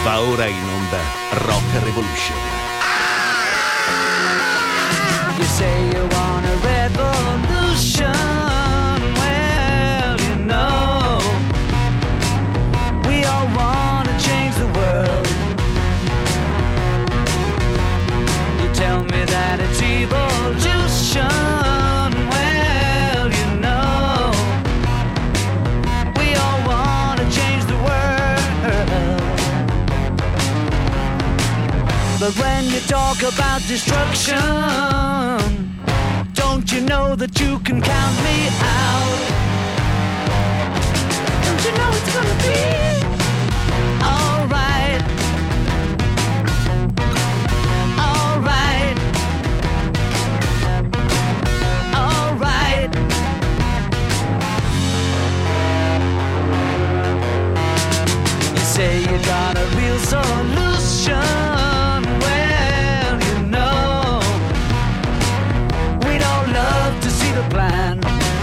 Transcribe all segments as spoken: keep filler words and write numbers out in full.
Va ora in onda Rock Revolution. You say you want a revolution. Well, you know, we all want to change the world. You tell me that it's evolution. Well, you know, we all want to change the world. But when you talk about destruction, don't you know that you can count me out? Don't you know it's gonna be alright? Alright. Alright. You say you got a real solution. Plan.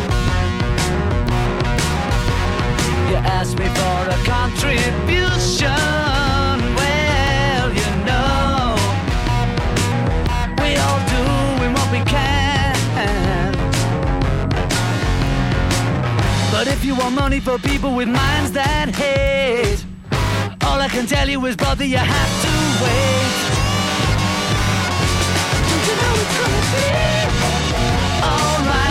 You ask me for a contribution. Well, you know, we all doing what we can. But if you want money for people with minds that hate, all I can tell you is, brother, you have to wait. Don't you know it's gonna be alright?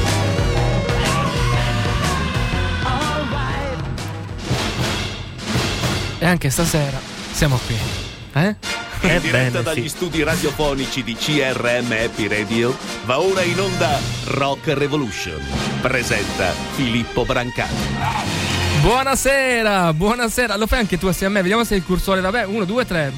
E anche stasera siamo qui, eh? In diretta Bene, dagli sì. studi radiofonici di C R M Happy Radio, va ora in onda Rock Revolution. Presenta Filippo Brancati. Buonasera, buonasera. Lo fai anche tu assieme a me, vediamo se il cursore va bene. Uno, due, tre.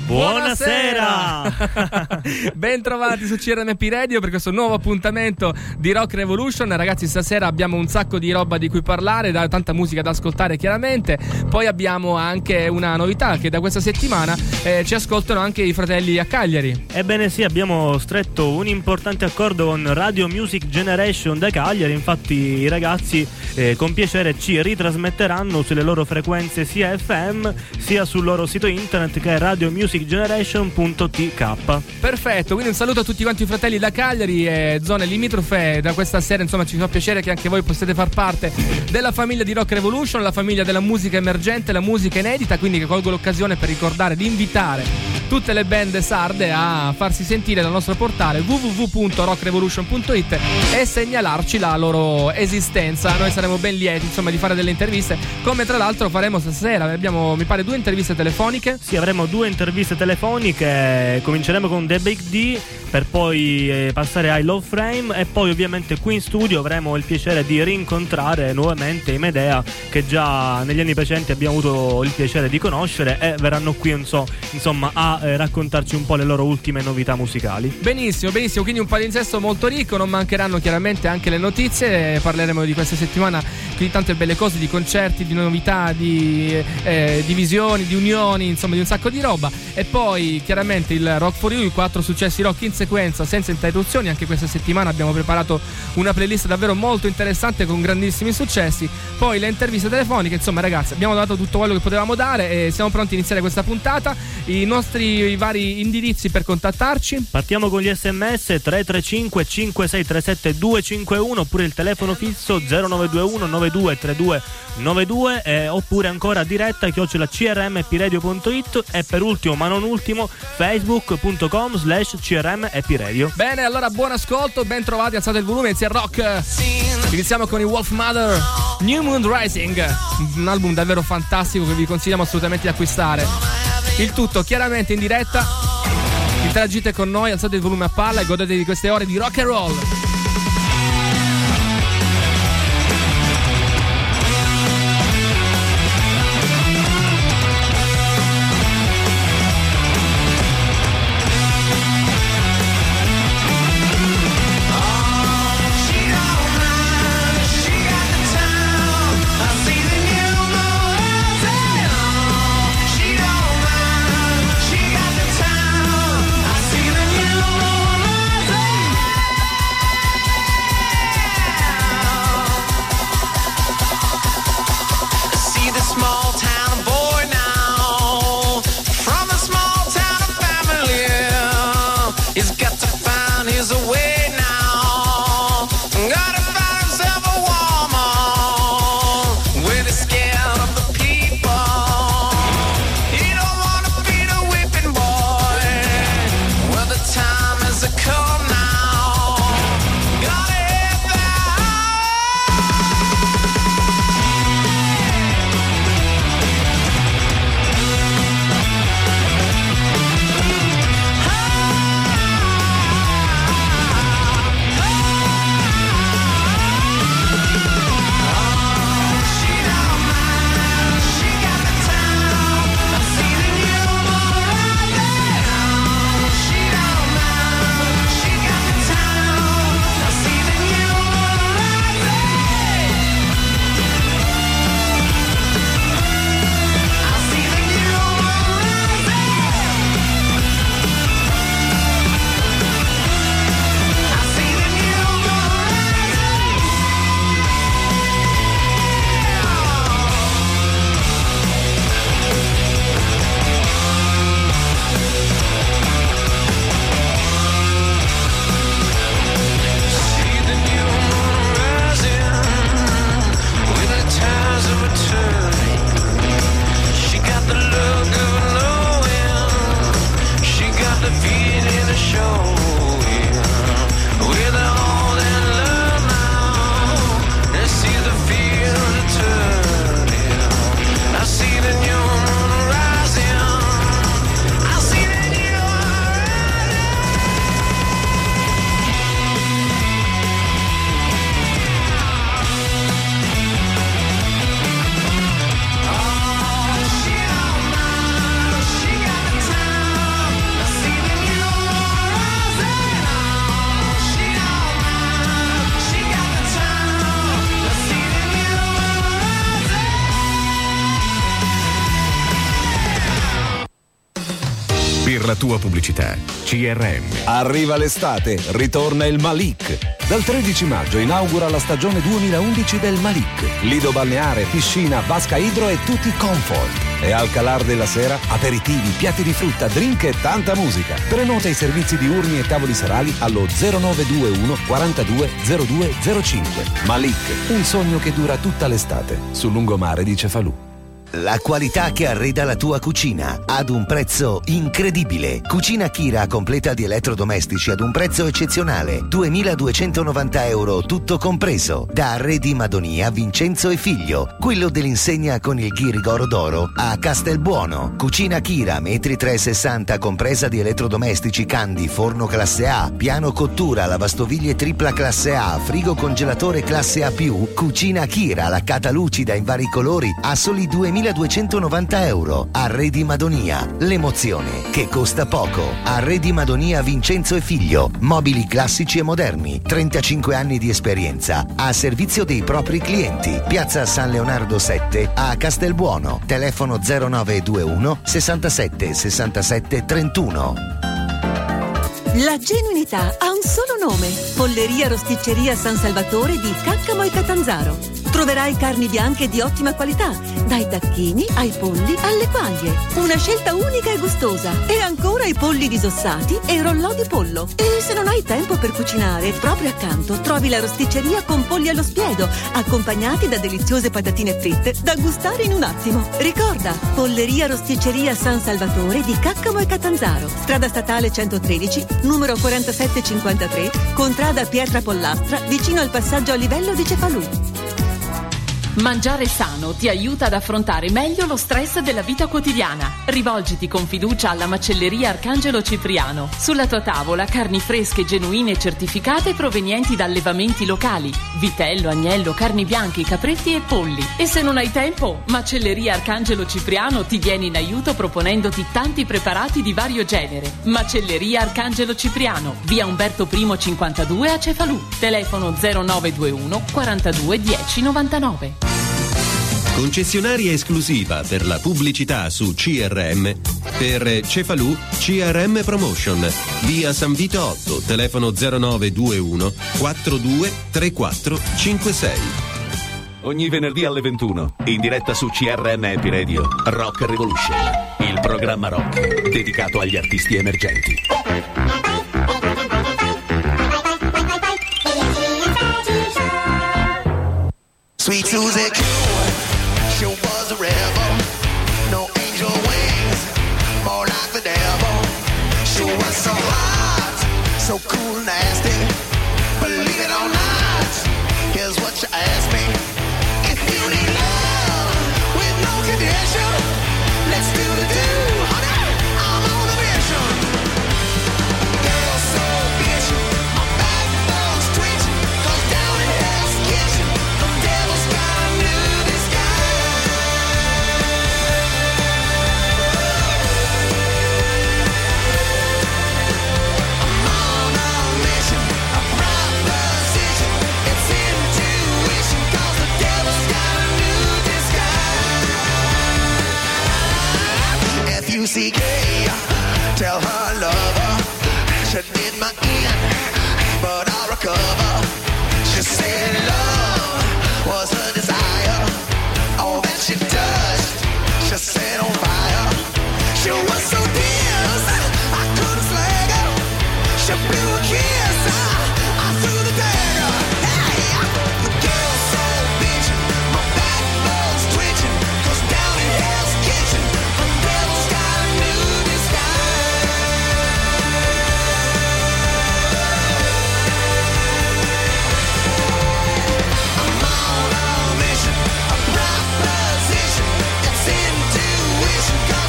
Buonasera. Ben trovati su C R M P Radio per questo nuovo appuntamento di Rock Revolution. Ragazzi, stasera abbiamo un sacco di roba di cui parlare, da, tanta musica da ascoltare chiaramente. Poi abbiamo anche una novità, che da questa settimana eh, ci ascoltano anche i fratelli a Cagliari. Ebbene sì, abbiamo stretto un importante accordo con Radio Music Generation da Cagliari. Infatti i ragazzi eh, con piacere ci ritrasmetteranno sulle loro frequenze sia F M sia sul loro sito internet, che è radio music generation punto t k. Perfetto, quindi un saluto a tutti quanti i fratelli da Cagliari e zone limitrofe. Da questa sera insomma ci fa piacere che anche voi possiate far parte della famiglia di Rock Revolution, la famiglia della musica emergente, la musica inedita, quindi che colgo l'occasione per ricordare di invitare tutte le band sarde a farsi sentire dal nostro portale w w w punto rock revolution punto i t e segnalarci la loro esistenza. Noi saremo ben lieti insomma di fare delle interviste, come tra l'altro faremo stasera. Abbiamo, mi pare, due interviste telefoniche. Sì, avremo due interviste telefoniche. Cominceremo con The Big D, per poi eh, passare ai Love Frame, e poi ovviamente qui in studio avremo il piacere di rincontrare nuovamente i Medea, che già negli anni precedenti abbiamo avuto il piacere di conoscere, e verranno qui non so, insomma a eh, raccontarci un po' le loro ultime novità musicali. Benissimo, benissimo, quindi un palinsesto molto ricco. Non mancheranno chiaramente anche le notizie. Parleremo di questa settimana di tante belle cose, di concerti, di novità, di eh, divisioni, di unioni, insomma di un sacco di roba. E poi chiaramente il Rock for You, i quattro successi rock in sequenza senza interruzioni. Anche questa settimana abbiamo preparato una playlist davvero molto interessante con grandissimi successi. Poi le interviste telefoniche. Insomma ragazzi, abbiamo dato tutto quello che potevamo dare e siamo pronti a iniziare questa puntata. I nostri i vari indirizzi per contattarci: partiamo con gli sms tre tre cinque cinque sei tre sette due cinque uno, oppure il telefono fisso zero nove due uno nove due tre due nove due, eh, oppure ancora diretta chiocciola c r m p radio punto i t, e per ultimo ma non ultimo facebook punto com slash c r m p radio. Bene, allora buon ascolto, ben trovati, alzate il volume, inizia il rock. Iniziamo con i Wolf Mother, New Moon Rising, un album davvero fantastico che vi consigliamo assolutamente di acquistare. Il tutto chiaramente in diretta. Interagite con noi, alzate il volume a palla e godete di queste ore di rock and roll. per la tua pubblicità. C R M. Arriva l'estate, ritorna il Malik. Dal tredici maggio inaugura la stagione duemilaundici del Malik. Lido balneare, piscina, vasca idro e tutti comfort. E al calar della sera, aperitivi, piatti di frutta, drink e tanta musica. Prenota i servizi diurni e tavoli serali allo zero nove due uno quarantadue zero due zero cinque. Malik, un sogno che dura tutta l'estate sul lungomare di Cefalù. La qualità che arreda la tua cucina ad un prezzo incredibile. Cucina Kira completa di elettrodomestici ad un prezzo eccezionale. duemiladuecentonovanta euro tutto compreso. Da Arredi Madonia Vincenzo e Figlio, quello dell'insegna con il ghirigoro d'oro a Castelbuono. Cucina Kira metri tre e sessanta compresa di elettrodomestici Candy, forno classe A, piano cottura, lavastoviglie tripla classe A, frigo congelatore classe A più. Cucina Kira laccata lucida in vari colori a soli duemiladuecentonovanta euro. Arredi Madonia, l'emozione che costa poco. Arredi Madonia Vincenzo e Figlio, mobili classici e moderni, trentacinque anni di esperienza a servizio dei propri clienti. Piazza San Leonardo sette a Castelbuono. Telefono zero nove due uno sessantasette sessantasette trentuno. La genuinità ha un solo nome: Polleria Rosticceria San Salvatore di Caccamo e Catanzaro. Troverai carni bianche di ottima qualità, dai tacchini ai polli alle quaglie. Una scelta unica e gustosa. E ancora i polli disossati e il rollò di pollo. E se non hai tempo per cucinare, proprio accanto trovi la rosticceria con polli allo spiedo, accompagnati da deliziose patatine fritte da gustare in un attimo. Ricorda, Polleria Rosticceria San Salvatore di Caccamo e Catanzaro. Strada statale centotredici, numero quarantasette cinquantatré, contrada Pietra Pollastra, vicino al passaggio a livello di Cefalù. Mangiare sano ti aiuta ad affrontare meglio lo stress della vita quotidiana. Rivolgiti con fiducia alla macelleria Arcangelo Cipriano. Sulla tua tavola carni fresche, genuine e certificate provenienti da allevamenti locali. Vitello, agnello, carni bianche, capretti e polli. E se non hai tempo, Macelleria Arcangelo Cipriano ti viene in aiuto proponendoti tanti preparati di vario genere. Macelleria Arcangelo Cipriano, via Umberto I cinquantadue a Cefalù. Telefono zero nove due uno quarantadue dieci novantanove. Concessionaria esclusiva per la pubblicità su C R M per Cefalù C R M Promotion, via San Vito otto, telefono zero nove due uno quarantadue trentaquattro cinquantasei. Ogni venerdì alle ventuno, in diretta su C R M Happy Radio, Rock Revolution, il programma rock dedicato agli artisti emergenti. Sweet Susie Q, she was a rebel, no angel wings, more like the devil. She was so hot, so cool and nasty, believe it or not, here's what you asked me. If you need love with no condition, let's do the do, honey, I'm on a mission. Girl so bitchy, my backbone's twitching, goes down in Hell's Kitchen, the devil's got a new disguise. I'm on a mission, a proposition, it's intuition, cause the devil's got a new disguise. F U C K, tell her I love her, she did my in, but I'll recover. She said love was her desire, all that she touched, she set on fire. She was so fierce, I couldn't slag her. She blew a kiss, I, I threw the dagger. Hey, the girl's so bitchin', my backbone's twitching, goes down in Hell's Kitchen, the devil's got a new disguise. I'm on a mission, a proposition, it's intuition, cause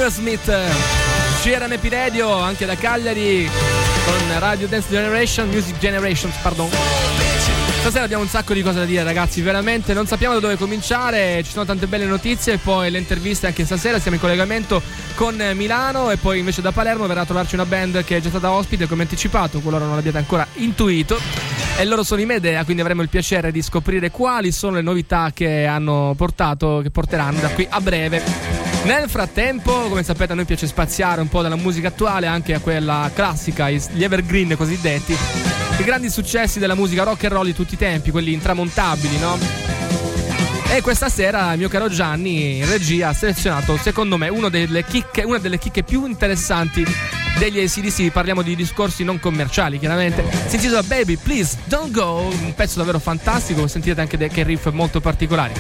Aerosmith, C R M P Radio, anche da Cagliari, con Radio Dance Generation, Music Generations, pardon. Stasera abbiamo un sacco di cose da dire, ragazzi, veramente non sappiamo da dove cominciare, ci sono tante belle notizie, e poi le interviste anche stasera, siamo in collegamento con Milano, e poi invece da Palermo verrà a trovarci una band che è già stata ospite, come anticipato, qualora non l'abbiate ancora intuito, e loro sono i Medea, quindi avremo il piacere di scoprire quali sono le novità che hanno portato, che porteranno da qui a breve. Nel frattempo, come sapete, a noi piace spaziare un po' dalla musica attuale anche a quella classica, gli evergreen cosiddetti, i grandi successi della musica rock and roll di tutti i tempi, quelli intramontabili, no? E questa sera il mio caro Gianni in regia ha selezionato, secondo me, uno delle chicche, una delle chicche più interessanti degli A C D C. Parliamo di discorsi non commerciali, chiaramente. Si intitola Baby Please Don't Go, un pezzo davvero fantastico, sentirete anche de- che riff molto particolari.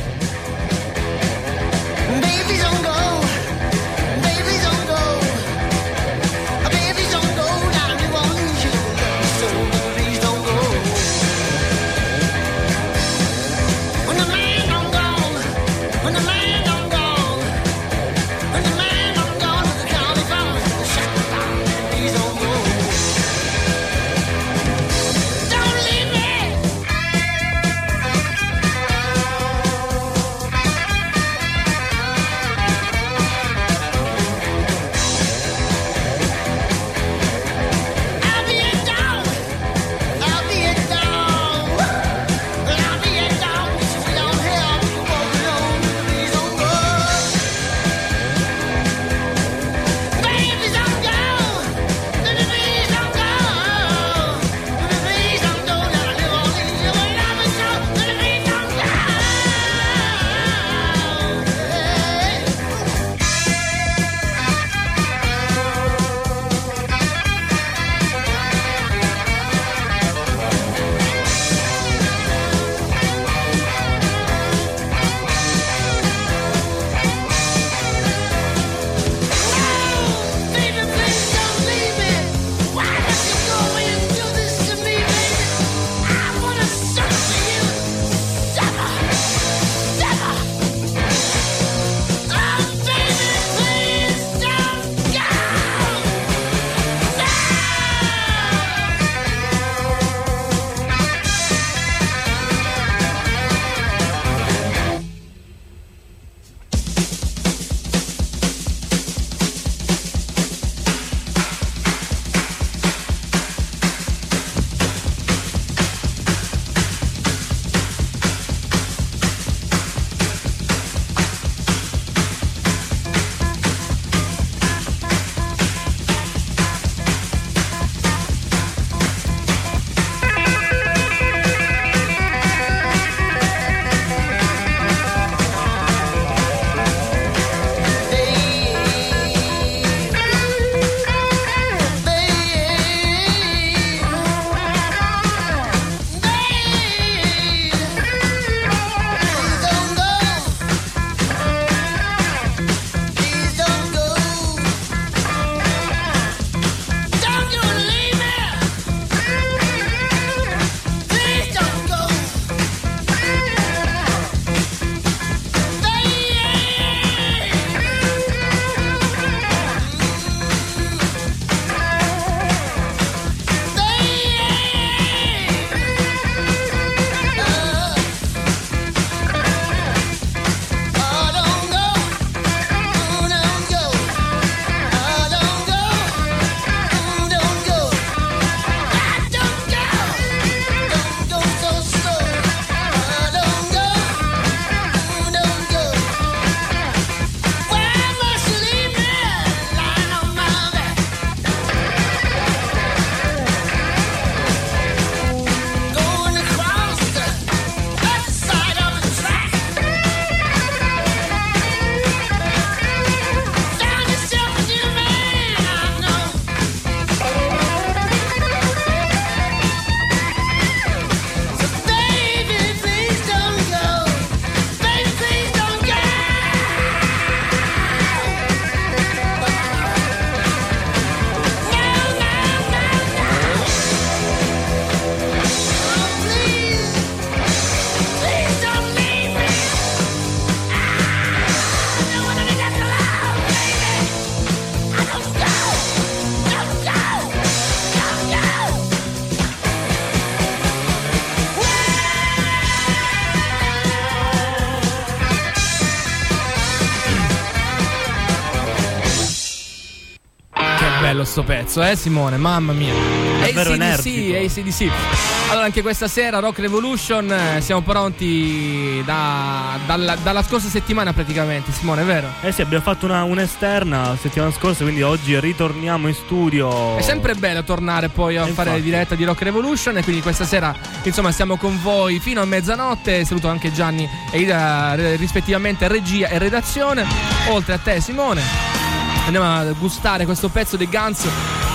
bello sto pezzo, eh Simone, mamma mia. Davvero A C D C, energico. A C D C. Allora anche questa sera Rock Revolution, eh, siamo pronti da, dalla, dalla scorsa settimana praticamente, Simone, è vero? Eh sì, abbiamo fatto una, un'esterna settimana scorsa, quindi oggi ritorniamo in studio. È sempre bello tornare poi a Infatti. fare diretta di Rock Revolution, e quindi questa sera insomma siamo con voi fino a mezzanotte. Saluto anche Gianni e Ida, eh, rispettivamente regia e redazione, oltre a te Simone. Andiamo a gustare questo pezzo dei Guns,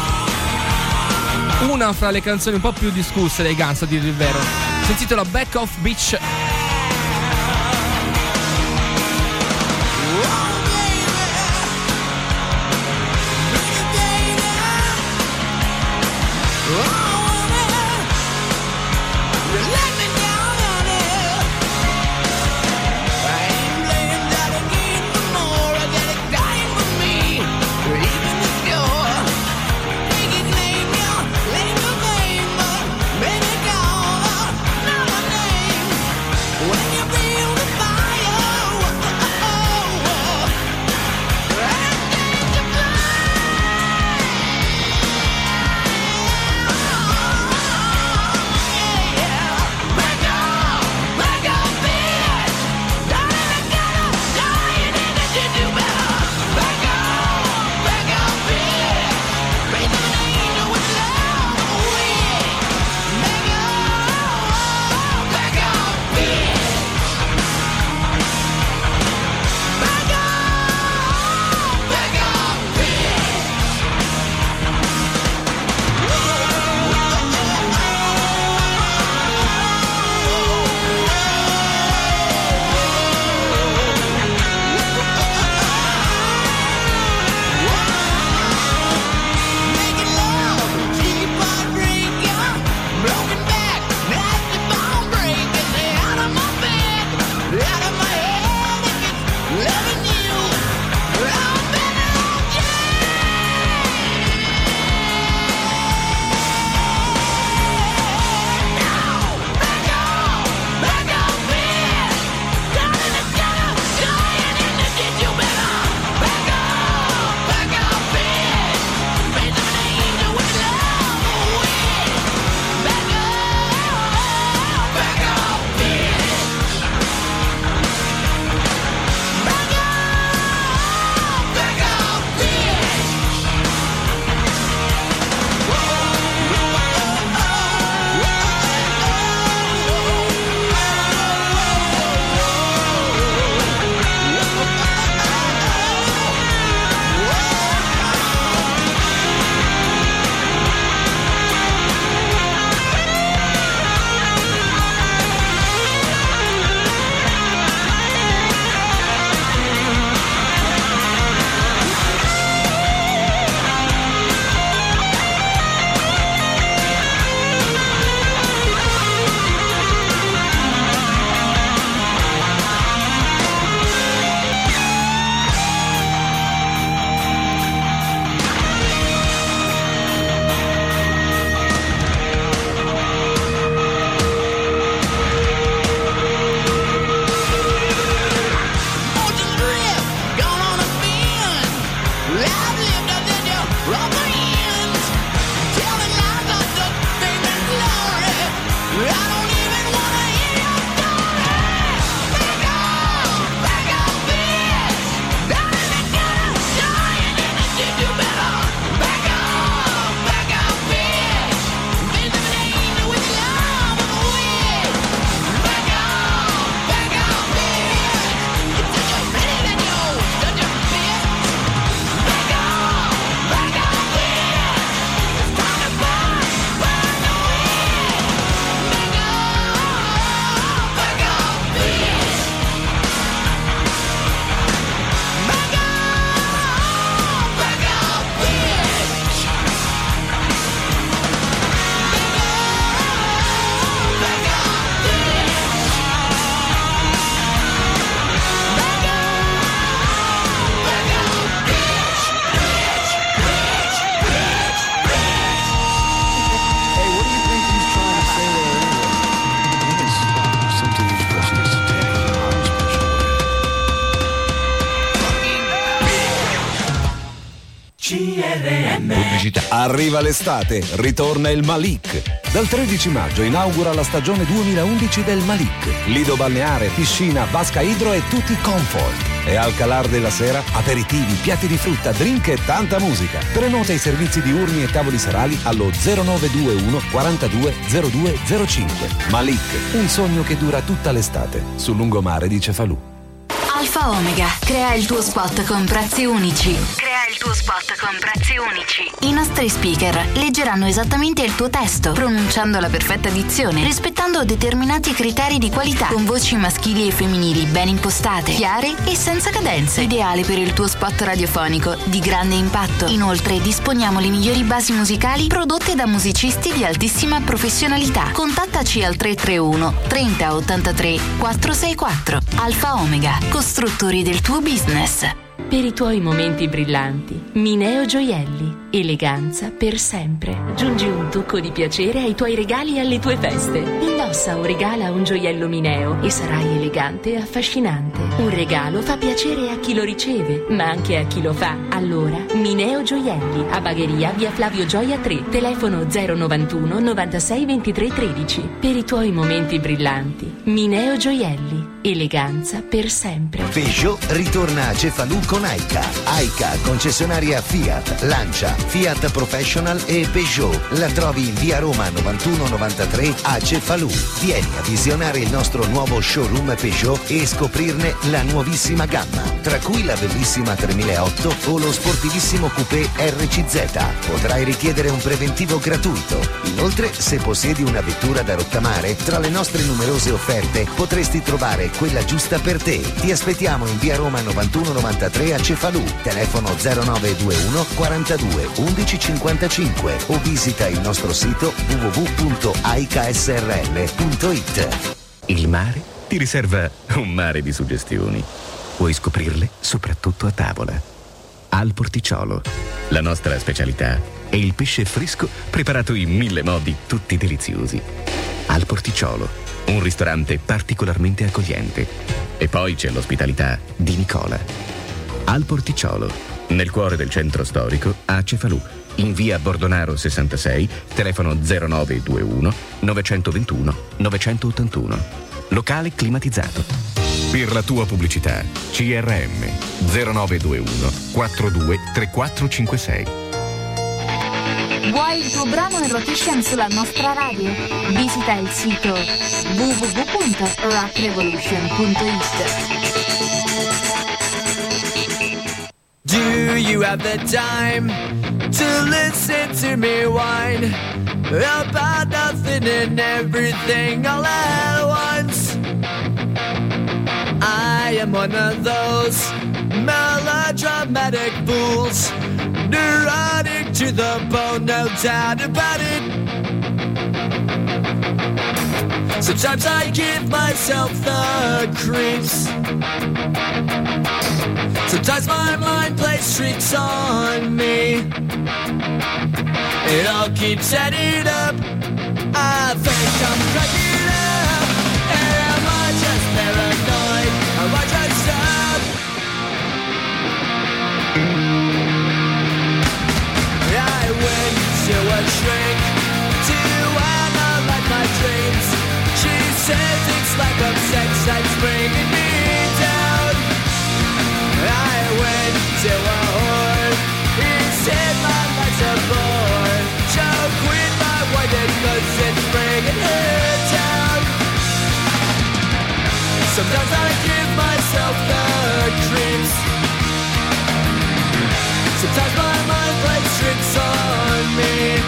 una fra le canzoni un po' più discusse dei Guns, a dire il vero. Si intitola Back Off Beach. Baby, call her, know my name. C R M. Pubblicità. Arriva l'estate, ritorna il Malik. Dal tredici maggio inaugura la stagione duemilaundici del Malik. Lido balneare, piscina, vasca idro e tutti comfort. E al calar della sera, aperitivi, piatti di frutta, drink e tanta musica. Prenota i servizi diurni e tavoli serali allo zero nove due uno quarantadue zero due zero cinque. Malik, un sogno che dura tutta l'estate sul lungomare di Cefalù. Alfa Omega crea il tuo spot con prezzi unici. Crea il tuo spot con prezzi unici. I nostri speaker leggeranno esattamente il tuo testo, pronunciando la perfetta dizione, rispettando determinati criteri di qualità, con voci maschili e femminili ben impostate, chiare e senza cadenze. Ideale per il tuo spot radiofonico di grande impatto. Inoltre disponiamo le migliori basi musicali prodotte da musicisti di altissima professionalità. Contattaci al tre tre uno trenta ottantatré quattrocentosessantaquattro. Alfa Omega, costruttori del tuo business. Per i tuoi momenti brillanti, Mineo Gioielli. Eleganza per sempre. Aggiungi un tocco di piacere ai tuoi regali e alle tue feste. Indossa o regala un gioiello Mineo e sarai elegante e affascinante. Un regalo fa piacere a chi lo riceve, ma anche a chi lo fa. Allora, Mineo Gioielli, a Bagheria, via Flavio Gioia tre, telefono zero novantuno novantasei ventitré tredici. Per i tuoi momenti brillanti, Mineo Gioielli. Eleganza per sempre. Peugeot ritorna a Cefalù con Aika. Aika, concessionaria Fiat, Lancia, Fiat Professional e Peugeot. La trovi in via Roma novantuno novantatré a Cefalù. Vieni a visionare il nostro nuovo showroom Peugeot e scoprirne la nuovissima gamma, tra cui la bellissima tremilaotto o lo sportivissimo coupé R C Z. Potrai richiedere un preventivo gratuito. Inoltre, se possiedi una vettura da rottamare, tra le nostre numerose offerte potresti trovare quella giusta per te. Ti aspettiamo in via Roma novantuno novantatré a Cefalù. Telefono zero nove due uno quarantadue undici cinquantacinque o visita il nostro sito w w w punto aika s r l punto i t. Il mare ti riserva un mare di suggestioni. Puoi scoprirle soprattutto a tavola. Al Porticciolo. La nostra specialità è il pesce fresco preparato in mille modi tutti deliziosi. Al Porticciolo. Un ristorante particolarmente accogliente. E poi c'è l'ospitalità di Nicola. Al Porticciolo, nel cuore del centro storico, a Cefalù, in via Bordonaro sessantasei, telefono zero nove due uno novecentoventuno novecentottantuno. Locale climatizzato. Per la tua pubblicità, C R M zero nove due uno quarantadue trentaquattro cinquantasei. Vuoi il tuo brano in rotation sulla nostra radio? Visita il sito w w w punto rock revolution punto i t. Do you have the time to listen to me whine about nothing and everything all at once? I am one of those melodramatic fools, neurotic to the bone, no doubt about it. Sometimes I give myself the creeps. Sometimes my mind plays tricks on me. It all keeps adding up. I think I'm cracking up. Am I just paranoid? Am I just up? I went to a shrink to analyze my dreams. She says it's lack of sex that's bringing me down. I went to a whore. He said my life's a bore. So quit my white cause it's bringing her down. Sometimes I give myself the creeps. Sometimes my mind plays tricks on me.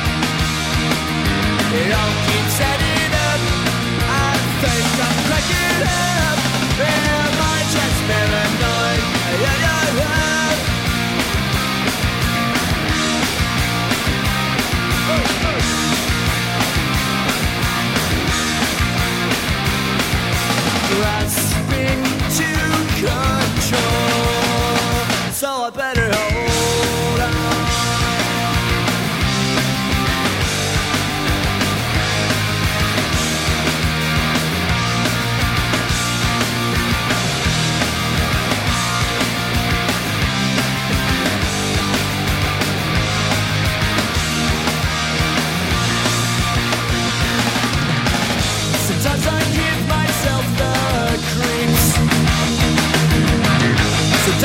It all keeps adding up. I think I'm cracking up. Am I just paranoid? Yeah, yeah, yeah. Oh, oh. Grasping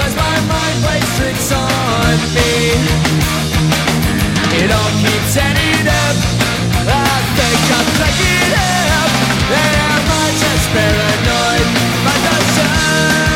'cause my mind plays tricks on me. It all keeps adding up. I think I'm cracking up. Am I just paranoid by the sun?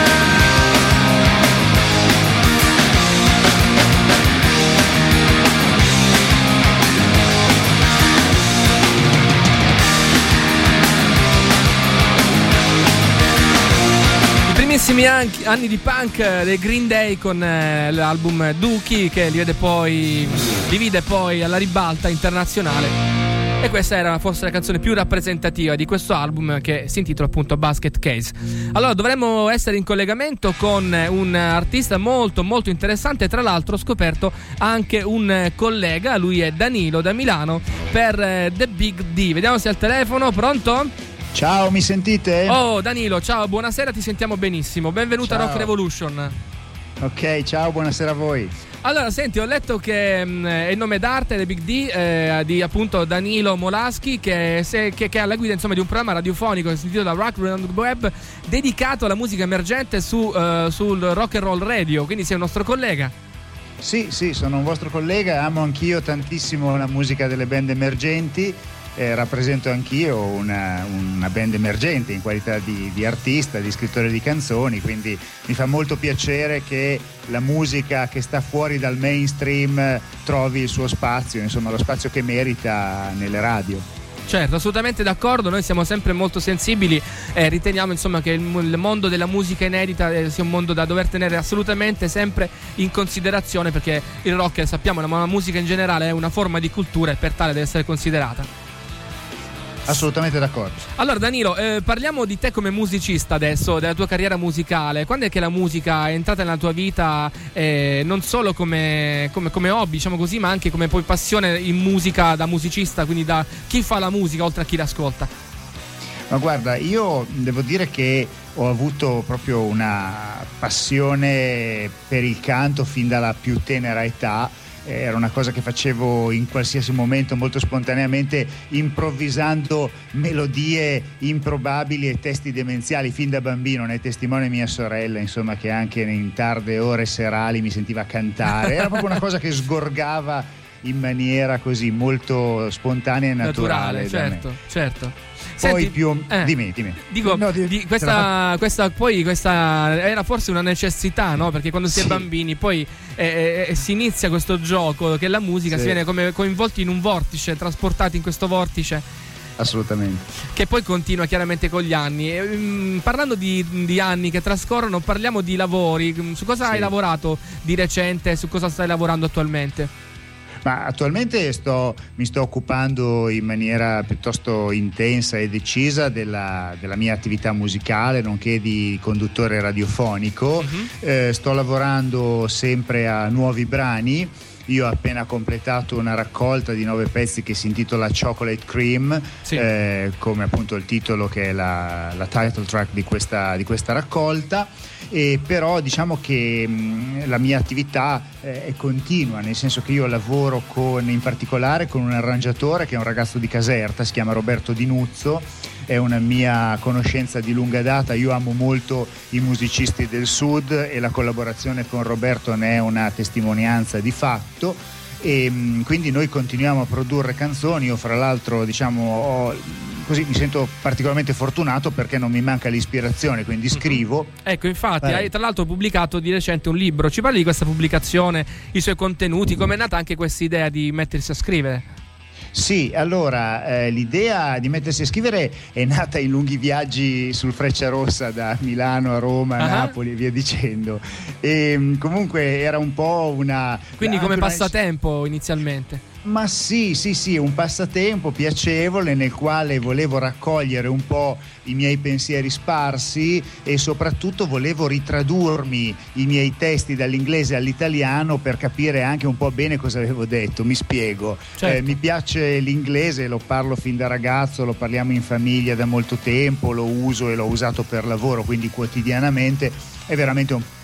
Primissimi anni di punk dei Green Day con eh, l'album Dookie, che li vede poi li vide poi alla ribalta internazionale, e questa era forse la canzone più rappresentativa di questo album, che si intitola appunto Basket Case. Allora dovremmo essere in collegamento con un artista molto molto interessante, tra l'altro ho scoperto anche un collega, lui è Danilo da Milano per eh, The Big D. Vediamo se è al telefono. Pronto? Ciao, mi sentite? Oh Danilo, ciao, buonasera, ti sentiamo benissimo. Benvenuto ciao. a Rock Revolution. Ok, ciao, buonasera a voi. Allora, senti, ho letto che mh, è il nome d'arte The Big D eh, di appunto Danilo Molaschi, che, se, che, che è alla guida insomma di un programma radiofonico che si intitola Rock Around the Web, dedicato alla musica emergente su, uh, sul Rock and Roll Radio, quindi sei un nostro collega. Sì, sì, sono un vostro collega, amo anch'io tantissimo la musica delle band emergenti. Eh, rappresento anch'io una, una band emergente in qualità di, di artista, di scrittore di canzoni, quindi mi fa molto piacere che la musica che sta fuori dal mainstream trovi il suo spazio, insomma lo spazio che merita nelle radio. Certo, assolutamente d'accordo, noi siamo sempre molto sensibili e riteniamo insomma che il, il mondo della musica inedita eh, sia un mondo da dover tenere assolutamente sempre in considerazione, perché il rock, sappiamo, ma la musica in generale è una forma di cultura e per tale deve essere considerata. Assolutamente d'accordo. Allora Danilo, eh, parliamo di te come musicista adesso, della tua carriera musicale. Quando è che la musica è entrata nella tua vita, eh, non solo come, come, come hobby, diciamo così, ma anche come poi passione in musica da musicista, quindi da chi fa la musica oltre a chi l'ascolta? Ma guarda, io devo dire che ho avuto proprio una passione per il canto fin dalla più tenera età. Era una cosa che facevo in qualsiasi momento, molto spontaneamente, improvvisando melodie improbabili e testi demenziali fin da bambino. Ne è testimone mia sorella, insomma, che anche in tarde ore serali mi sentiva cantare. Era proprio una cosa che sgorgava in maniera così molto spontanea e naturale. Naturale, certo, certo. Poi Senti, più eh, dimmi, dimmi. Dico, no, di, di questa, questa poi questa era forse una necessità, no? Perché quando si sì. è bambini poi eh, eh, si inizia questo gioco che è la musica, sì. si viene come coinvolti in un vortice, trasportati in questo vortice. Assolutamente. Che poi continua chiaramente con gli anni. E, mh, parlando di, di anni che trascorrono, parliamo di lavori. Su cosa sì. hai lavorato di recente? Su cosa stai lavorando attualmente? Ma attualmente sto, mi sto occupando in maniera piuttosto intensa e decisa della, della mia attività musicale, nonché di conduttore radiofonico. Uh-huh. Eh, sto lavorando sempre a nuovi brani. Io ho appena completato una raccolta di nove pezzi che si intitola Chocolate Cream, sì. eh, come appunto il titolo, che è la, la title track di questa, di questa raccolta. E però diciamo che mh, la mia attività eh, è continua, nel senso che io lavoro con, in particolare con un arrangiatore che è un ragazzo di Caserta, si chiama Roberto Di Nuzzo, è una mia conoscenza di lunga data. Io amo molto i musicisti del sud e la collaborazione con Roberto ne è una testimonianza di fatto, e mh, quindi noi continuiamo a produrre canzoni. Io fra l'altro diciamo ho, così mi sento particolarmente fortunato perché non mi manca l'ispirazione, quindi scrivo. Ecco, infatti eh. hai tra l'altro pubblicato di recente un libro. Ci parli di questa pubblicazione, i suoi contenuti, come è nata anche questa idea di mettersi a scrivere? Sì, allora eh, l'idea di mettersi a scrivere è nata in lunghi viaggi sul Frecciarossa da Milano a Roma, a uh-huh. Napoli e via dicendo, e comunque era un po' una... Quindi come passatempo una... inizialmente? Ma sì, sì, sì, un passatempo piacevole nel quale volevo raccogliere un po' i miei pensieri sparsi e soprattutto volevo ritradurmi i miei testi dall'inglese all'italiano per capire anche un po' bene cosa avevo detto. Mi spiego. Certo. Eh, mi piace l'inglese, lo parlo fin da ragazzo, lo parliamo in famiglia da molto tempo, lo uso e l'ho usato per lavoro, quindi quotidianamente. È veramente un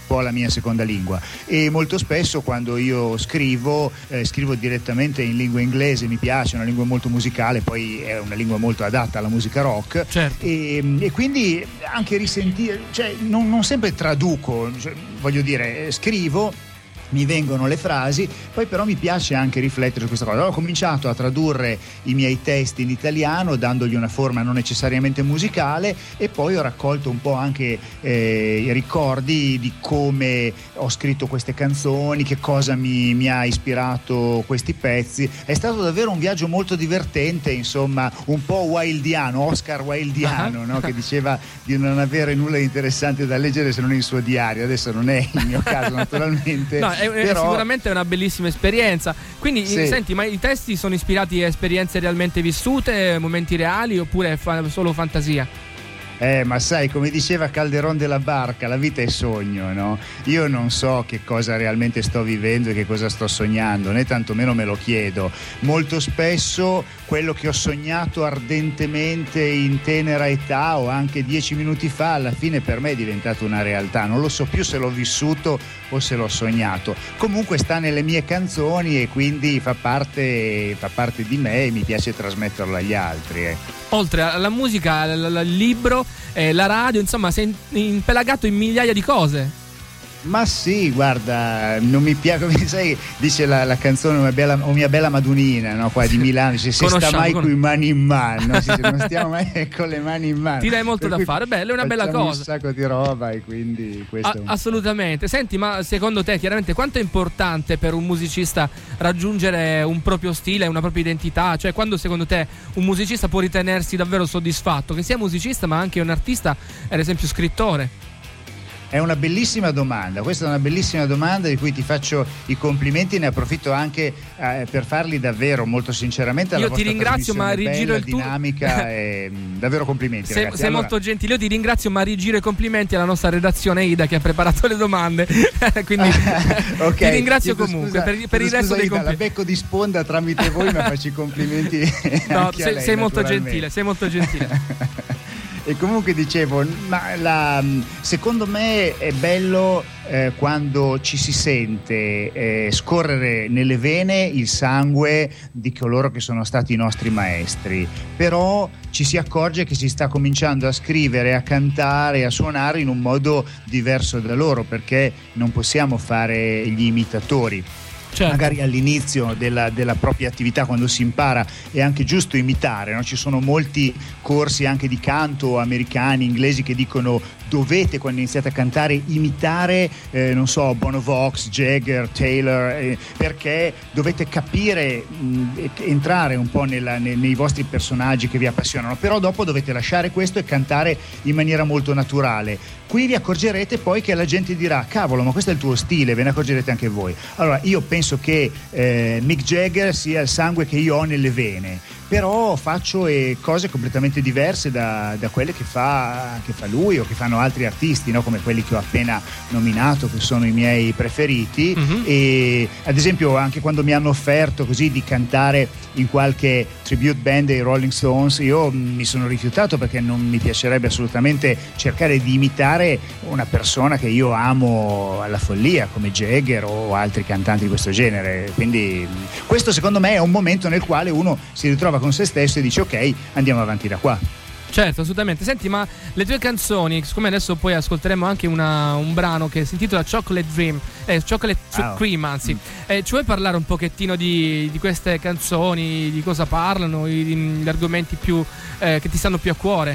po' la mia seconda lingua, e molto spesso quando io scrivo eh, scrivo direttamente in lingua inglese, mi piace, è una lingua molto musicale, poi è una lingua molto adatta alla musica rock, certo. e, e quindi anche risentire, cioè non, non sempre traduco, cioè, voglio dire, scrivo, mi vengono le frasi, poi però mi piace anche riflettere su questa cosa. Allora, ho cominciato a tradurre i miei testi in italiano dandogli una forma non necessariamente musicale, e poi ho raccolto un po' anche eh, i ricordi di come ho scritto queste canzoni, che cosa mi, mi ha ispirato questi pezzi. È stato davvero un viaggio molto divertente, insomma, un po' wildiano, Oscar wildiano, no? Che diceva di non avere nulla di interessante da leggere se non il suo diario. Adesso non è il mio caso, naturalmente. No, È, però... è sicuramente una bellissima esperienza. Quindi Sì. senti, ma i testi sono ispirati a esperienze realmente vissute, momenti reali, oppure è fa- solo fantasia? Eh, ma sai, come diceva Calderon della Barca, la vita è sogno, no? Io non so che cosa realmente sto vivendo e che cosa sto sognando, né tantomeno me lo chiedo. Molto spesso quello che ho sognato ardentemente in tenera età o anche dieci minuti fa, alla fine per me è diventato una realtà. Non lo so più se l'ho vissuto o se l'ho sognato. Comunque sta nelle mie canzoni e quindi fa parte, fa parte di me, e mi piace trasmetterlo agli altri. Eh. Oltre alla musica, al libro, eh, la radio, insomma, sei impelagato in migliaia di cose. Ma sì, guarda, non mi piace, come sai, dice la, la canzone "O mia bella, o mia bella Madunina", no, qua di Milano, dice "se sta mai con le mani in mano", no? Dice, non stiamo mai con le mani in mano. Ti dai molto Per da cui fare, bello, è una bella cosa. Un sacco di roba, e quindi questo A- è un... assolutamente. Senti, ma secondo te, chiaramente, quanto è importante per un musicista raggiungere un proprio stile, una propria identità? Cioè, quando secondo te un musicista può ritenersi davvero soddisfatto, che sia musicista ma anche un artista, ad esempio scrittore? È una bellissima domanda, questa è una bellissima domanda di cui ti faccio i complimenti, e ne approfitto anche eh, per farli davvero molto sinceramente alla Io ti vostra ringrazio, ma trasmissione, rigiro bella, il tuo dinamica e mh, davvero complimenti, sei, ragazzi. sei Allora... molto gentile, io ti ringrazio, ma rigiro i complimenti alla nostra redazione Ida che ha preparato le domande. Quindi okay. ti ringrazio Chiedo comunque scusa, per, per il resto scusa, dei Ida, complimenti. la becco di sponda tramite voi, ma faccio i complimenti. No, anche sei, a lei, sei molto naturalmente. gentile, sei molto gentile. E comunque dicevo, ma la, secondo me è bello eh, quando ci si sente eh, scorrere nelle vene il sangue di coloro che sono stati i nostri maestri, però ci si accorge che si sta cominciando a scrivere, a cantare, a suonare in un modo diverso da loro, perché non possiamo fare gli imitatori. Certo. Magari all'inizio della, della propria attività, quando si impara, è anche giusto imitare, no? Ci sono molti corsi anche di canto americani, inglesi, che dicono dovete, quando iniziate a cantare, imitare eh, non so, Bono Vox, Jagger, Taylor, eh, perché dovete capire, mh, entrare un po' nella, nei, nei vostri personaggi che vi appassionano, però dopo dovete lasciare questo e cantare in maniera molto naturale. Qui vi accorgerete poi che la gente dirà cavolo, ma questo è il tuo stile, ve ne accorgerete anche voi. Allora io penso che eh, Mick Jagger sia il sangue che io ho nelle vene, però faccio eh, cose completamente diverse da, da quelle che fa, che fa lui o che fanno altri artisti, no? Come quelli che ho appena nominato, che sono i miei preferiti. Mm-hmm. E ad esempio anche quando mi hanno offerto così di cantare in qualche tribute band dei Rolling Stones, io mi sono rifiutato, perché non mi piacerebbe assolutamente cercare di imitare una persona che io amo alla follia come Jagger o altri cantanti di questo genere. Quindi questo secondo me è un momento nel quale uno si ritrova con se stesso e dice ok, andiamo avanti da qua. Certo, assolutamente. Senti, ma le tue canzoni, siccome adesso poi ascolteremo anche una, un brano che si intitola Chocolate Dream, eh, Chocolate oh. Cream, anzi, mm. eh, ci vuoi parlare un pochettino di, di queste canzoni, di cosa parlano, gli argomenti più eh, che ti stanno più a cuore?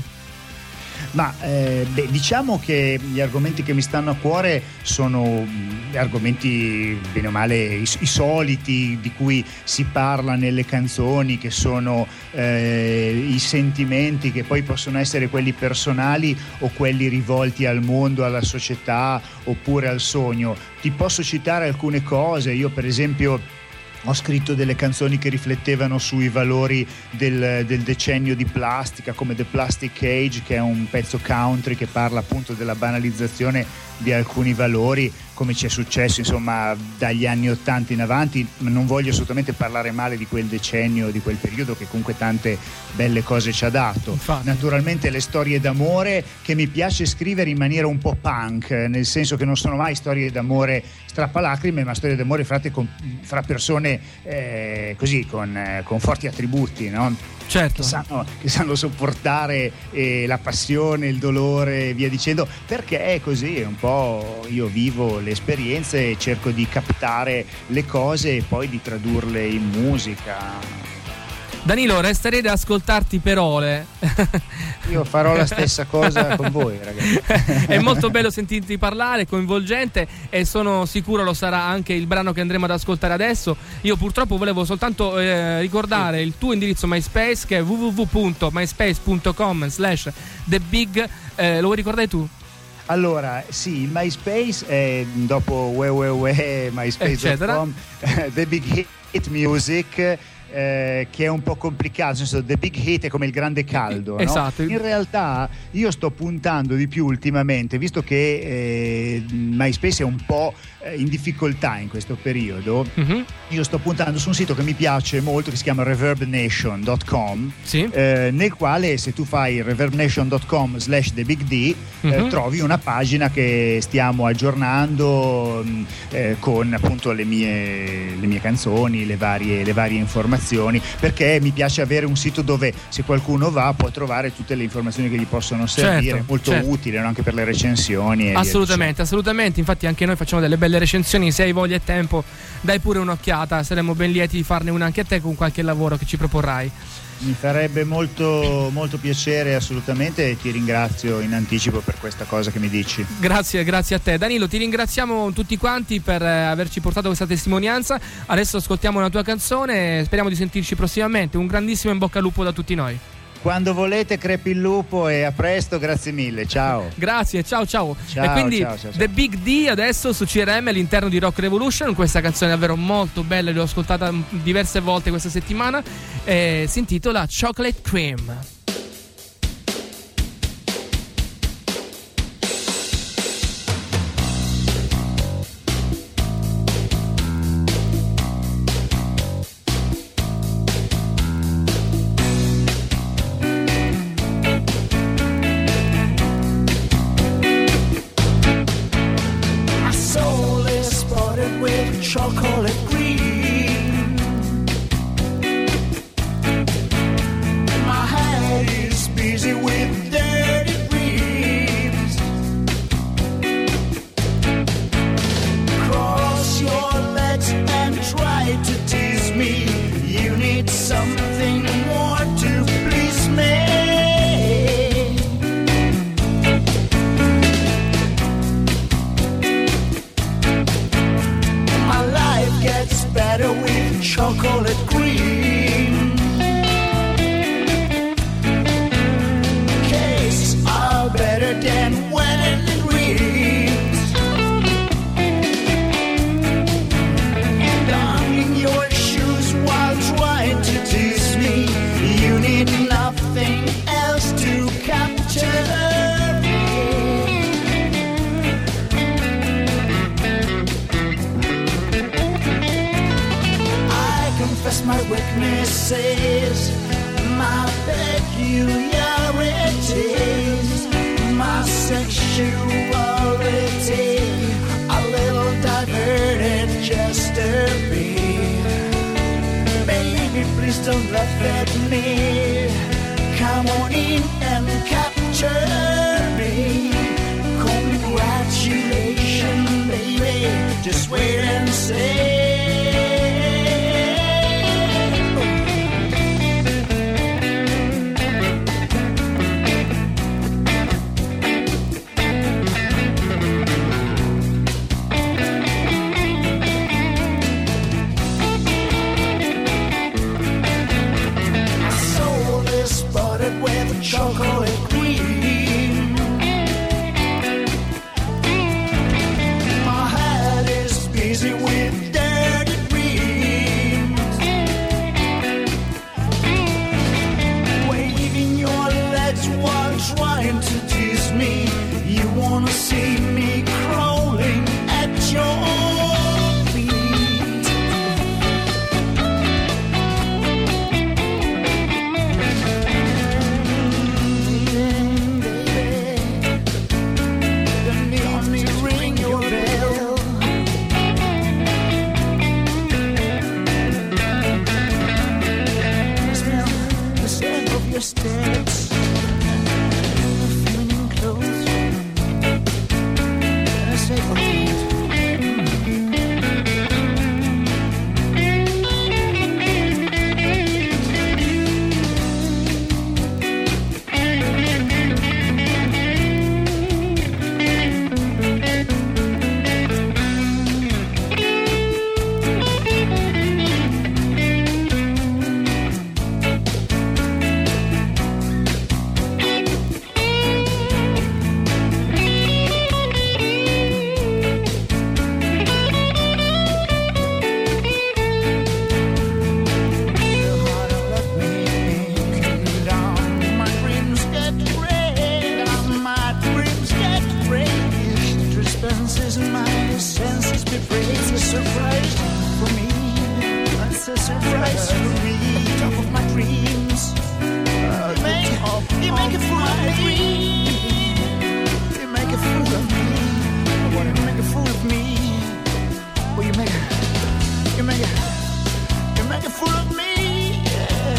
Ma eh, beh, diciamo che gli argomenti che mi stanno a cuore sono gli argomenti bene o male i, i soliti di cui si parla nelle canzoni, che sono eh, i sentimenti, che poi possono essere quelli personali o quelli rivolti al mondo, alla società oppure al sogno. Ti posso citare alcune cose. Io per esempio ho scritto delle canzoni che riflettevano sui valori del, del decennio di plastica, come The Plastic Age, che è un pezzo country che parla appunto della banalizzazione di alcuni valori, come ci è successo insomma dagli anni ottanta in avanti. Non voglio assolutamente parlare male di quel decennio, di quel periodo che comunque tante belle cose ci ha dato. Infatti. Naturalmente le storie d'amore che mi piace scrivere in maniera un po' punk, nel senso che non sono mai storie d'amore strappalacrime, ma storie d'amore fatte con, fra persone eh, così con, eh, con forti attributi, no? Certo. Che sanno, che sanno sopportare eh, la passione, il dolore e via dicendo, perché è così, è un po' io vivo le esperienze e cerco di captare le cose e poi di tradurle in musica. Danilo, resterei ad ascoltarti per ore. Io farò la stessa cosa con voi, ragazzi. È molto bello sentirti parlare, coinvolgente, e sono sicuro lo sarà anche il brano che andremo ad ascoltare adesso. Io purtroppo volevo soltanto eh, ricordare il tuo indirizzo MySpace, che è w w w punto myspace punto com slash the big. Eh, lo vuoi ricordare tu? Allora, sì, il MySpace è dopo www myspace punto com The Big Hit Music. Eh, che è un po' complicato, nel senso The Big Hit è come il grande caldo, no? Esatto. In realtà io sto puntando di più ultimamente, visto che eh, MySpace è un po' in difficoltà in questo periodo. Mm-hmm. Io sto puntando su un sito che mi piace molto, che si chiama reverb nation punto com, sì. eh, nel quale se tu fai reverb nation punto com slash the big D mm-hmm. eh, trovi una pagina che stiamo aggiornando eh, con appunto le mie, le mie canzoni, le varie, le varie informazioni, perché mi piace avere un sito dove se qualcuno va può trovare tutte le informazioni che gli possono servire, certo, molto certo. utile, no? Anche per le recensioni e assolutamente, assolutamente. Infatti anche noi facciamo delle belle recensioni, se hai voglia e tempo dai pure un'occhiata, saremmo ben lieti di farne una anche a te con qualche lavoro che ci proporrai. Mi farebbe molto, molto piacere, assolutamente, e ti ringrazio in anticipo per questa cosa che mi dici. Grazie, grazie a te. Danilo, ti ringraziamo tutti quanti per averci portato questa testimonianza. Adesso ascoltiamo una tua canzone e speriamo di sentirci prossimamente. Un grandissimo in bocca al lupo da tutti noi. Quando volete, crepi il lupo, e a presto, grazie mille, ciao. Grazie, ciao ciao. Ciao, e quindi ciao, ciao, ciao. The Big D adesso su C R M all'interno di Rock Revolution. Questa canzone è davvero molto bella, l'ho ascoltata diverse volte questa settimana, e si intitola Chocolate Cream. Chocolate cream. My head is busy with dirty dreams. Cross your legs and try to tease me. You need something more to please me. Gets better with chocolate cream. Cakes are better than wedding rings. And donning your shoes while trying to tease me. You need nothing else to capture. Confess my weaknesses, my peculiarities, my sexuality, a little diverted just to be. Baby, please don't laugh at me. Come on in and capture me. Congratulations, baby, just wait and see. With chocolate cream, my head is busy with It's a surprise for me. It's a surprise for me. Top of my dreams. Uh, make, you make a fool of me. You make a fool of me. You make a fool of me. Well, you make a, you make a, you make a fool of me. Yeah.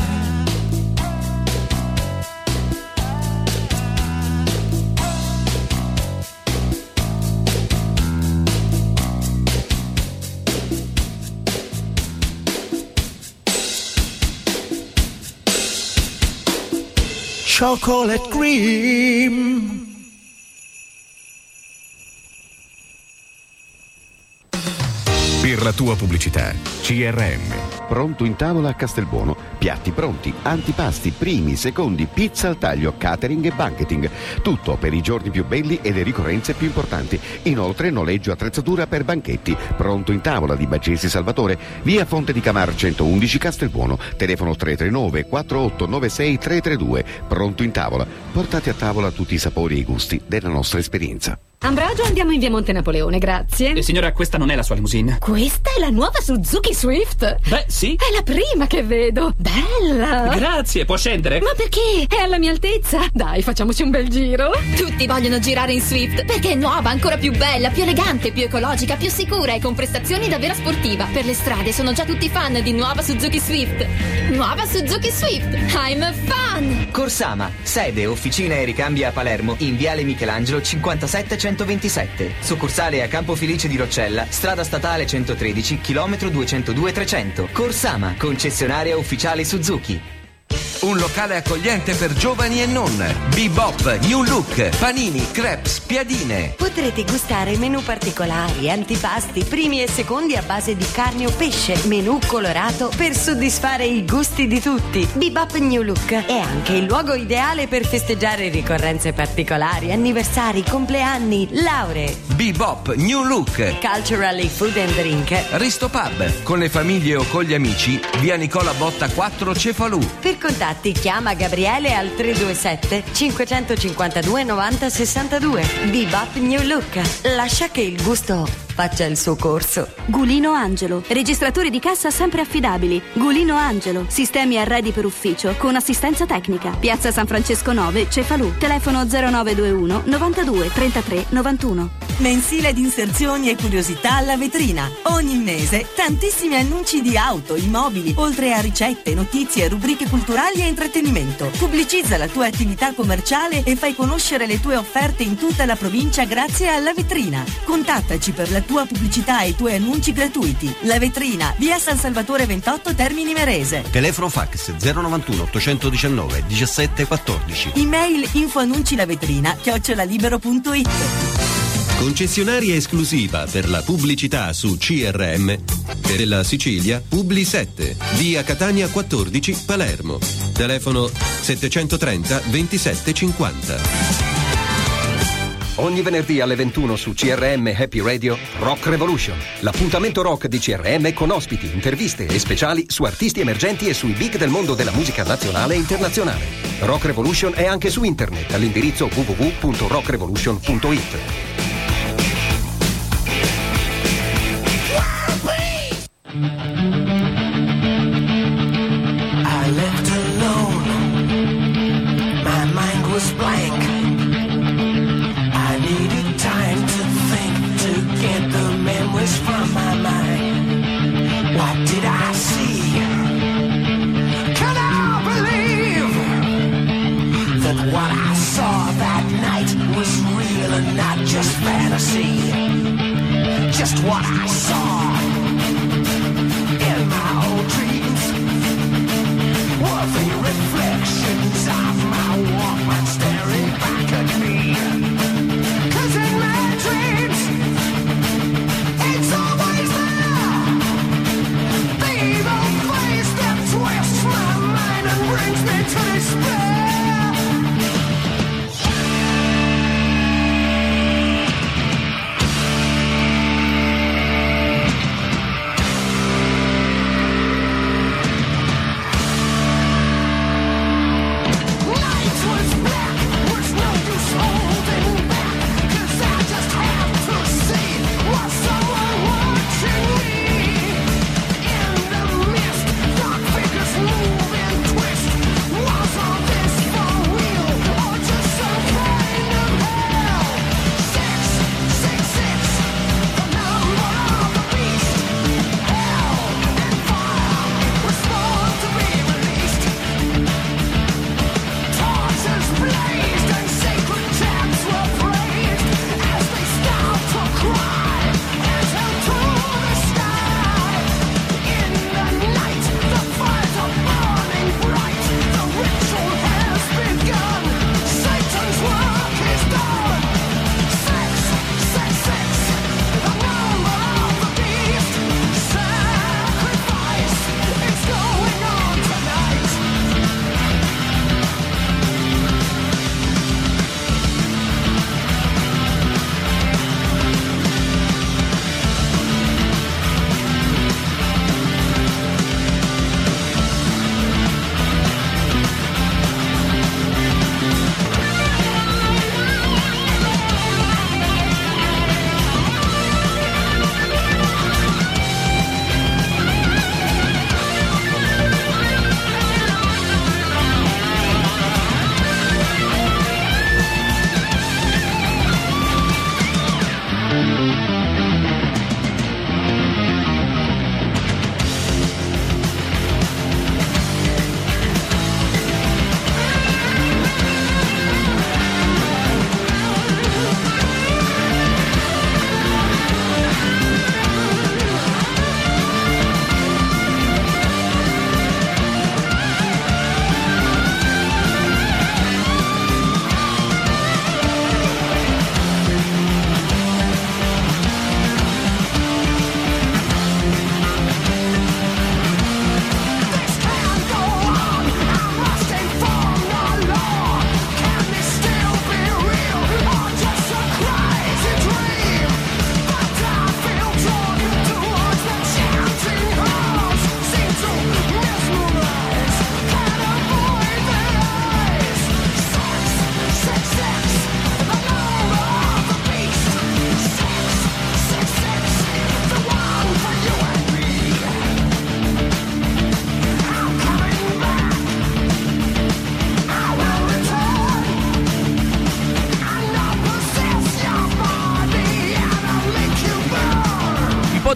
Chocolate cream. Per la tua pubblicità, C R M. Pronto in tavola a Castelbuono. Piatti pronti, antipasti, primi, secondi, pizza al taglio, catering e banqueting. Tutto per i giorni più belli e le ricorrenze più importanti. Inoltre noleggio attrezzatura per banchetti. Pronto in tavola di Baggesi Salvatore. Via Fonte di Camar centoundici Castelbuono. Telefono tre tre nove quattro otto nove sei tre tre due. Pronto in tavola. Portate a tavola tutti i sapori e i gusti della nostra esperienza. Ambrogio, andiamo in via Monte Napoleone, grazie. Eh, signora, questa non è la sua limousine. Questa è la nuova Suzuki Swift? Beh, sì. È la prima che vedo. Bella. Grazie, può scendere? Ma perché? È alla mia altezza. Dai, facciamoci un bel giro. Tutti vogliono girare in Swift perché è nuova, ancora più bella, più elegante, più ecologica, più sicura e con prestazioni davvero sportiva. Per le strade sono già tutti fan di nuova Suzuki Swift. Nuova Suzuki Swift. I'm a fan. Corsama, sede, officina e ricambi a Palermo, in viale Michelangelo cinquantasette centoventisette. Succursale a Campo Felice di Roccella, strada statale centotredici, chilometro duecentodue trecento. Corsama, concessionaria ufficiale Suzuki. Un locale accogliente per giovani e non. Bebop, New Look, panini, crepes, piadine. Potrete gustare menù particolari, antipasti, primi e secondi a base di carne o pesce, menù colorato per soddisfare i gusti di tutti. Bebop New Look è anche il luogo ideale per festeggiare ricorrenze particolari, anniversari, compleanni, lauree. Bebop, New Look. Culturally Food and Drink. Risto Pub, con le famiglie o con gli amici, via Nicola Botta quattro Cefalù. Per contatti chiama Gabriele al tre due sette cinquecentocinquantadue novanta sessantadue. Bebop New Look. Lascia che il gusto faccia il suo corso. Gulino Angelo, registratori di cassa sempre affidabili. Gulino Angelo, sistemi arredi per ufficio con assistenza tecnica. Piazza San Francesco nove, Cefalù. Telefono zero nove due uno novantadue trentatré novantuno. Mensile di inserzioni e curiosità alla vetrina. Ogni mese tantissimi annunci di auto, immobili, oltre a ricette, notizie, rubriche culturali e intrattenimento. Pubblicizza la tua attività commerciale e fai conoscere le tue offerte in tutta la provincia grazie alla vetrina. Contattaci per la tua pubblicità e i tuoi annunci gratuiti. La vetrina, via San Salvatore ventotto, Termini Imerese. Telefono fax zero novantuno ottocentodiciannove diciassette quattordici. Email infoannuncilavetrina chiocciolalibero punto it. Concessionaria esclusiva per la pubblicità su C R M per la Sicilia, Publi sette, via Catania quattordici, Palermo. Telefono settecentotrenta ventisette cinquanta. Ogni venerdì alle ventuno su C R M Happy Radio, Rock Revolution. L'appuntamento rock di C R M con ospiti, interviste e speciali su artisti emergenti e sui big del mondo della musica nazionale e internazionale. Rock Revolution è anche su internet all'indirizzo w w w punto rock revolution punto it. I left alone. My mind was blank. I needed time to think, to get the memories from my mind. What did I see? Can I believe that what I saw that night was real and not just fantasy? Just what I saw in my old dreams were the reflections of my Walkman staring back at me. 'Cause in my dreams, it's always there, the evil face that twists my mind and brings me to despair.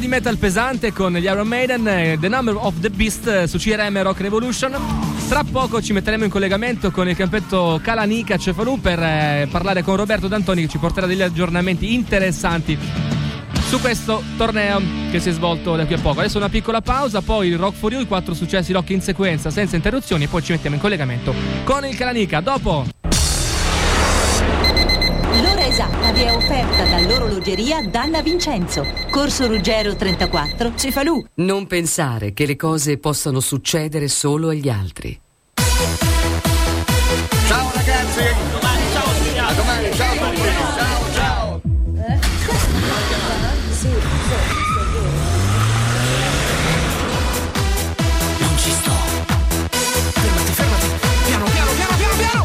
metal pesante con gli Iron Maiden, The Number of the Beast su C R M Rock Revolution. Tra poco ci metteremo in collegamento con il campetto Calanica Cefalù per eh, parlare con Roberto D'Antoni, che ci porterà degli aggiornamenti interessanti su questo torneo che si è svolto da qui a poco. Adesso una piccola pausa, poi il Rock for You, i quattro successi rock in sequenza senza interruzioni, e poi ci mettiamo in collegamento con il Calanica. Dopo l'ora esatta vi è offerta dall'orologeria Dalla Vincenzo, Corso Ruggero trentaquattro, Cefalù. Non pensare che le cose possano succedere solo agli altri. Ciao ragazzi, domani ciao signora, domani ciao ciao ciao. Non ci sto. Fermati, fermati. Piano, piano, piano, piano, piano.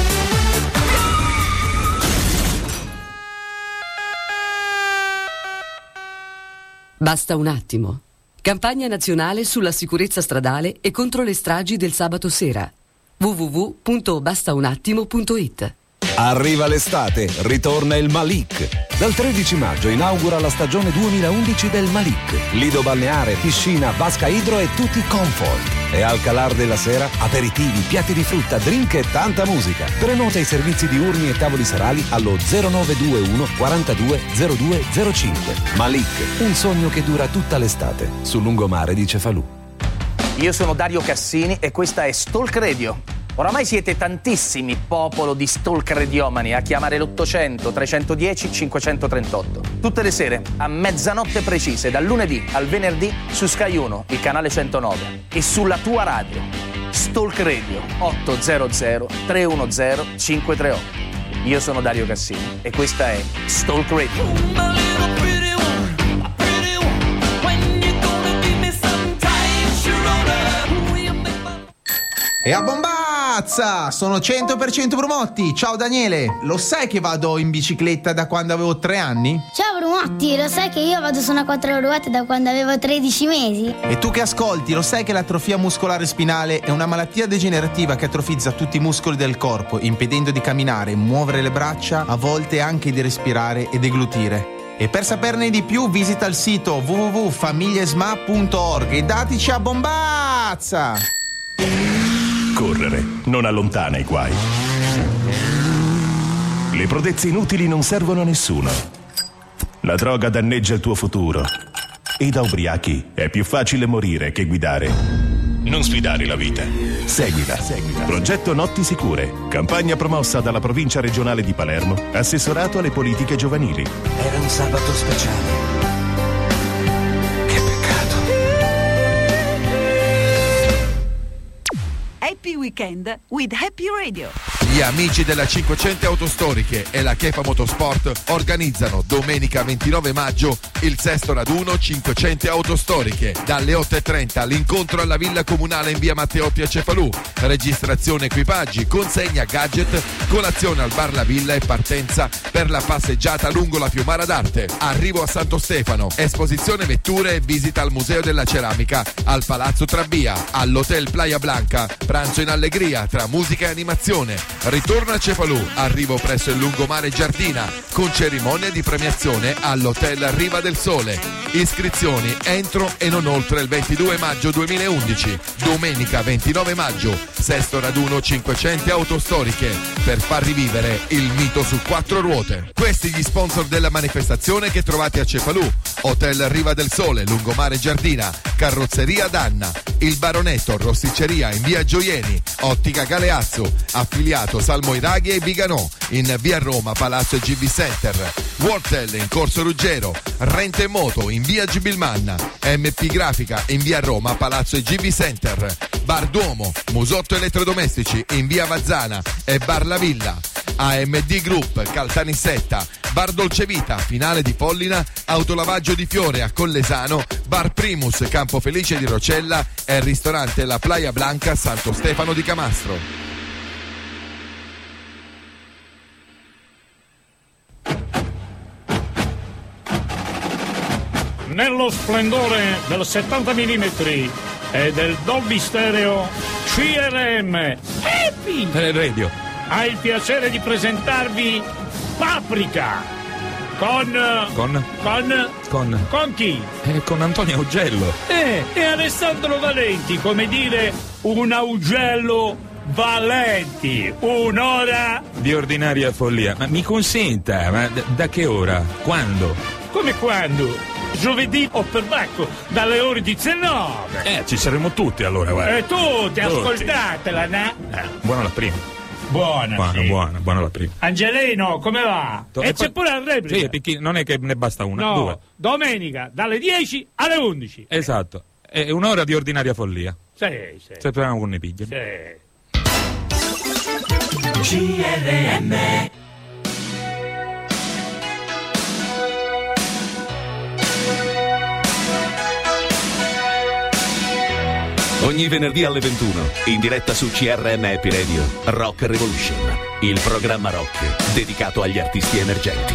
Basta un attimo. Campagna nazionale sulla sicurezza stradale e contro le stragi del sabato sera. w w w punto basta un attimo punto it. Arriva l'estate, ritorna il Malik. Dal tredici maggio inaugura la stagione duemilaundici del Malik. Lido balneare, piscina, vasca idro e tutti comfort. E al calar della sera, aperitivi, piatti di frutta, drink e tanta musica. Prenota i servizi diurni e tavoli serali allo zero nove due uno quarantadue zero due zero cinque. Malik, un sogno che dura tutta l'estate, sul lungomare di Cefalù. Io sono Dario Cassini e questa è Stalk Radio. Oramai siete tantissimi, popolo di stalk radiomani, a chiamare l'ottocento trecentodieci cinquecentotrentotto. Tutte le sere, a mezzanotte precise, dal lunedì al venerdì, su Sky uno, il canale centonove. E sulla tua radio. Stalk Radio otto zero zero tre uno zero cinque tre otto. Io sono Dario Cassini e questa è Stalk Radio. E a bombazza! Sono cento per cento promotti! Ciao Daniele! Lo sai che vado in bicicletta da quando avevo tre anni? Ciao Brumotti, lo sai che io vado su una quattro ruote da quando avevo tredici mesi? E tu che ascolti, lo sai che l'atrofia muscolare spinale è una malattia degenerativa che atrofizza tutti i muscoli del corpo, impedendo di camminare, muovere le braccia, a volte anche di respirare e deglutire. E per saperne di più visita il sito w w w punto famiglie s m a punto org e datici a bombazza! Correre non allontana i guai. Le prodezze inutili non servono a nessuno. La droga danneggia il tuo futuro. E da ubriachi è più facile morire che guidare. Non sfidare la vita. Seguila. Seguila. Progetto Notti Sicure. Campagna promossa dalla provincia regionale di Palermo. Assessorato alle politiche giovanili. Era un sabato speciale. Happy Weekend with Happy Radio. Gli amici della cinquecento Autostoriche e la Chefa Motorsport organizzano domenica ventinove maggio il sesto raduno cinquecento Autostoriche. Dalle otto e trenta l'incontro alla Villa Comunale in via Matteotti a Cefalù. Registrazione equipaggi, consegna gadget, colazione al bar La Villa e partenza per la passeggiata lungo la Fiumara d'Arte. Arrivo a Santo Stefano, esposizione vetture e visita al Museo della Ceramica al Palazzo Trabbia, all'Hotel Playa Blanca, pranzo in allegria tra musica e animazione. Ritorno a Cefalù, arrivo presso il lungomare Giardina con cerimonia di premiazione all'Hotel Riva del Sole. Iscrizioni entro e non oltre il ventidue maggio duemilaundici. Domenica ventinove maggio, sesto raduno cinquecento Autostoriche per far rivivere il mito su quattro ruote. Questi gli sponsor della manifestazione che trovate a Cefalù: Hotel Riva del Sole, lungomare Giardina, Carrozzeria Danna, il Baronetto, rosticceria in via Gioieni, Ottica Galeazzo, affiliato Salmoiraghi e Viganò in via Roma, Palazzo G V Center, Wortel in Corso Ruggero, Rente Moto in via Gibilmanna, M P Grafica in via Roma, Palazzo G V Center, Bar Duomo, Musotto Elettrodomestici in via Vazzana e Bar La Villa, A M D Group, Caltanissetta, Bar Dolcevita, Finale di Pollina, Autolavaggio di Fiore a Collesano, Bar Primus, Campo Felice di Rocella e il ristorante La Playa Blanca, Santo Stefano di Camastro. Nello splendore del settanta millimetri e del Dolby Stereo C R M Happy Radio ha il piacere di presentarvi Paprika, Con... Con? Con... Con? Con chi? Eh, con Antonio Augello. Eh, e Alessandro Valenti, come dire, un Augello Valenti, un'ora... Di ordinaria follia. Ma mi consenta, ma da, da che ora? Quando? Come quando? Giovedì o perbacco, dalle ore diciannove. Eh, ci saremo tutti allora, guarda. E tutti, Tutti. ascoltatela, no? Eh, buona la prima. Buona, Buona, sì. buona, buona la prima. Angelino, come va? To- e e c'è poi- pure la replica. Sì, perché non è che ne basta una, No, due. domenica, dalle dieci alle undici. Esatto. È un'ora di ordinaria follia. Sì, sì. Sappiamo con ne pigliano. Sì. C R M. Ogni venerdì alle ventuno, in diretta su C R M Happy Radio, Rock Revolution, il programma rock dedicato agli artisti emergenti.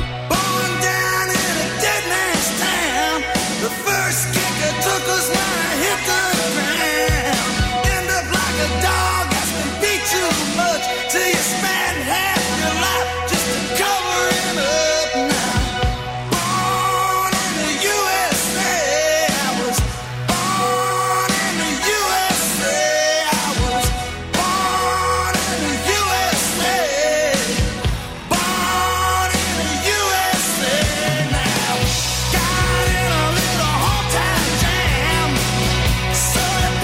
The first kick that took us when I hit the ground. End up like a dog that's been beat too much till you spend half your life just to cover it up now. Born in the U S A, I was born in the U S A, I was born in the U S A, born in the U S A now. Got in a little hometown jam, so it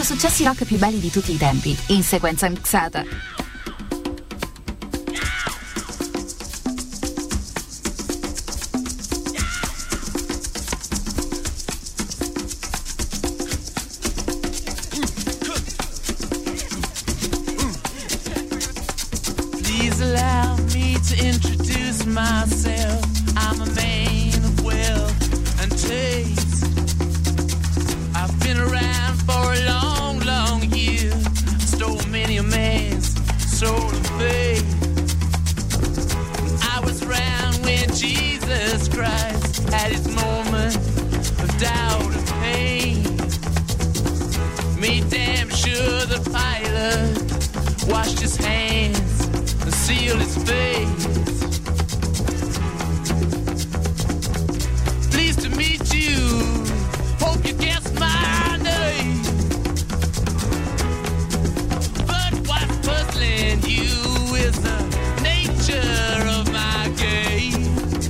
successi rock più belli di tutti i tempi, in sequenza mixata. Please allow me to introduce myself. I'm a man of wealth and taste. I've been around for a long, long year. Stole many a man's soul of faith. I was around when Jesus Christ had his moment of doubt and pain. Made damn sure the pilot washed his hands and sealed his face. Pleased to meet you. Hope you guessed my name. But what's puzzling you is the nature of my game.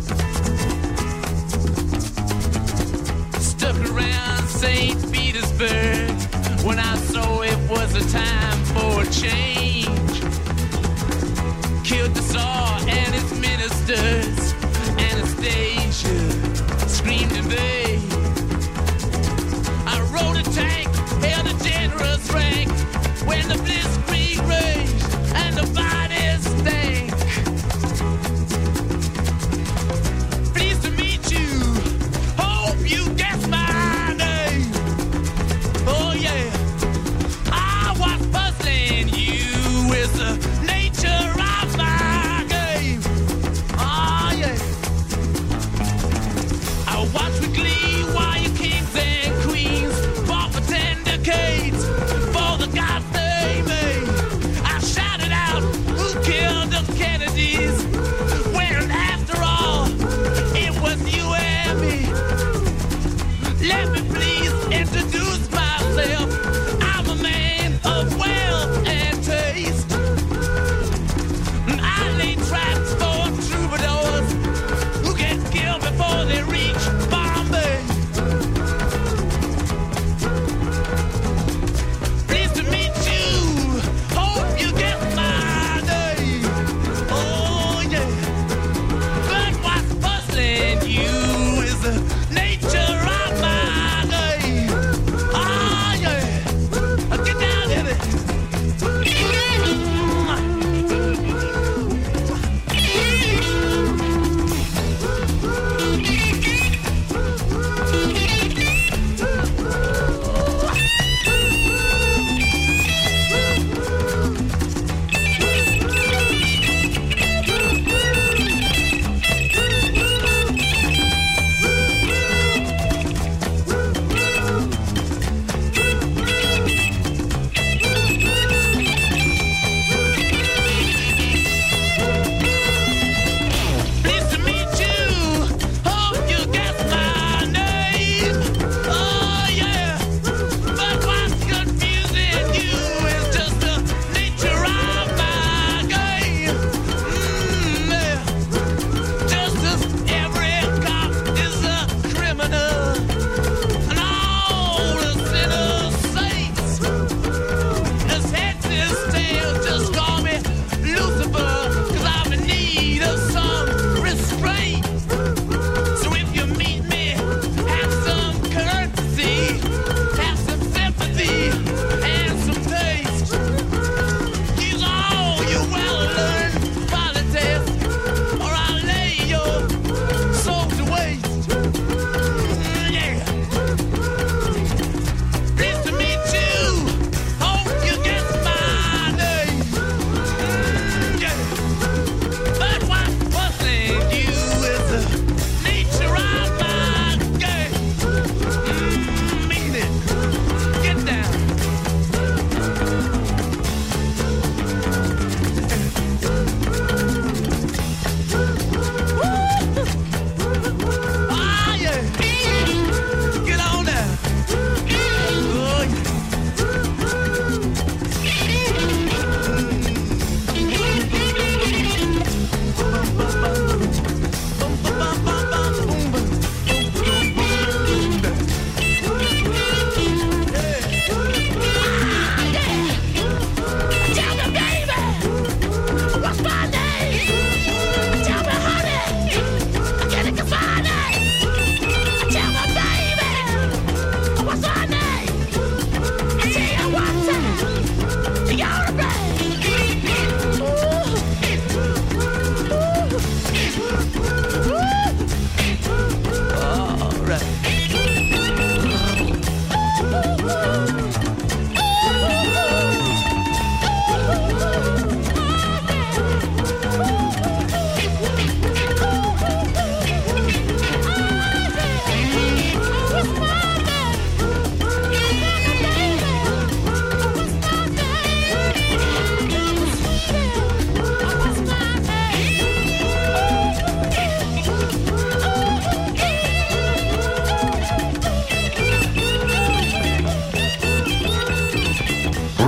Stuck around Saint Petersburg when I saw it was a time for change. Killed the Tsar and his ministers. Anastasia screamed in vain. I rode a tank, held a generous rank when the blitzkrieg raged and the bodies stank. Pleased to meet you. Hope you guess my name. Oh yeah. I was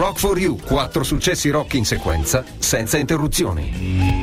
Rock for You, quattro successi rock in sequenza, senza interruzioni.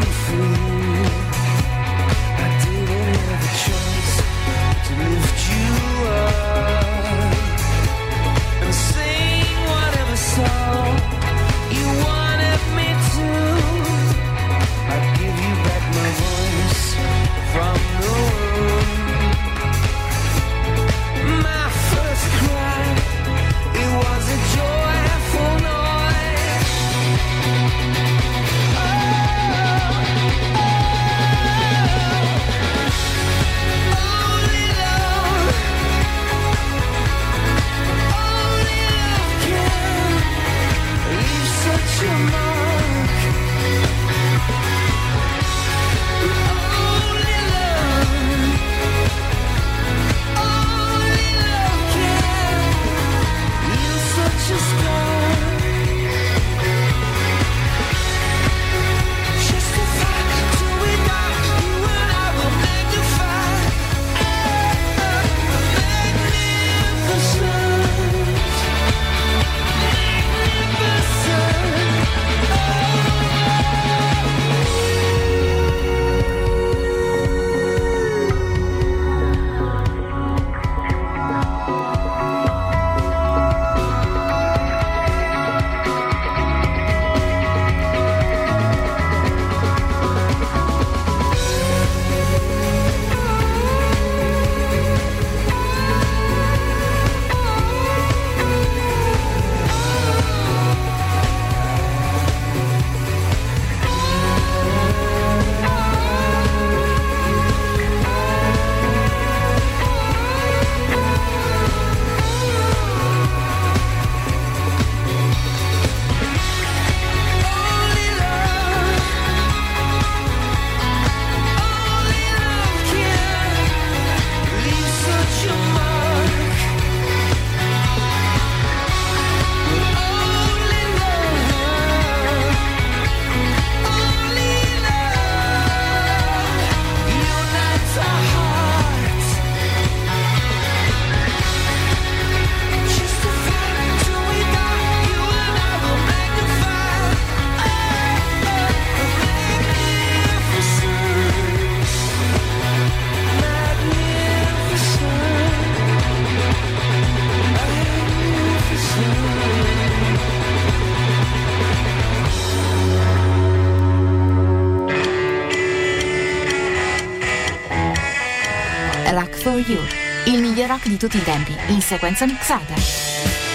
To lift you Rock for You. Il miglior rock di tutti i tempi, in sequenza mixata.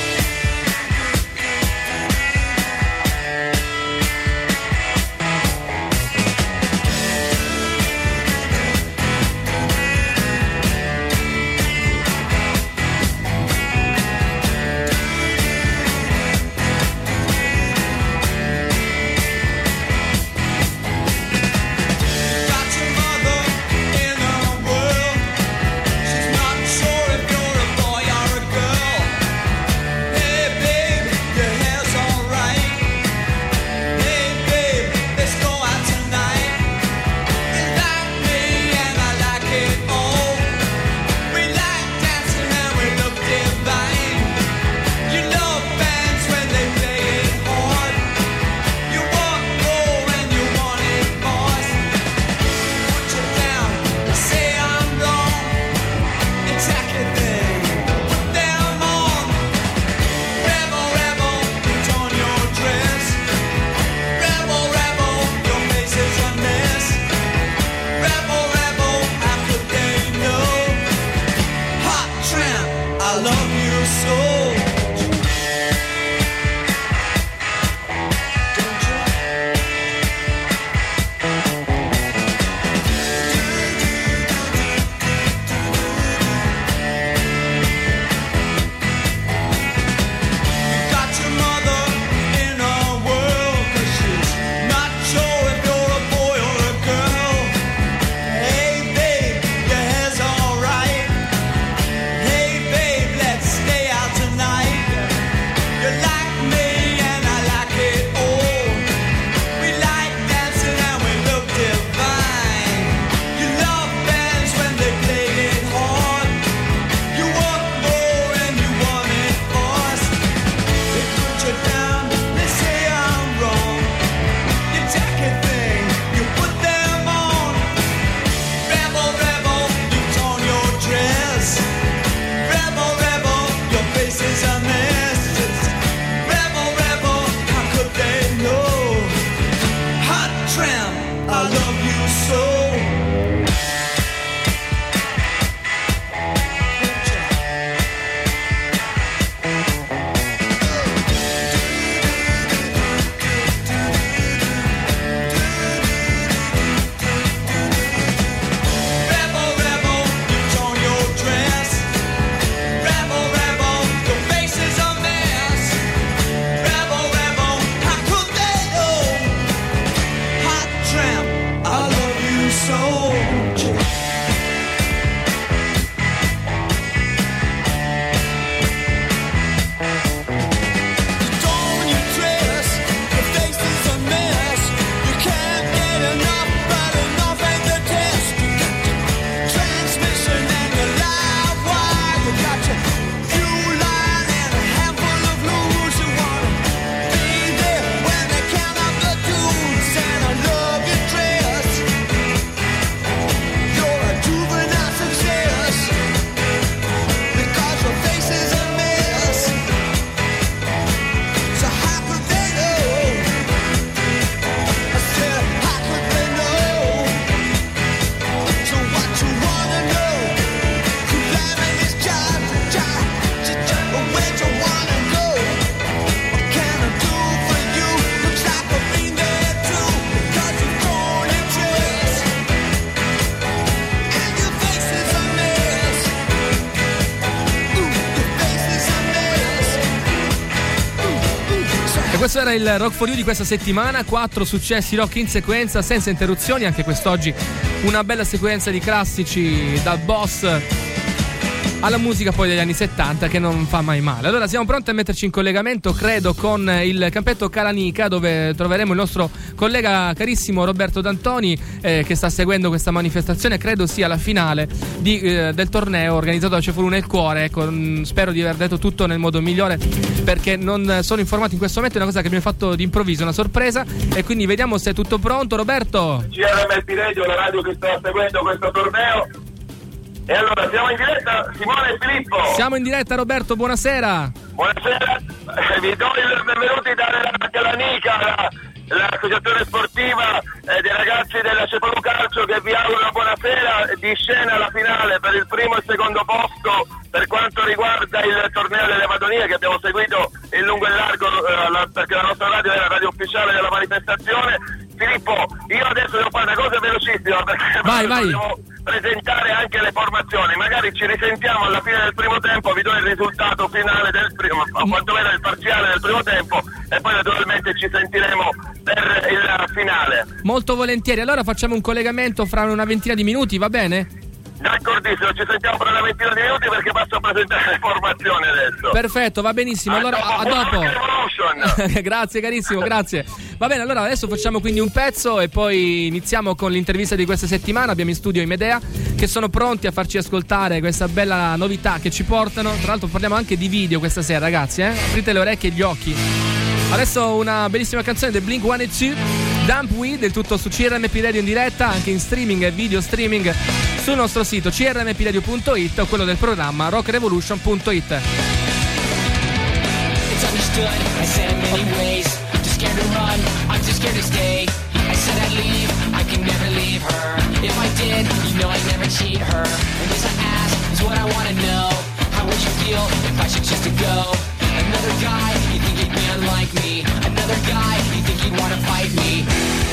Questo era il Rock for You di questa settimana, quattro successi rock in sequenza senza interruzioni, anche quest'oggi una bella sequenza di classici dal Boss alla musica poi degli anni settanta che non fa mai male. Allora siamo pronti a metterci in collegamento, credo, con il campetto Calanica, dove troveremo il nostro collega carissimo Roberto D'Antoni eh, che sta seguendo questa manifestazione, credo sia la finale di, eh, del torneo organizzato da Cefalù nel Cuore. Ecco, mh, spero di aver detto tutto nel modo migliore perché non sono informato in questo momento, è una cosa che abbiamo fatto d'improvviso, una sorpresa, e quindi vediamo se è tutto pronto. Roberto? C R M P Radio, la radio che sta seguendo questo torneo. E allora siamo in diretta, Simone e Filippo. Siamo in diretta, Roberto, buonasera. Buonasera, vi do il benvenuti dalla Calanica, la, l'associazione sportiva eh, dei ragazzi della Cefalù Calcio, che vi auguro una buona sera di scena alla finale per il primo e secondo posto per quanto riguarda il torneo delle Madonie, che abbiamo seguito in lungo e largo eh, la, perché la nostra radio è la radio ufficiale della manifestazione. Filippo, io adesso devo fare una cosa velocissima perché vai, vai. devo presentare anche le formazioni, magari ci risentiamo alla fine del primo tempo, vi do il risultato finale del primo, o quantomeno il parziale del primo tempo, e poi naturalmente ci sentiremo per il finale. Molto volentieri, allora facciamo un collegamento fra una ventina di minuti, va bene? D'accordissimo, ci sentiamo per una ventina di minuti perché passo a presentare le formazioni adesso. Perfetto, va benissimo, allora a dopo. Grazie carissimo, grazie. Va bene, allora adesso facciamo quindi un pezzo e poi iniziamo con l'intervista di questa settimana. Abbiamo in studio i Medea che sono pronti a farci ascoltare questa bella novità che ci portano. Tra l'altro parliamo anche di video questa sera, ragazzi, eh? Aprite le orecchie e gli occhi. Adesso una bellissima canzone del Blink centodue, Dumpweed, del tutto su C R M P Radio in diretta, anche in streaming e video streaming sul nostro sito c r m p radio punto it o quello del programma rock revolution punto it. It's understood, I said in many ways. I'm too scared to run, I'm too scared to stay. I said I'd leave, I can never leave her. If I did, you know I'd never cheat her. And this I ask is what I wanna know. How would you feel if I should choose to go? Another guy, you think he'd be unlike me. Another guy, you think he'd wanna fight me.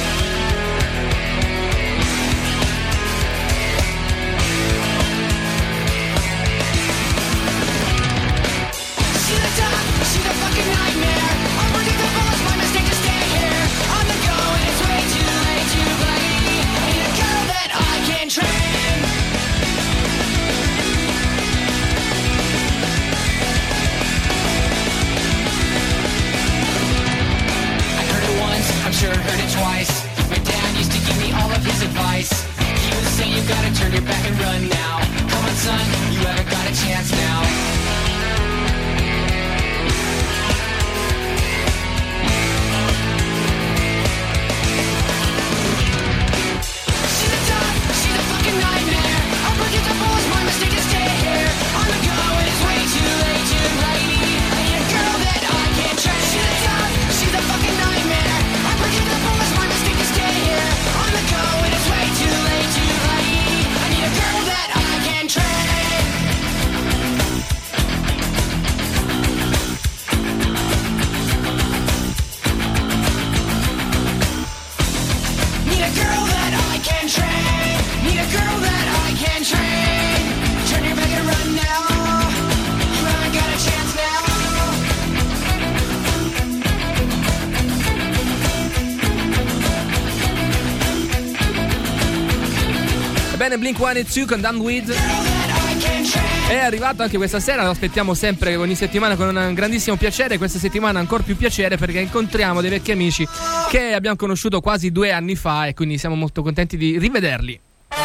See the top, see the fucking nightmare. Unpredictable, it's my mistake to stay here. On the go, and it's way too late to blame. I need a girl that I can train. I'm sure I heard it twice. My dad used to give me all of his advice. He would say you gotta turn your back and run now. Come on son, you haven't got a chance now. See the top, see the fucking nightmare. Unpredictable is my mistake to stay here. On the go, it is way too late to blame me. I need a girl that I can train. See the top, see the fucking nightmare. Unpredictable is my mistake to stay here. On the go, it is way too late to blame. I need a girl that I can train. Need a girl that I can train. Need a girl that I can train. Turn your back and run now. You haven't got a chance now. Bene, Blink centodue con Dumpweed è arrivato anche questa sera, lo aspettiamo sempre ogni settimana con un grandissimo piacere. Questa settimana ancora più piacere perché incontriamo dei vecchi amici che abbiamo conosciuto quasi due anni fa e quindi siamo molto contenti di rivederli.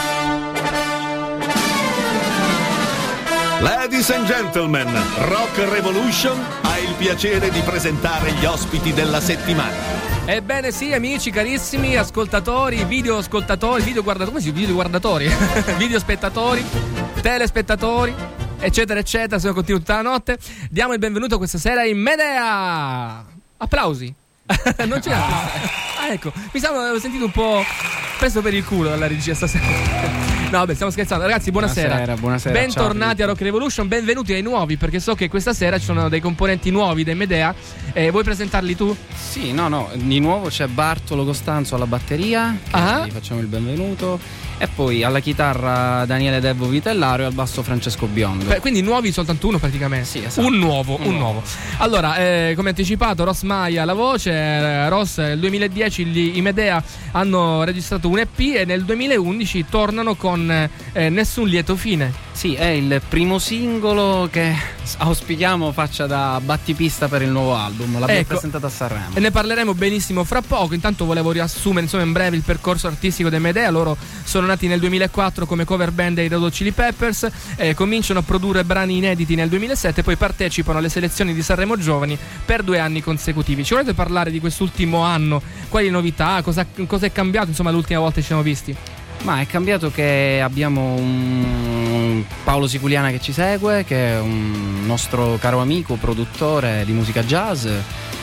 Ladies and gentlemen, Rock Revolution ha il piacere di presentare gli ospiti della settimana. Ebbene sì, amici carissimi, ascoltatori, video ascoltatori, video guardatori, come si dice? Video guardatori, video spettatori, telespettatori, eccetera eccetera, sono continui tutta la notte. Diamo il benvenuto questa sera ai Medea. Applausi. Non c'è applausi. Ah, ecco, mi sa che ho sentito un po' preso per il culo dalla regia stasera. No, vabbè, stiamo scherzando. Ragazzi, buonasera. Buonasera, buonasera. Bentornati ciao. a Rock Revolution, benvenuti ai nuovi, perché so che questa sera ci sono dei componenti nuovi dei Medea. Eh, vuoi presentarli tu? Sì, no, no, di nuovo c'è Bartolo Costanzo alla batteria, che ah. gli facciamo il benvenuto. E poi alla chitarra Daniele Devo Vitellario e al basso Francesco Biondo. Beh, quindi nuovi soltanto uno praticamente. Sì, esatto. Un nuovo, un, un nuovo. nuovo. Allora, eh, come anticipato, Ross Maia alla voce. eh, Ross nel duemiladieci gli, i Medea hanno registrato un E P e nel duemilaundici tornano con eh, Nessun lieto fine. Sì, è il primo singolo che auspichiamo faccia da battipista per il nuovo album. L'abbiamo ecco, presentato a Sanremo. E ne parleremo benissimo fra poco. Intanto volevo riassumere insomma in breve il percorso artistico dei Medea. Loro sono nati nel duemilaquattro come cover band dei Red Hot Chili Peppers, eh, cominciano a produrre brani inediti nel duemilasette e poi partecipano alle selezioni di Sanremo Giovani per due anni consecutivi. Ci volete parlare di quest'ultimo anno? Quali novità? Cosa, cosa è cambiato insomma l'ultima volta che ci siamo visti? Ma è cambiato che abbiamo un Paolo Siculiana che ci segue, che è un nostro caro amico, produttore di musica jazz,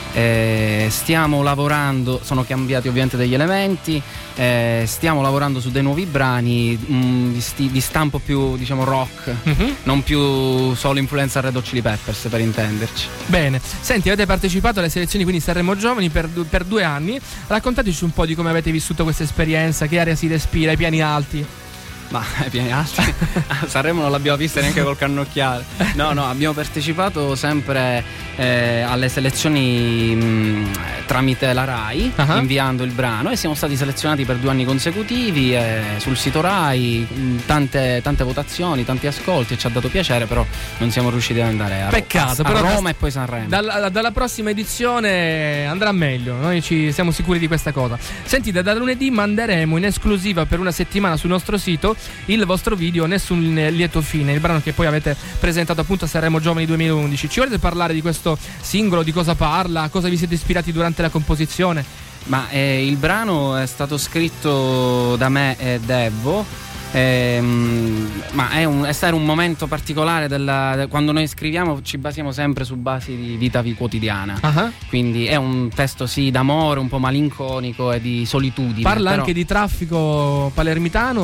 Eh, stiamo lavorando, sono cambiati ovviamente degli elementi, eh, stiamo lavorando su dei nuovi brani mh, di, sti, di stampo più, diciamo, rock, mm-hmm. non più solo influenza Red Hot Chili Peppers, per intenderci. Bene, senti, avete partecipato alle selezioni quindi Sanremo Giovani per, per due anni, raccontateci un po' di come avete vissuto questa esperienza, che aria si respira, i piani alti. Ma ai piani alti Sanremo non l'abbiamo vista neanche col cannocchiale. No, no, abbiamo partecipato sempre eh, alle selezioni mh, tramite la Rai, uh-huh. inviando il brano, e siamo stati selezionati per due anni consecutivi eh, sul sito Rai, mh, tante, tante votazioni, tanti ascolti, e ci ha dato piacere, però non siamo riusciti ad andare a, Peccato, a, a però Roma da, e poi Sanremo. Dalla, dalla prossima edizione andrà meglio, noi ci siamo sicuri di questa cosa. Sentite, da lunedì manderemo in esclusiva per una settimana sul nostro sito il vostro video Nessun lieto fine, il brano che poi avete presentato appunto a Sanremo Giovani duemilaundici. Ci volete parlare di questo singolo, di cosa parla, a cosa vi siete ispirati durante la composizione? Ma eh, il brano è stato scritto da me e Devo. Ehm, ma è, un, è stato un momento particolare della, de, quando noi scriviamo ci basiamo sempre su basi di vita quotidiana, uh-huh. quindi è un testo sì d'amore, un po' malinconico e di solitudine. Parla però... anche di traffico palermitano?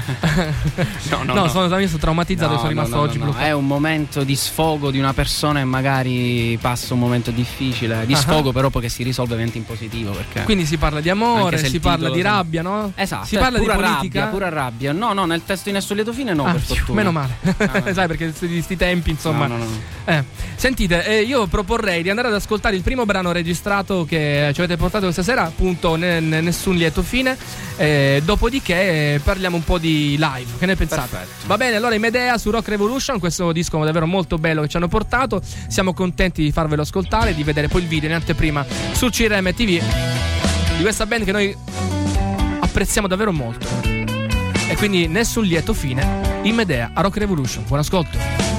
no, no, no, no. Sono, io sono traumatizzato no, e sono rimasto no, no, oggi no, no. È un momento di sfogo di una persona e magari passa un momento difficile di uh-huh. sfogo, però poi che si risolve ovviamente in positivo, perché quindi si parla di amore, si parla di rabbia, no? Esatto, si parla di politica, rabbia, pura rabbia. No, no, nel testo di Nessun lieto fine no, ah, per fortuna. Meno male. Ah, sai, perché di sti tempi, insomma. No, no, no. Eh. Sentite, eh, io proporrei di andare ad ascoltare il primo brano registrato che ci avete portato questa sera, appunto ne, ne, Nessun lieto fine. Eh, dopodiché parliamo un po' di live. Che ne pensate? Perfetto. Va bene, allora i Medea su Rock Revolution, questo disco davvero molto bello che ci hanno portato. Siamo contenti di farvelo ascoltare, di vedere poi il video in anteprima su C R M T V di questa band che noi apprezziamo davvero molto. E quindi Nessun lieto fine, in Medea a Rock Revolution. Buon ascolto.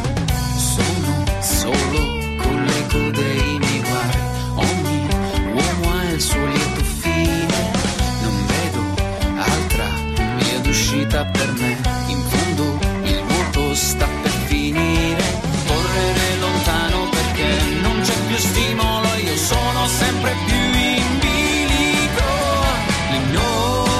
Sono solo con l'eco dei miei guai, ogni uomo ha il suo lieto fine, non vedo altra via d'uscita per me, in fondo il vuoto sta per finire, correre lontano perché non c'è più stimolo, io sono sempre più in bilico, l'inno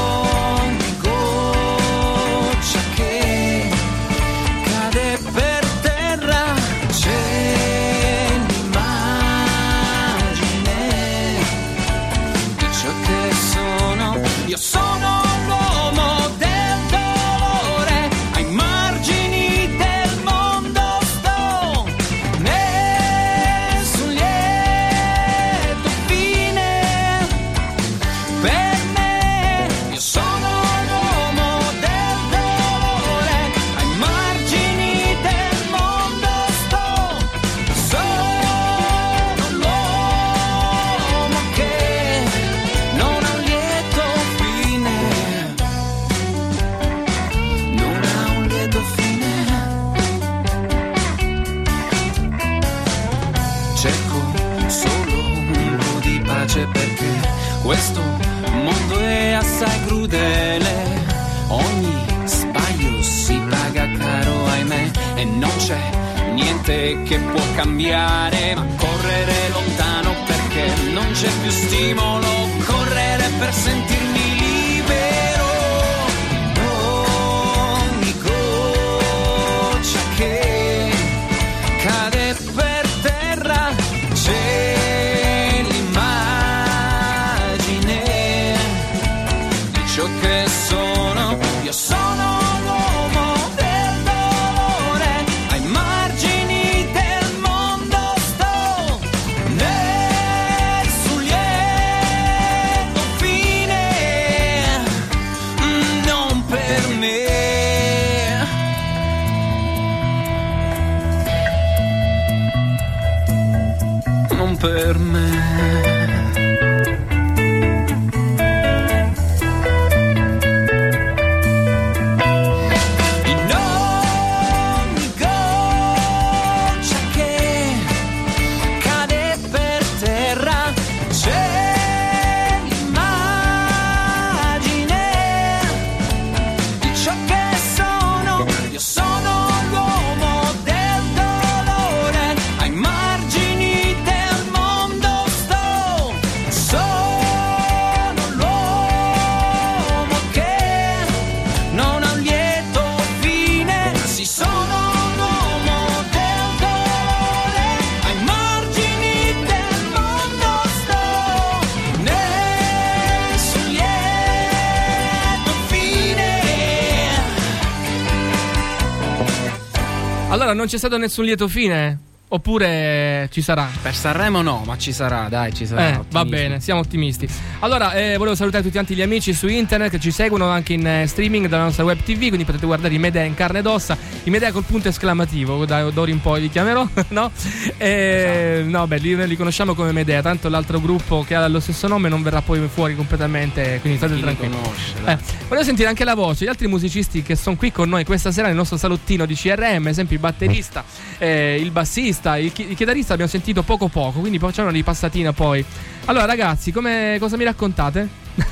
per terra c'è l'immagine di ciò che sono. Io sono l'uomo del dolore, ai margini del mondo sto, nessun lieto fine per me. Io sono l'uomo del dolore, ai margini perché questo mondo è assai crudele, ogni sbaglio si paga caro, ahimè, e non c'è niente che può cambiare, ma correre lontano perché non c'è più stimolo, correre per sentirmi libero, ogni goccia che cade per terra c'è ciò che sono. Io sono l'uomo del dolore, ai margini del mondo sto, nessun lieto fine, non per me. Non per me. Sto Allora, non c'è stato nessun lieto fine? Oppure ci sarà? Per Sanremo no, ma ci sarà, dai, ci sarà. Eh, va bene, siamo ottimisti. Allora, eh, volevo salutare tutti quanti gli amici su internet che ci seguono anche in eh, streaming dalla nostra web tivù, quindi potete guardare i Medea in carne ed ossa, i Medea col punto esclamativo, da d'ora in poi li chiamerò, no? E, esatto. No, beh, li, li conosciamo come Medea, tanto l'altro gruppo che ha lo stesso nome non verrà poi fuori completamente, quindi state tranquilli. Eh, volevo sentire anche la voce, gli altri musicisti che sono qui con noi questa sera nel nostro salottino di C R M, ad esempio il batterista, eh, il bassista, Il, chi- il chitarrista abbiamo sentito poco poco, quindi facciamo una ripassatina poi. Allora ragazzi, come, cosa mi raccontate?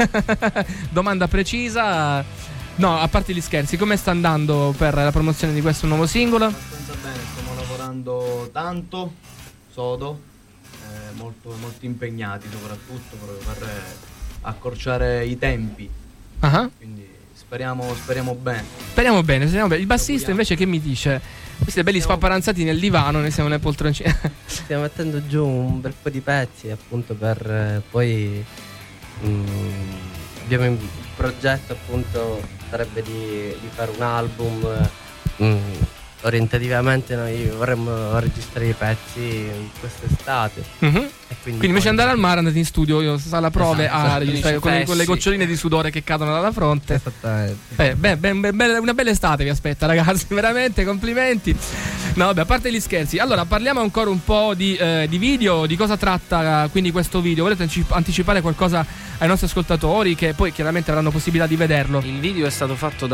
Domanda precisa. No, a parte gli scherzi, come sta andando per la promozione di questo nuovo singolo? Abbastanza bene, stiamo lavorando tanto, sodo, eh, molto, molto impegnati soprattutto proprio per accorciare i tempi. Uh-huh. Quindi speriamo, speriamo bene. Speriamo bene, speriamo bene. Il bassista invece che mi dice? Questi belli spaparanzati nel divano, noi siamo nel poltroncino. Stiamo mettendo giù un bel po' di pezzi appunto per eh, poi mh, abbiamo in progetto appunto sarebbe di, di fare un album. Mh, orientativamente noi vorremmo registrare i pezzi quest'estate. Mm-hmm. E quindi, quindi invece di andare al mare andate in studio, io sala prove esatto, a esatto, registrare con, le, con le goccioline di sudore che cadono dalla fronte. Esattamente. Eh, beh, beh, beh, beh, una bella estate vi aspetta ragazzi, veramente complimenti. No vabbè, a parte gli scherzi, allora parliamo ancora un po' di, eh, di video, di cosa tratta quindi questo video. Volete anticipare qualcosa ai nostri ascoltatori che poi chiaramente avranno possibilità di vederlo? Il video è stato fatto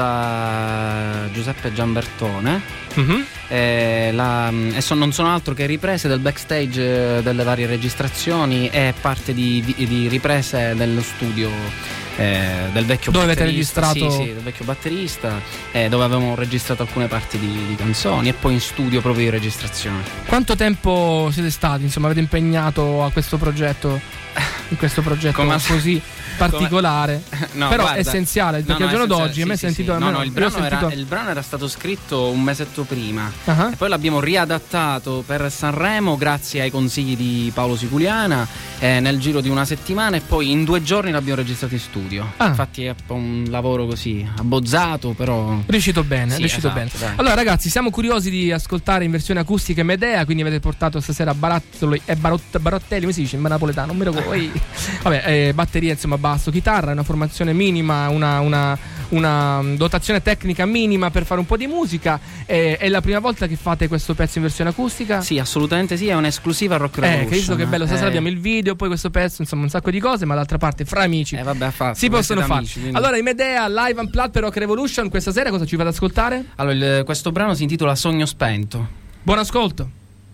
da Giuseppe Giambertone. Mm-hmm. E, la, e son, non sono altro che riprese del backstage delle varie registrazioni e parte di, di, di riprese dello studio eh, del vecchio dove batterista. Avete registrato? Sì, sì, del vecchio batterista, eh, dove avevamo registrato alcune parti di, di canzoni e poi in studio proprio di registrazione. Quanto tempo siete stati, insomma, avete impegnato a questo progetto? In questo progetto come così particolare, no, però guarda, essenziale, perché no, no, al giorno d'oggi sì, a me sì, sentito, sì. No, no, il brano, sentito... era, il brano era stato scritto un mesetto prima uh-huh. e poi l'abbiamo riadattato per Sanremo grazie ai consigli di Paolo Siculiana eh, nel giro di una settimana e poi in due giorni l'abbiamo registrato in studio. Ah. Infatti è un lavoro così abbozzato, però riuscito bene, sì, riuscito esatto, bene. Allora ragazzi, siamo curiosi di ascoltare in versione acustica Medea, quindi avete portato stasera Barattoli e Barot- Barottelli, come si dice in napoletano, non mi ricordo. Vabbè, eh, batteria, insomma, basso, chitarra, una formazione minima, una, una, una dotazione tecnica minima per fare un po' di musica. Eh, è la prima volta che fate questo pezzo in versione acustica? Sì, assolutamente sì, è un'esclusiva Rock Revolution. Eh, che visto che bello, stasera eh. abbiamo il video, poi questo pezzo, insomma, un sacco di cose, ma d'altra parte fra amici eh, vabbè, fatto, si possono fare. Amici, quindi... Allora, i Medea live unplugged per Rock Revolution, questa sera cosa ci fate ascoltare? Allora, il, questo brano si intitola Sogno spento. Buon ascolto.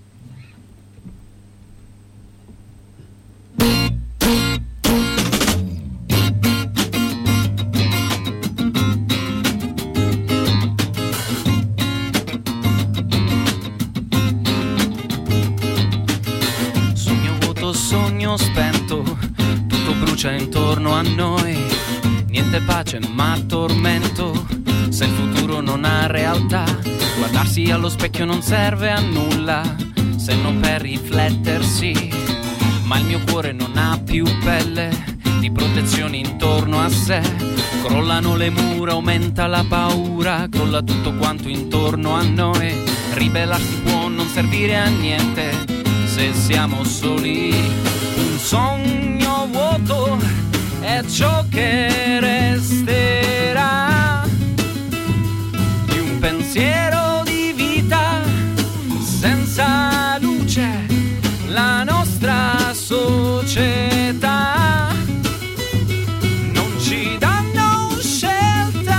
Sogno spento, tutto brucia intorno a noi, niente pace ma tormento, se il futuro non ha realtà, guardarsi allo specchio non serve a nulla, se non per riflettersi, ma il mio cuore non ha più pelle, di protezione intorno a sé, crollano le mura, aumenta la paura, crolla tutto quanto intorno a noi, ribellarsi può non servire a niente, se siamo soli, un sogno vuoto è ciò che resterà di un pensiero di vita senza luce, la nostra società non ci danno scelta.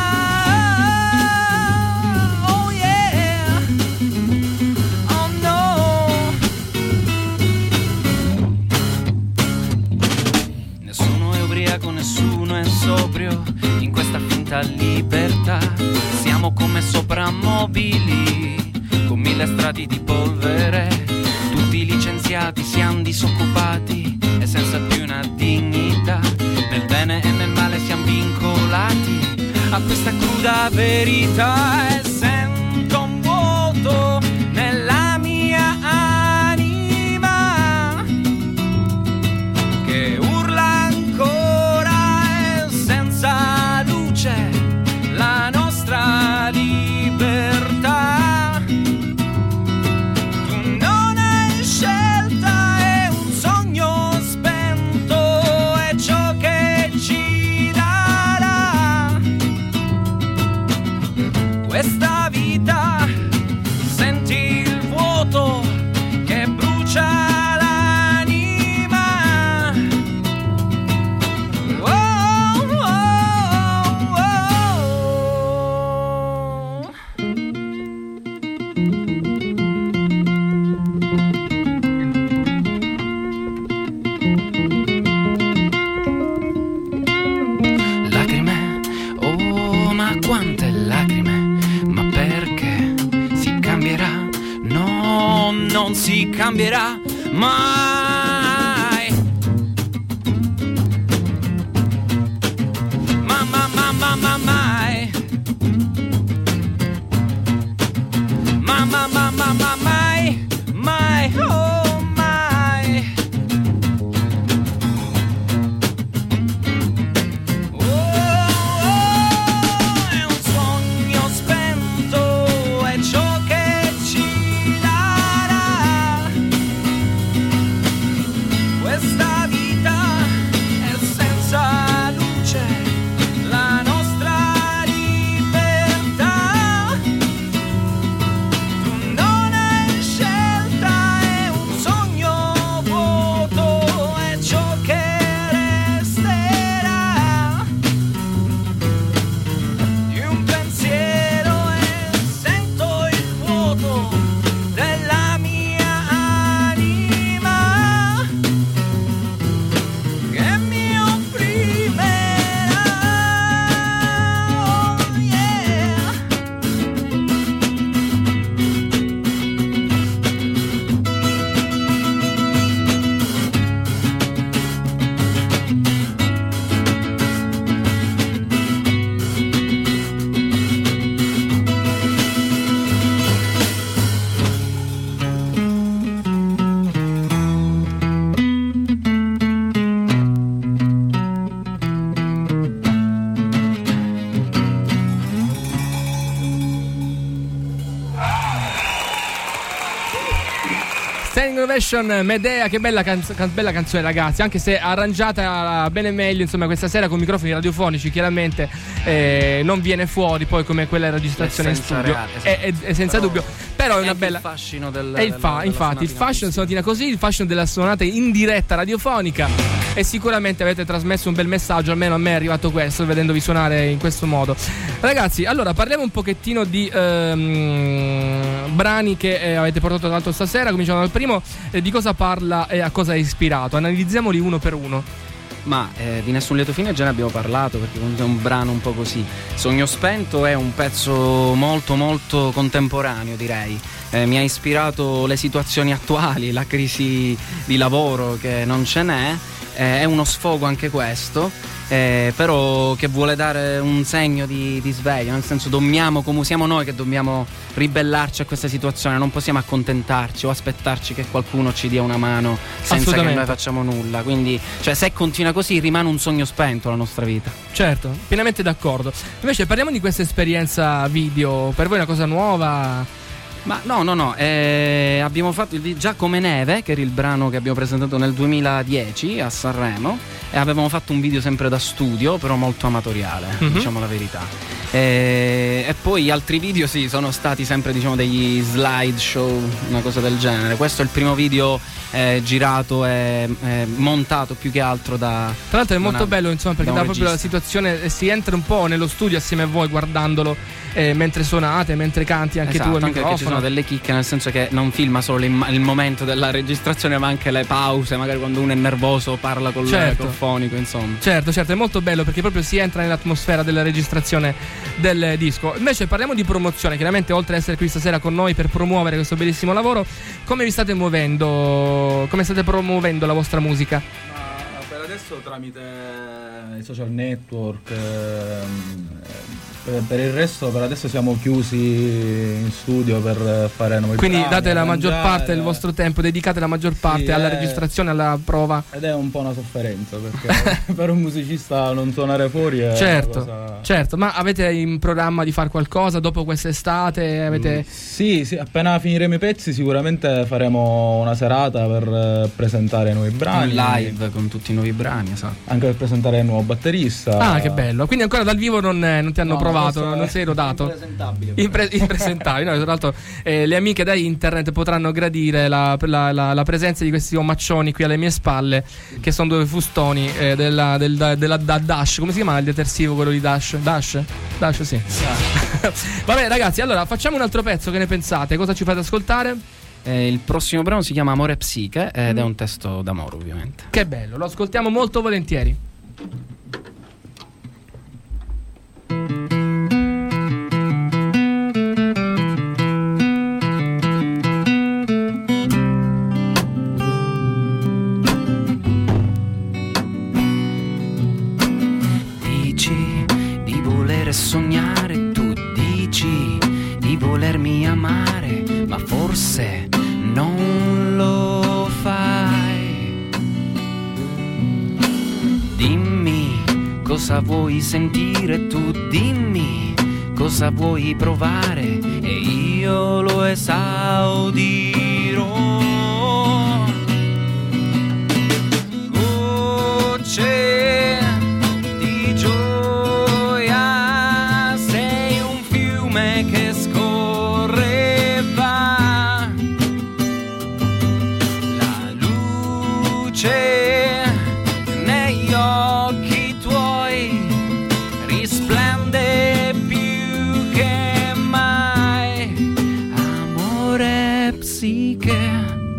Oh yeah, oh no. Nessuno è ubriaco, nessuno è sobrio in questa finta libertà. Siamo come soprammobili con mille strati di polvere, tutti licenziati, siamo disoccupati e senza più una dignità. Nel bene e nel male siamo vincolati a questa cruda verità e sento un vuoto nella mia anima che urla ancora e senza luce la nostra libertà non si cambierà mai. Mamma, mamma, mamma, mai. Mamma, mamma, mamma, mai, mai, oh, mai. Oh, oh, è un sogno spento, è ciò che ci darà questa vita, è senza luce la nostra libertà. Tu non hai scelta, è un sogno vuoto, è ciò che resterà di un pensiero, e sento il vuoto della mia anima che mi opprimerà. Oh yeah. Standing Ovation, Medea, che bella, canzo- can- bella canzone ragazzi, anche se arrangiata bene meglio, insomma, questa sera con microfoni radiofonici, chiaramente eh, non viene fuori poi come quella registrazione in Senza studio, reale, è, è- è senza Però dubbio, però è una anche bella... il fascino del, È il fa- della- infatti, della il fashion sonatina così, il fashion della suonata in diretta radiofonica, e sicuramente avete trasmesso un bel messaggio, almeno a me è arrivato questo, vedendovi suonare in questo modo. Ragazzi, allora parliamo un pochettino di ehm, brani che eh, avete portato tanto stasera, cominciamo dal primo, eh, di cosa parla e a cosa è ispirato, analizziamoli uno per uno. Ma eh, di Nessun lieto fine già ne abbiamo parlato, perché comunque è un brano un po' così. Sogno spento è un pezzo molto molto contemporaneo, direi. Eh, mi ha ispirato le situazioni attuali, la crisi di lavoro che non ce n'è, eh, è uno sfogo anche questo, eh, però che vuole dare un segno di, di sveglia, nel senso dobbiamo, come siamo noi che dobbiamo ribellarci a questa situazione, non possiamo accontentarci o aspettarci che qualcuno ci dia una mano senza che noi facciamo nulla, quindi cioè se continua così rimane un sogno spento la nostra vita. Certo, pienamente d'accordo. Invece parliamo di questa esperienza video, per voi è una cosa nuova? Ma no, no, no, eh, abbiamo fatto il, già Come Neve, che era il brano che abbiamo presentato nel duemiladieci a Sanremo, e avevamo fatto un video sempre da studio, però molto amatoriale, mm-hmm. diciamo la verità. E, e poi altri video sì, sono stati sempre diciamo degli slideshow, una cosa del genere. Questo è il primo video eh, girato e eh, montato più che altro da... Tra l'altro è molto una, bello, insomma, perché dà proprio la situazione, si entra un po' nello studio assieme a voi guardandolo eh, mentre suonate, mentre canti anche esatto, tu al anche microfono. Ci sono delle chicche, nel senso che non filma solo il, il momento della registrazione, ma anche le pause, magari quando uno è nervoso parla col certo. microfonico, insomma. Certo, certo, è molto bello perché proprio si entra nell'atmosfera della registrazione del disco. Invece parliamo di promozione, chiaramente oltre ad essere qui stasera con noi per promuovere questo bellissimo lavoro, come vi state muovendo? Come state promuovendo la vostra musica? Ma per adesso tramite i social network, ehm, per il resto per adesso siamo chiusi in studio per fare nuovi Quindi brani, date la maggior arrangiare. parte del vostro tempo, dedicate la maggior parte Sì, alla è- registrazione, alla prova. Ed è un po' una sofferenza perché per un musicista non suonare fuori è Certo, una cosa... certo, ma avete in programma di fare qualcosa dopo quest'estate? Avete... Sì, sì, appena finiremo i pezzi sicuramente faremo una serata per eh, presentare i nuovi brani. Un live con tutti i nuovi brani, esatto. Anche per presentare il nuovo batterista. Ah, che bello. Quindi ancora dal vivo non, eh, non ti hanno No, provato, questo non è sei rodato. impresentabile. Impre- impresentabile. No, tra l'altro eh, le amiche da internet potranno gradire la, la, la, la presenza di questi omaccioni qui alle mie spalle, che sono due fustoni eh, della, del, da, della da Dash. Come si chiama il detersivo quello di Dash? Dash? Dash, sì. Vabbè ragazzi, allora facciamo un altro pezzo, che ne pensate? Cosa ci fate ascoltare? Eh, il prossimo brano si chiama Amore Psiche ed Mm. è un testo d'amore, ovviamente. Che bello, lo ascoltiamo molto volentieri. forse non lo fai. Dimmi cosa vuoi sentire tu, dimmi cosa vuoi provare e io lo esaudirò. Gocce di gioia, sei un fiume che scorre va. La luce negli occhi tuoi risplende più che mai. Amore psiche.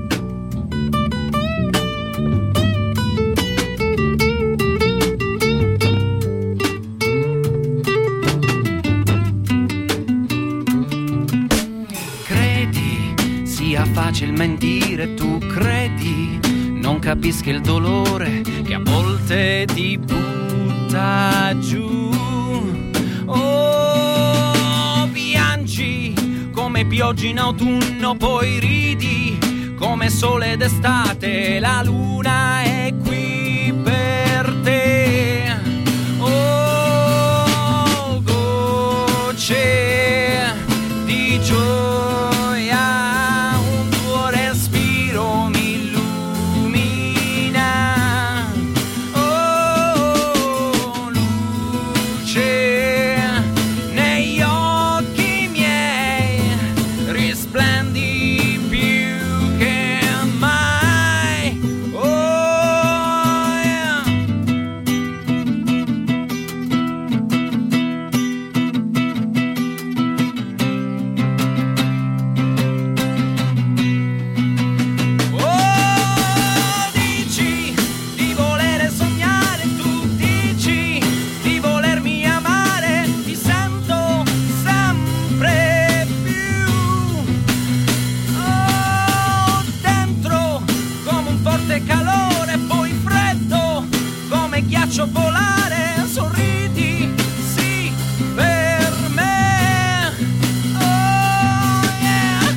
Facile mentire, tu credi non capischi il dolore che a volte ti butta giù. Oh, piangi come pioggia in autunno, poi ridi come sole d'estate, la luna è qui per te. Oh, gocce di gioia, volare, sorridi, sì, per me. Oh yeah.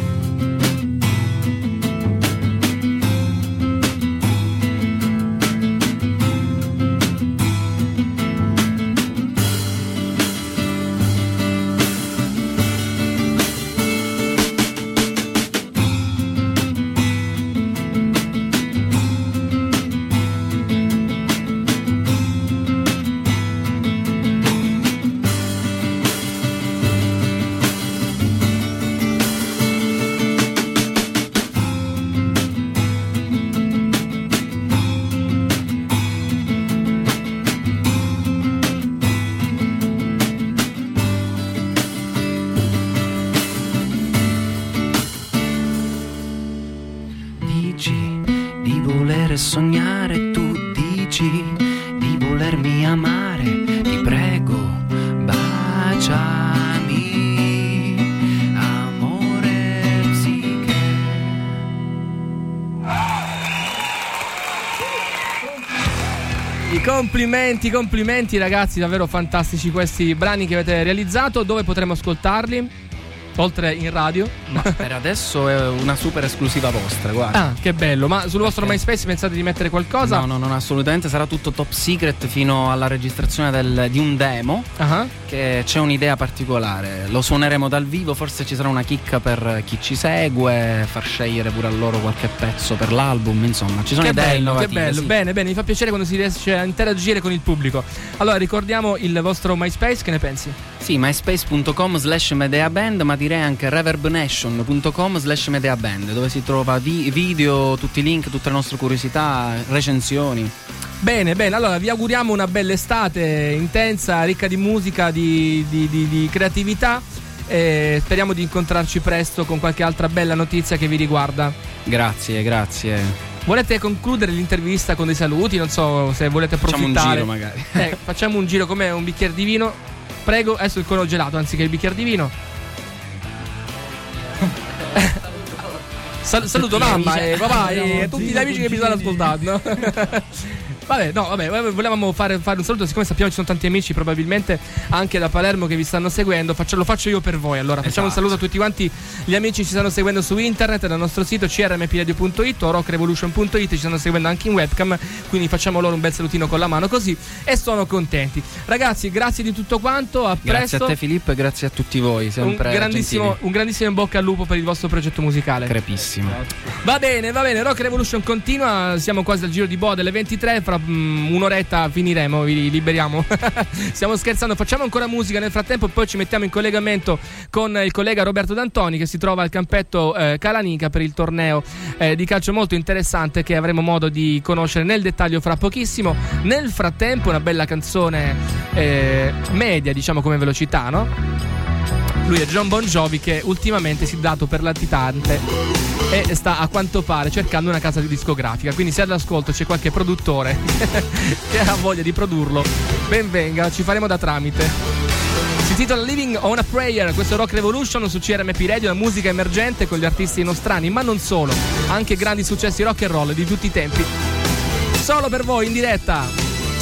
Sognare, tu dici di volermi amare, ti prego, baciami, amore psiche. I complimenti, complimenti ragazzi, davvero fantastici questi brani che avete realizzato. Dove potremo ascoltarli? Oltre in radio? Ma per adesso è una super esclusiva vostra, guarda. Ah, che bello. Ma sul vostro okay. MySpace pensate di mettere qualcosa? No, no, non assolutamente. Sarà tutto top secret fino alla registrazione del, di un demo. Uh-huh. Che c'è un'idea particolare. Lo suoneremo dal vivo. Forse ci sarà una chicca per chi ci segue, far scegliere pure a loro qualche pezzo per l'album. Insomma, ci sono che idee bello, innovative. Che bello, sì. Bene, bene. Mi fa piacere quando si riesce a interagire con il pubblico. Allora, ricordiamo il vostro MySpace, che ne pensi? Sì, myspace.com slash medeaband, ma direi anche reverbnation.com slash medeaband, dove si trova vi- video, tutti i link, tutte le nostre curiosità, recensioni. Bene, bene, allora vi auguriamo una bella estate intensa, ricca di musica, di, di, di, di creatività, e speriamo di incontrarci presto con qualche altra bella notizia che vi riguarda. Grazie, grazie. Volete concludere l'intervista con dei saluti? Non so se volete approfittare. Facciamo un giro magari. Eh, facciamo un giro, come un bicchiere di vino. Prego, adesso il cono gelato anziché il bicchiere di vino. Sal- saluto mamma e papà e tutti gli amici che mi stanno ascoltando. Vabbè, no, vabbè, volevamo fare, fare un saluto, siccome sappiamo ci sono tanti amici probabilmente anche da Palermo che vi stanno seguendo, faccio, lo faccio io per voi. Allora, facciamo esatto. un saluto a tutti quanti gli amici che ci stanno seguendo su internet, dal nostro sito c r m p radio punto i t o rock revolution punto i t, ci stanno seguendo anche in webcam, quindi facciamo loro un bel salutino con la mano così e sono contenti. Ragazzi, grazie di tutto quanto, a grazie presto. Grazie a te Filippo e grazie a tutti voi, sempre un grandissimo, gentili. un grandissimo in bocca al lupo per il vostro progetto musicale. Crepissimo. Va bene, va bene, Rock Revolution continua, siamo quasi al giro di boa delle ventitré, fra um, un'oretta finiremo, vi liberiamo. Stiamo scherzando, facciamo ancora musica nel frattempo e poi ci mettiamo in collegamento con il collega Roberto D'Antoni che si trova al campetto eh, Calanica per il torneo eh, di calcio molto interessante che avremo modo di conoscere nel dettaglio fra pochissimo. Nel frattempo una bella canzone eh, media, diciamo come velocità, no? Lui è John Bon Jovi che ultimamente si è dato per latitante e sta a quanto pare cercando una casa discografica, quindi se all'ascolto c'è qualche produttore che ha voglia di produrlo, ben venga, ci faremo da tramite. Si intitola Living on a Prayer, questo Rock Revolution su C R M P Radio, la musica emergente con gli artisti nostrani, ma non solo, anche grandi successi rock and roll di tutti i tempi. Solo per voi in diretta.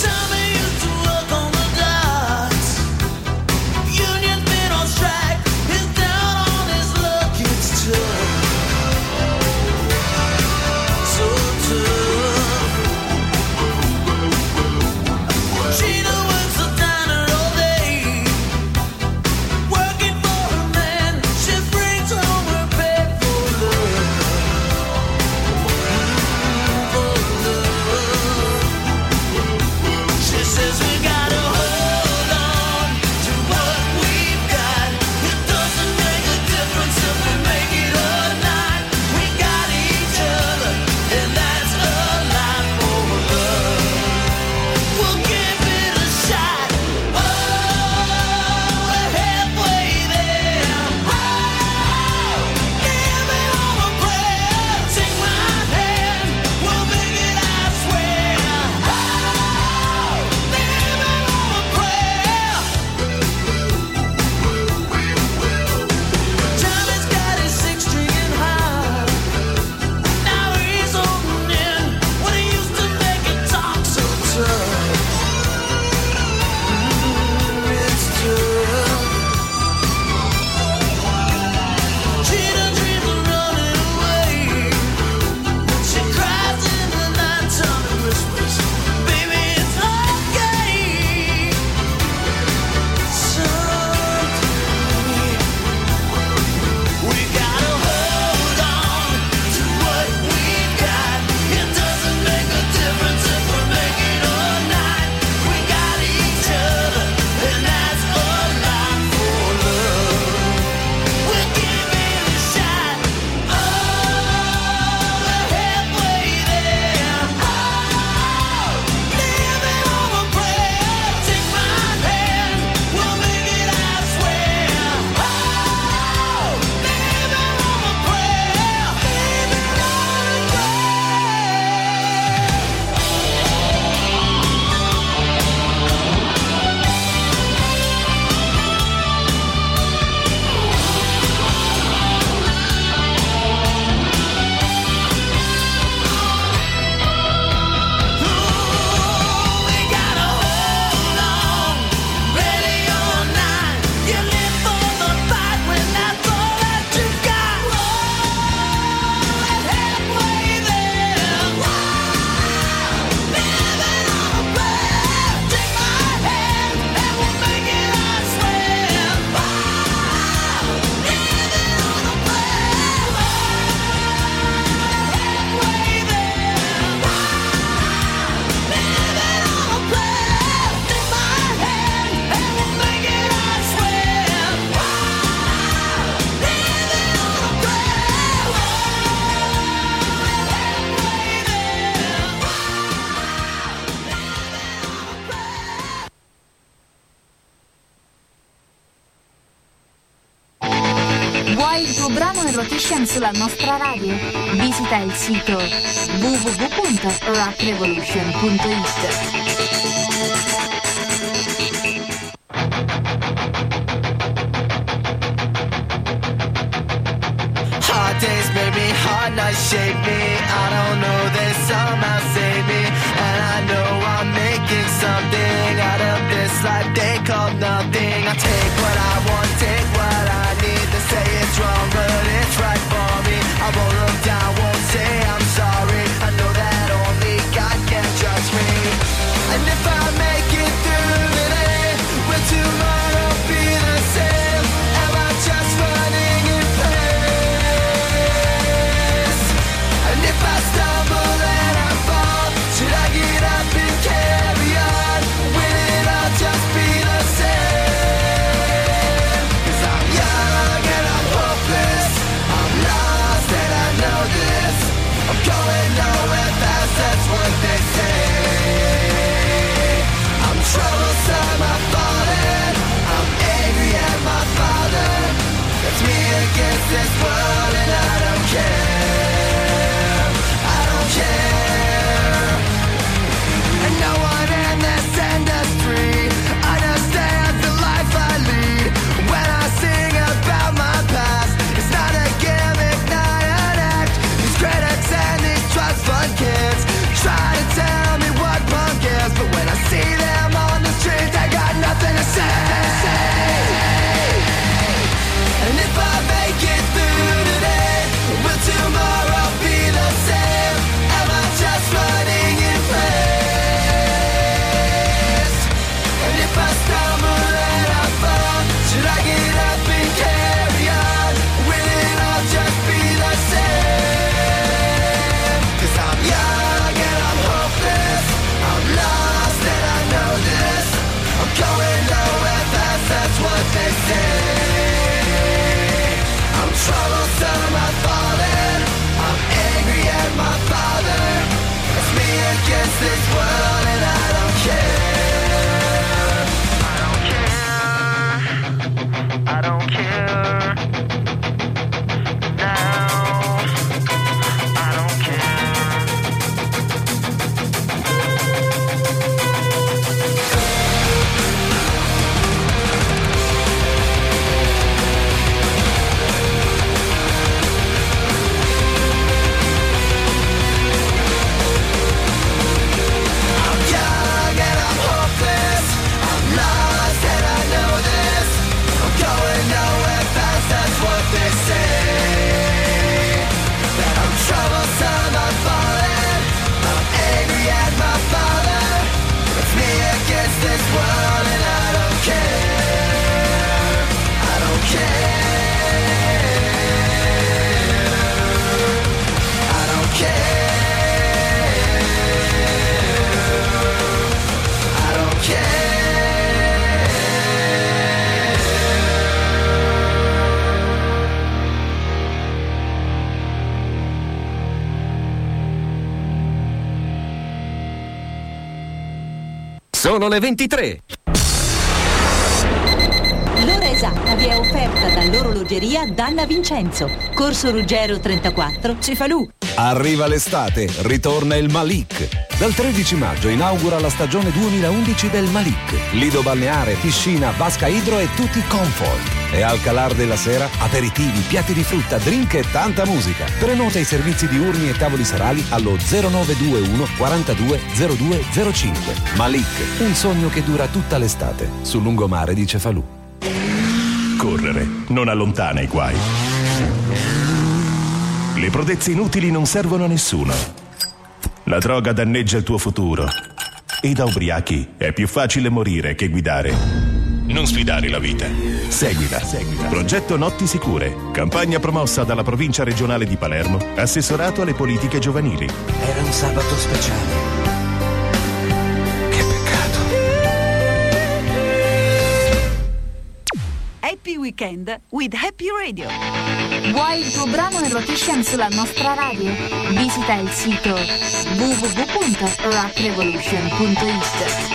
Vuoi il tuo brano in rotation sulla nostra radio? Visita il sito w w w punto rock revolution punto i t. Hard days made me, hard nights shape me. I don't know, they somehow save me. And I I know I'm making something out of this life they call nothing. I take what I want, take what I need. They say it's wrong, but it's right for me. I won't look down, won't say I'm sorry. I know that only God can judge me. And if I make it through today, will tomorrow be the same? Am I just running in place? And if I stumble and I fall, should I get up and carry on? Will it all just be the same? 'Cause I'm young and I'm hopeless, I'm lost and I know this. I'm going nowhere fast, that's what they say. I'm troublesome, I'm falling, I'm angry at my father. It's me against this world and I don't care. I don't care. And no one in this industry understands the life I lead. When I sing about my past, it's not a gimmick, not an act. These critics and these trust fund kids try to tell me what punk is, but when I see them on the street, I got nothing to say. And if I make it through today, will tomorrow be the same? Am I just running in place? And if I stumble and I fall, should I get up and carry on? Will it all just be the same? 'Cause I'm young and I'm hopeless, I'm lost and I know this. I'm going nowhere fast, that's what they say. I'm troublesome, I'm falling, I'm angry at my father. It's me against this world and I don't care. I don't care. I don't care. Now I don't care. I'm young and I'm hopeless, I'm lost and I know this. I'm going nowhere fast, that's what they say. That I'm troublesome, I'm falling, I'm angry at my father. It's me against this world and I don't care. I don't care. I don't care. I don't care. Sono le ventitré. L'ora esatta vi è offerta dall'orologeria Dalla Vincenzo. Corso Ruggero trentaquattro, Cefalù. Arriva l'estate, ritorna il Malik. Dal tredici maggio inaugura la stagione duemilaundici del Malik. Lido balneare, piscina, vasca idro e tutti comfort. E al calar della sera, aperitivi, piatti di frutta, drink e tanta musica. Prenota i servizi diurni e tavoli serali allo zero nove due uno quarantadue zero due zero cinque. Malik, un sogno che dura tutta l'estate, sul lungomare di Cefalù. Correre non allontana i guai. Le prodezze inutili non servono a nessuno. La droga danneggia il tuo futuro. E da ubriachi è più facile morire che guidare. Non sfidare la vita. Seguila. Seguila. Progetto Notti Sicure. Campagna promossa dalla provincia regionale di Palermo. Assessorato alle politiche giovanili. Era un sabato speciale. Che peccato. Happy Weekend with Happy Radio. Vuoi il tuo brano in rotation sulla nostra radio? Visita il sito w w w punto rock revolution punto i t.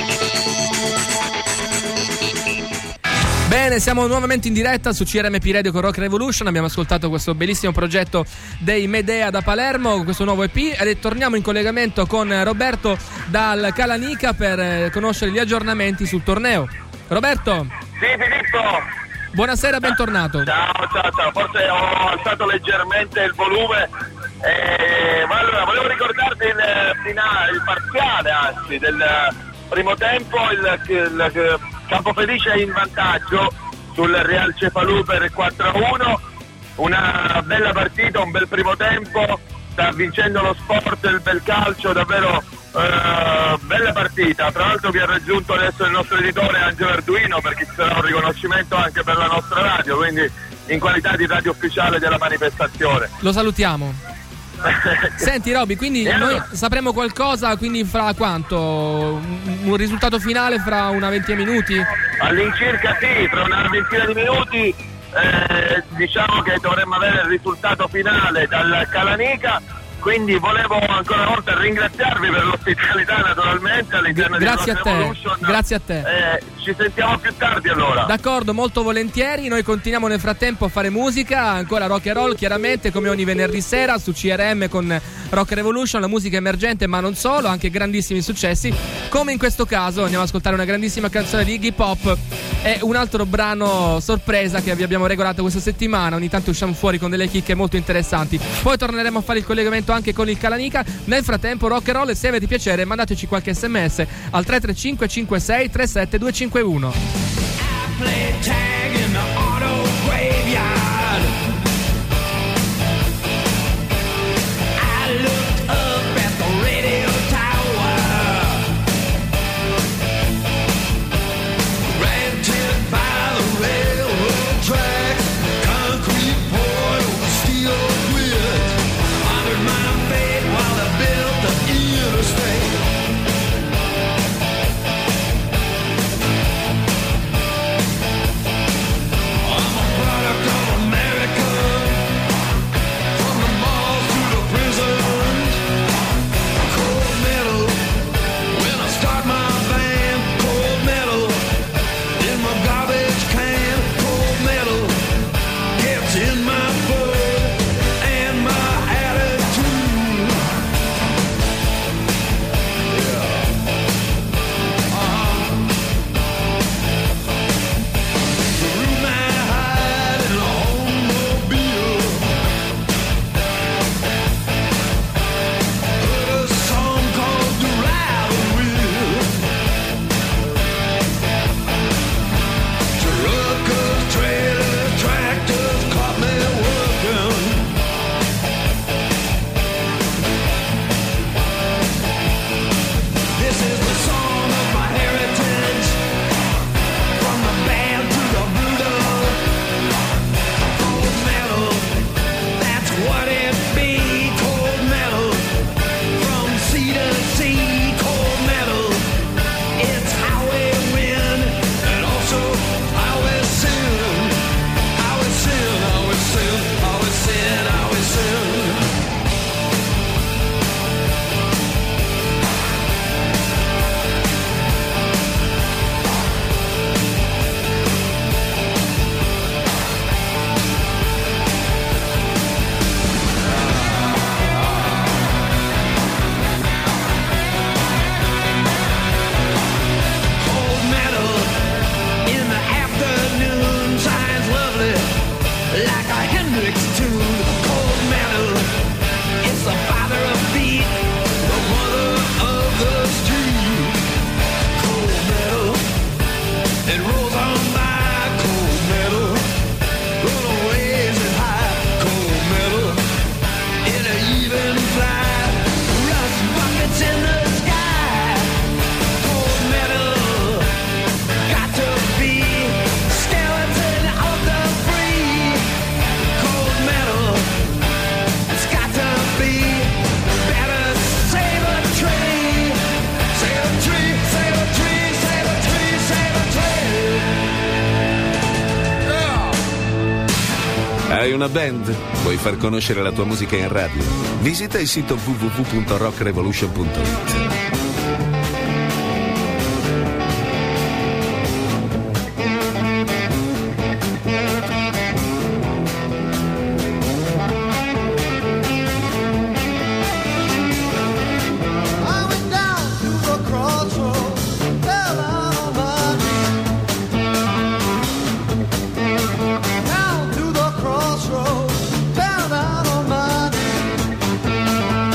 Bene, siamo nuovamente in diretta su C R M P Radio con Rock Revolution. Abbiamo ascoltato questo bellissimo progetto dei Medea da Palermo, questo nuovo E P, e torniamo in collegamento con Roberto dal Calanica per conoscere gli aggiornamenti sul torneo. Roberto? Sì, Filippo. Buonasera, bentornato. Ciao, ciao, ciao. Forse ho alzato leggermente il volume. Eh, E, ma allora volevo ricordarvi il finale, il parziale anzi del primo tempo, il, il, il Campofelice è in vantaggio sul Real Cefalù per quattro a uno, una bella partita, un bel primo tempo, sta vincendo lo sport, il bel calcio, davvero eh, bella partita. Tra l'altro vi ha raggiunto adesso il nostro editore Angelo Arduino, perché ci sarà un riconoscimento anche per la nostra radio, quindi in qualità di radio ufficiale della manifestazione. Lo salutiamo. Senti Roby, quindi E noi allora? sapremo qualcosa, quindi fra quanto? Un, un risultato finale fra una ventina di minuti? All'incirca sì, tra una ventina di minuti eh, diciamo che dovremmo avere il risultato finale dal Calanica. Quindi volevo ancora una volta ringraziarvi per l'ospitalità, naturalmente, all'interno Grazie di a te, Revolution. grazie a te. Eh, ci sentiamo più tardi allora. D'accordo, molto volentieri. Noi continuiamo nel frattempo a fare musica, ancora rock and roll, chiaramente, come ogni venerdì sera su C R M con Rock Revolution, la musica emergente, ma non solo, anche grandissimi successi. Come in questo caso andiamo ad ascoltare una grandissima canzone di Iggy Pop e un altro brano sorpresa che vi abbiamo regolato questa settimana. Ogni tanto usciamo fuori con delle chicche molto interessanti. Poi torneremo a fare il collegamento anche con il Calanica. Nel frattempo rock and roll, e se avete piacere mandateci qualche sms al tre tre cinque cinque sei tre sette due cinque uno. Hai una band? Vuoi far conoscere la tua musica in radio? Visita il sito w w w punto rock revolution punto it. Down to the crossroads, down out on my knees.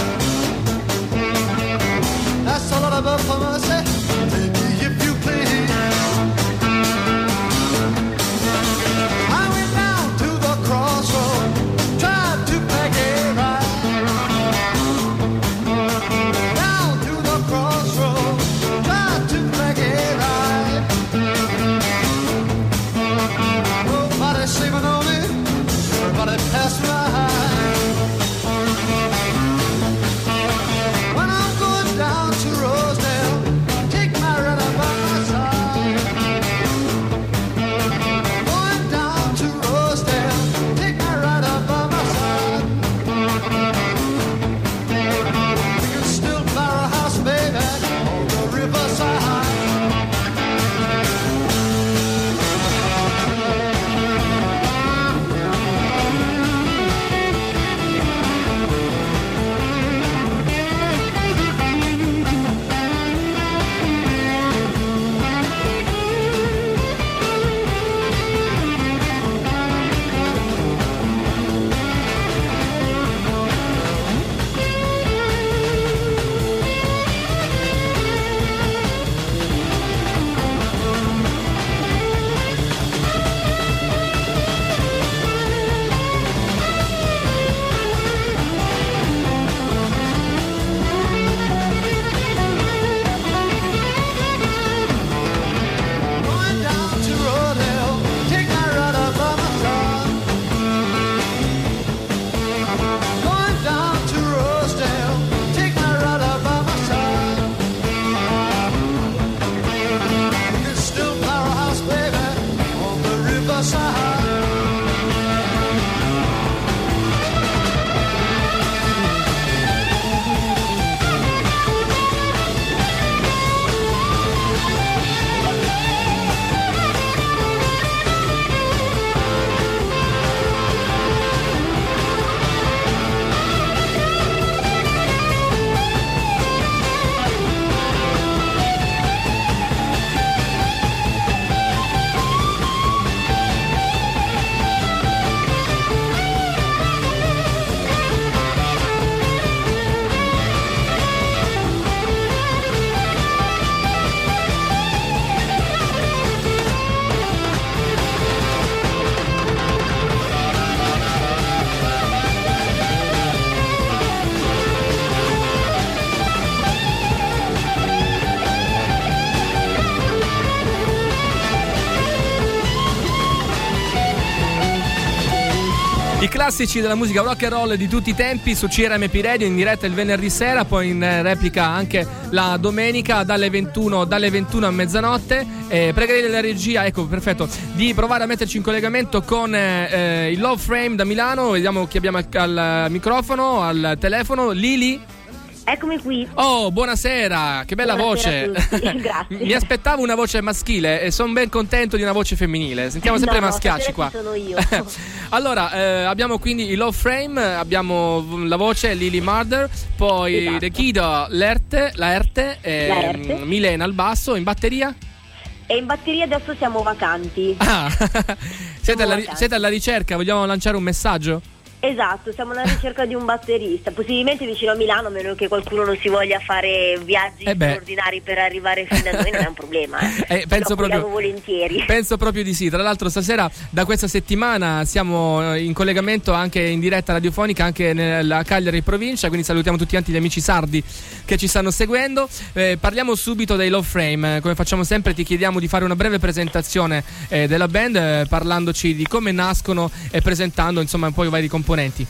classici della musica rock and roll di tutti i tempi su C R M P Radio, in diretta il venerdì sera, poi in replica anche la domenica dalle ventuno, dalle ventuno a mezzanotte. Eh, pregherei della regia, ecco, perfetto, di provare a metterci in collegamento con eh, il Love Frame da Milano. Vediamo chi abbiamo al, al microfono, al telefono. Lili? Eccomi qui. Oh, buonasera, che bella Buonasera voce. Grazie. Mi aspettavo una voce maschile e sono ben contento di una voce femminile. Sentiamo sempre no, maschiacci no, qua. Sono io. Allora, eh, abbiamo quindi il Love Frame, abbiamo la voce Lily Murder, poi Esatto. The Kido, l'Erte, la Erte, eh, La Erte. Milena al basso, in batteria. E in batteria adesso siamo vacanti. Ah, siete, alla, vacanti. siete alla ricerca, vogliamo lanciare un messaggio? Esatto, siamo alla ricerca di un batterista, possibilmente vicino a Milano, a meno che qualcuno non si voglia fare viaggi Eh beh. straordinari per arrivare fino da noi, non è un problema. Eh. Eh, penso, Lo accogliamo proprio, volentieri. penso proprio di sì. Tra l'altro stasera, da questa settimana, siamo in collegamento anche in diretta radiofonica anche nella Cagliari provincia, quindi salutiamo tutti quanti gli amici sardi che ci stanno seguendo. Eh, parliamo subito dei Love Frame. Come facciamo sempre, ti chiediamo di fare una breve presentazione eh, della band, eh, parlandoci di come nascono e presentando insomma un po' i vari componenti.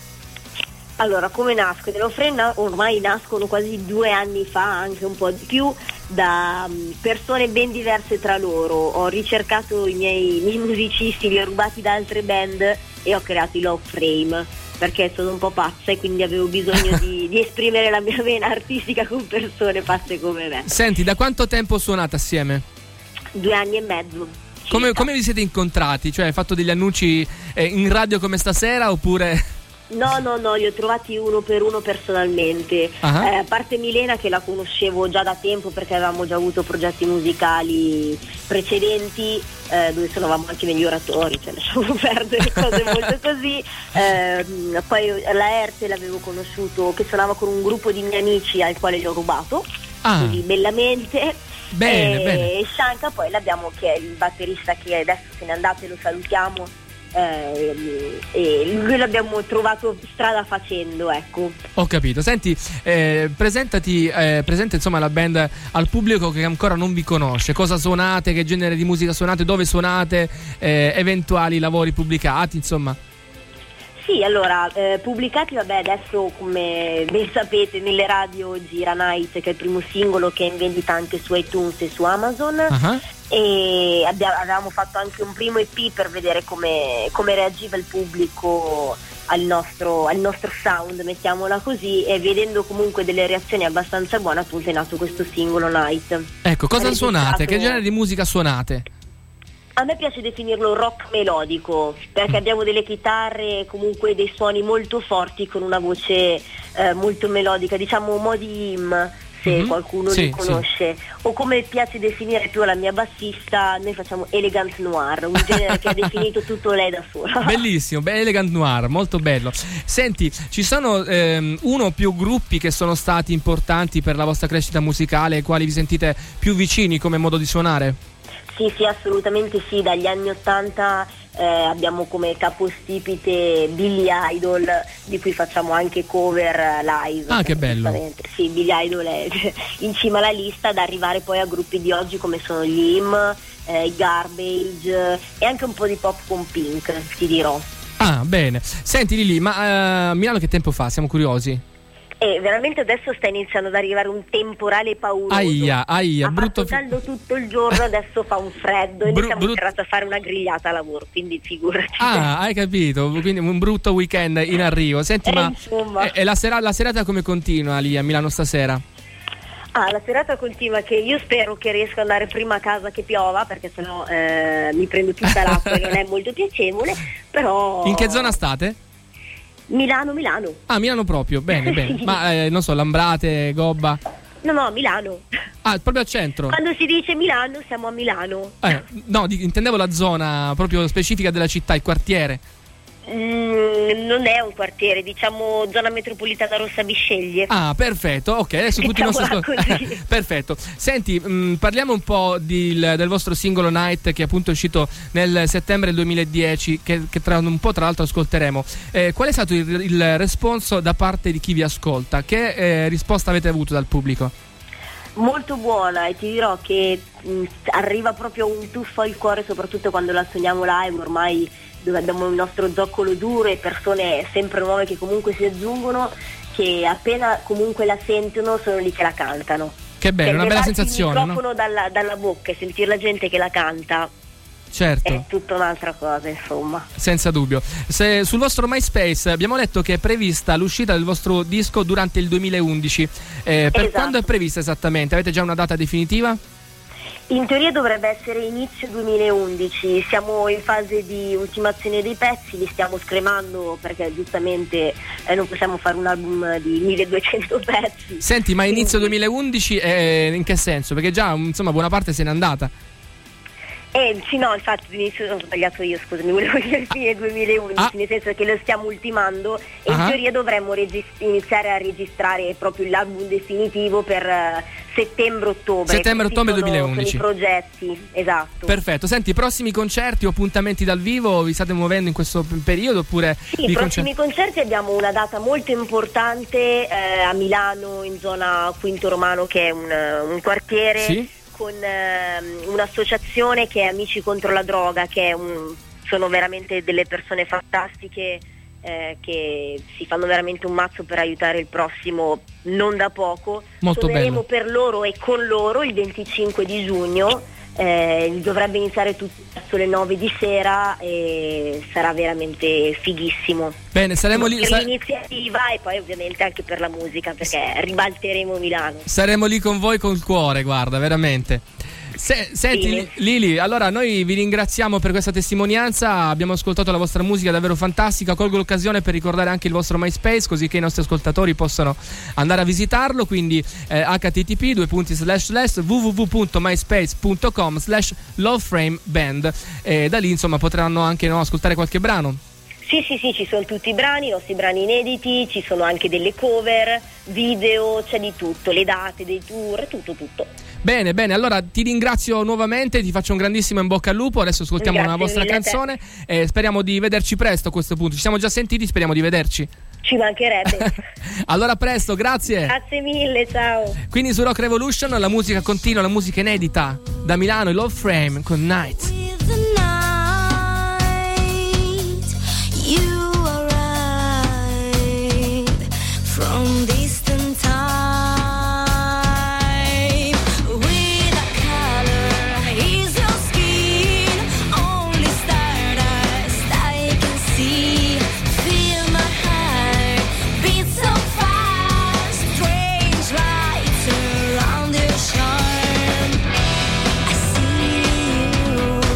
Allora, come nascono? Le offrende ormai nascono quasi due anni fa, anche un po' di più, da um, persone ben diverse tra loro. Ho ricercato i miei, i miei musicisti, li ho rubati da altre band e ho creato i Love Frame, perché sono un po' pazza e quindi avevo bisogno di, di esprimere la mia vena artistica con persone pazze come me. Senti, da quanto tempo suonate assieme? Due anni e mezzo. Come, come vi siete incontrati? Cioè, hai fatto degli annunci eh, in radio come stasera oppure... No, no, no, li ho trovati uno per uno personalmente. Uh-huh. Eh, a parte Milena, che la conoscevo già da tempo perché avevamo già avuto progetti musicali precedenti eh, dove suonavamo anche negli oratori, cioè lasciamo perdere cose molto così. Eh, poi la Erte l'avevo conosciuto che suonava con un gruppo di miei amici al quale gli ho rubato, Ah. così bellamente. Bene, e, bene. e Shanka poi l'abbiamo, che è il batterista che adesso se n'è andato e lo salutiamo. Eh, e lui l'abbiamo trovato strada facendo, ecco. Ho capito. Senti, eh, presentati, eh, presenta insomma la band al pubblico che ancora non vi conosce. Cosa suonate, che genere di musica suonate, dove suonate, eh, eventuali lavori pubblicati, insomma. Sì, allora, eh, pubblicati, vabbè, adesso come ben sapete nelle radio gira Night, che è il primo singolo che è in vendita anche su iTunes e su Amazon. Uh-huh. E abbiamo, avevamo fatto anche un primo E P per vedere come, come reagiva il pubblico al nostro, al nostro sound, mettiamola così, e vedendo comunque delle reazioni abbastanza buone appunto è nato questo singolo Night. Ecco, cosa È suonate? registrato- Che genere di musica suonate? A me piace definirlo rock melodico, perché abbiamo delle chitarre, comunque dei suoni molto forti con una voce eh, molto melodica, diciamo modi hymn, se Mhm. qualcuno Sì, li conosce, o come piace definire più la mia bassista, noi facciamo elegant noir, un genere che ha definito tutto lei da sola. Bellissimo, be- elegant noir, molto bello. Senti, ci sono ehm, uno o più gruppi che sono stati importanti per la vostra crescita musicale, ai quali vi sentite più vicini come modo di suonare? Sì, sì, assolutamente sì, dagli anni ottanta eh, abbiamo come capostipite Billy Idol, di cui facciamo anche cover eh, live. Ah, che bello. Giustamente. Sì, Billy Idol è in cima alla lista, ad arrivare poi a gruppi di oggi come sono gli Him, eh, i Garbage eh, e anche un po' di pop con Pink, ti dirò. Ah, bene. Senti Lili, ma eh, Milano che tempo fa? Siamo curiosi. E veramente adesso sta iniziando ad arrivare un temporale pauroso. Aia, aia, ha brutto fatto caldo tutto il giorno, adesso fa un freddo e Bru- noi siamo brut- entrati a fare una grigliata a lavoro, quindi figurati. Ah, hai capito, quindi un brutto weekend in arrivo. Senti, Eh, ma insomma. e, e la, sera- la serata come continua lì a Milano stasera? Ah, la serata continua, che io spero che riesca ad andare prima a casa che piova, perché sennò eh, mi prendo tutta l'acqua e non è molto piacevole, però... In che zona state? Milano, Milano. Ah, Milano proprio, bene, bene. Ma eh, non so, Lambrate, Gobba? No, no, Milano. Ah, proprio al centro? Quando si dice Milano, siamo a Milano. Eh, no, di- intendevo la zona proprio specifica della città, il quartiere. Mm, non è un quartiere, diciamo zona metropolitana Rossa Bisceglie. Ah, perfetto, ok, adesso tutti i nostri Mettiamola ascol- così. Perfetto. Senti, mh, parliamo un po' di- del vostro singolo Night, che è appunto uscito nel settembre del duemiladieci, che, che tra un po' tra l'altro ascolteremo. Eh, qual è stato il, il responso da parte di chi vi ascolta? Che eh, risposta avete avuto dal pubblico? molto buona, e ti dirò che mh, arriva proprio un tuffo al cuore, soprattutto quando la suoniamo live, ormai dove abbiamo il nostro zoccolo duro e persone sempre nuove che comunque si aggiungono, che appena comunque la sentono sono lì che la cantano. Che bello, una bella sensazione, il microfono no? dalla, dalla bocca e sentire la gente che la canta. Certo. È tutta un'altra cosa, insomma. Senza dubbio. Se, sul vostro MySpace abbiamo letto che è prevista l'uscita del vostro disco durante il duemilaundici. Eh, per Esatto. quando è prevista esattamente? Avete già una data definitiva? In teoria dovrebbe essere inizio duemilaundici, siamo in fase di ultimazione dei pezzi, li stiamo scremando perché giustamente eh, non possiamo fare un album di milleduecento pezzi. Senti, ma inizio duemilaundici eh, in che senso? Perché già insomma buona parte se n'è andata. Eh sì, no, infatti l'inizio ho sbagliato io, scusami, volevo dire fine duemilaundici, ah. nel senso che lo stiamo ultimando e uh-huh. in teoria dovremmo regist- iniziare a registrare proprio l'album definitivo per uh, settembre-ottobre. Settembre-ottobre sono, duemilaundici. Sono i progetti, esatto. Perfetto, senti, prossimi concerti o appuntamenti dal vivo vi state muovendo in questo periodo oppure? Sì, i prossimi concerti? concerti abbiamo una data molto importante eh, a Milano, in zona Quinto Romano, che è un, un quartiere. Sì? Con eh, un'associazione che è Amici contro la droga, che è un, sono veramente delle persone fantastiche eh, che si fanno veramente un mazzo per aiutare il prossimo non da poco. Molto Suoneremo bello. per loro e con loro il venticinque di giugno, eh, dovrebbe iniziare tutto verso le nove di sera e sarà veramente fighissimo. Bene, saremo lì per sa- l'iniziativa e poi ovviamente anche per la musica, perché ribalteremo Milano. Saremo lì con voi col cuore, guarda, veramente. Se, senti Bene. Lili, allora noi vi ringraziamo per questa testimonianza, abbiamo ascoltato la vostra musica davvero fantastica, colgo l'occasione per ricordare anche il vostro MySpace così che i nostri ascoltatori possano andare a visitarlo, quindi eh, h t t p due punti slash slash w w w punto myspace punto com slash loveframeband e da lì insomma potranno anche no, ascoltare qualche brano. Sì, sì, sì, ci sono tutti i brani, i nostri brani inediti, ci sono anche delle cover, video, c'è di tutto, le date dei tour, tutto, tutto. Bene, bene, allora ti ringrazio nuovamente, ti faccio un grandissimo in bocca al lupo, adesso ascoltiamo Grazie una vostra mille a te. canzone e speriamo di vederci presto a questo punto, ci siamo già sentiti, speriamo di vederci. Ci mancherebbe. Allora presto, grazie. Grazie mille, ciao. Quindi su Rock Revolution la musica continua, la musica inedita da Milano, il Love Frame con Night. From distant time, with a color is your skin, only stardust I can see. Feel my heart beat so fast, strange lights around your charm. I see you.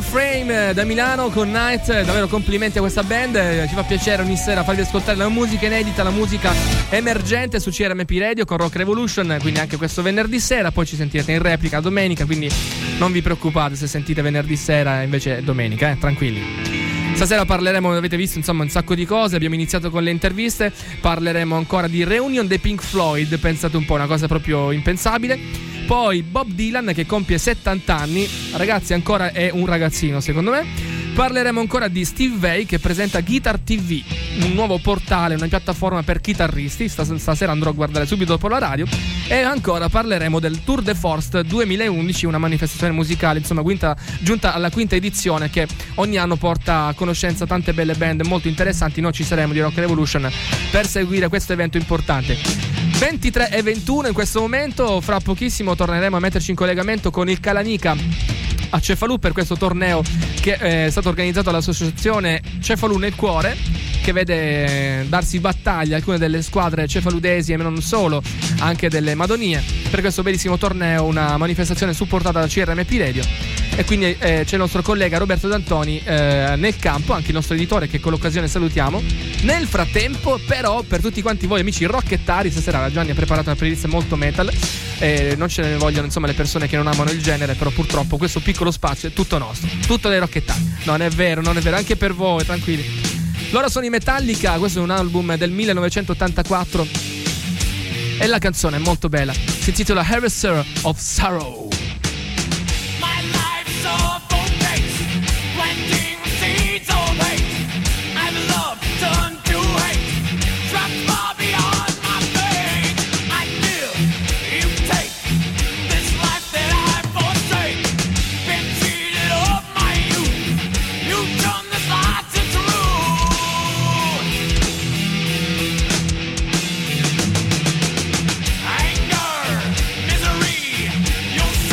Frame da Milano con Night, davvero complimenti a questa band, ci fa piacere ogni sera farvi ascoltare la musica inedita, la musica emergente su C R M P Radio con Rock Revolution, quindi anche questo venerdì sera, poi ci sentirete in replica domenica, quindi non vi preoccupate se sentite venerdì sera invece domenica, eh, tranquilli. Stasera parleremo, avete visto, insomma, un sacco di cose. Abbiamo iniziato con le interviste, parleremo ancora di Reunion dei Pink Floyd, pensate un po', una cosa proprio impensabile. Poi Bob Dylan che compie settanta anni, ragazzi, ancora è un ragazzino secondo me. Parleremo ancora di Steve Vai che presenta Guitar T V, un nuovo portale, una piattaforma per chitarristi. Stasera andrò a guardare subito dopo la radio. E ancora parleremo del Tour de Force duemilaundici, una manifestazione musicale, insomma, quinta, giunta alla quinta edizione, che ogni anno porta a conoscenza tante belle band molto interessanti. Noi ci saremo di Rock Revolution per seguire questo evento importante. ventitré e ventuno in questo momento, fra pochissimo torneremo a metterci in collegamento con il Calanica a Cefalù per questo torneo che è stato organizzato dall'associazione Cefalù nel Cuore, che vede darsi battaglia alcune delle squadre cefaludesi e non solo, anche delle Madonie, per questo bellissimo torneo, una manifestazione supportata da C R M P Radio. E quindi eh, c'è il nostro collega Roberto D'Antoni eh, nel campo, anche il nostro editore, che con l'occasione salutiamo. Nel frattempo però, per tutti quanti voi amici rockettari, stasera la Gianni ha preparato una playlist molto metal, eh, non ce ne vogliono insomma le persone che non amano il genere, però purtroppo questo piccolo spazio è tutto nostro, tutto dei rockettari. Non è vero, non è vero, anche per voi, tranquilli. Loro sono i Metallica, questo è un album del millenovecentottantaquattro e la canzone è molto bella, si intitola Harvester of Sorrow. You'll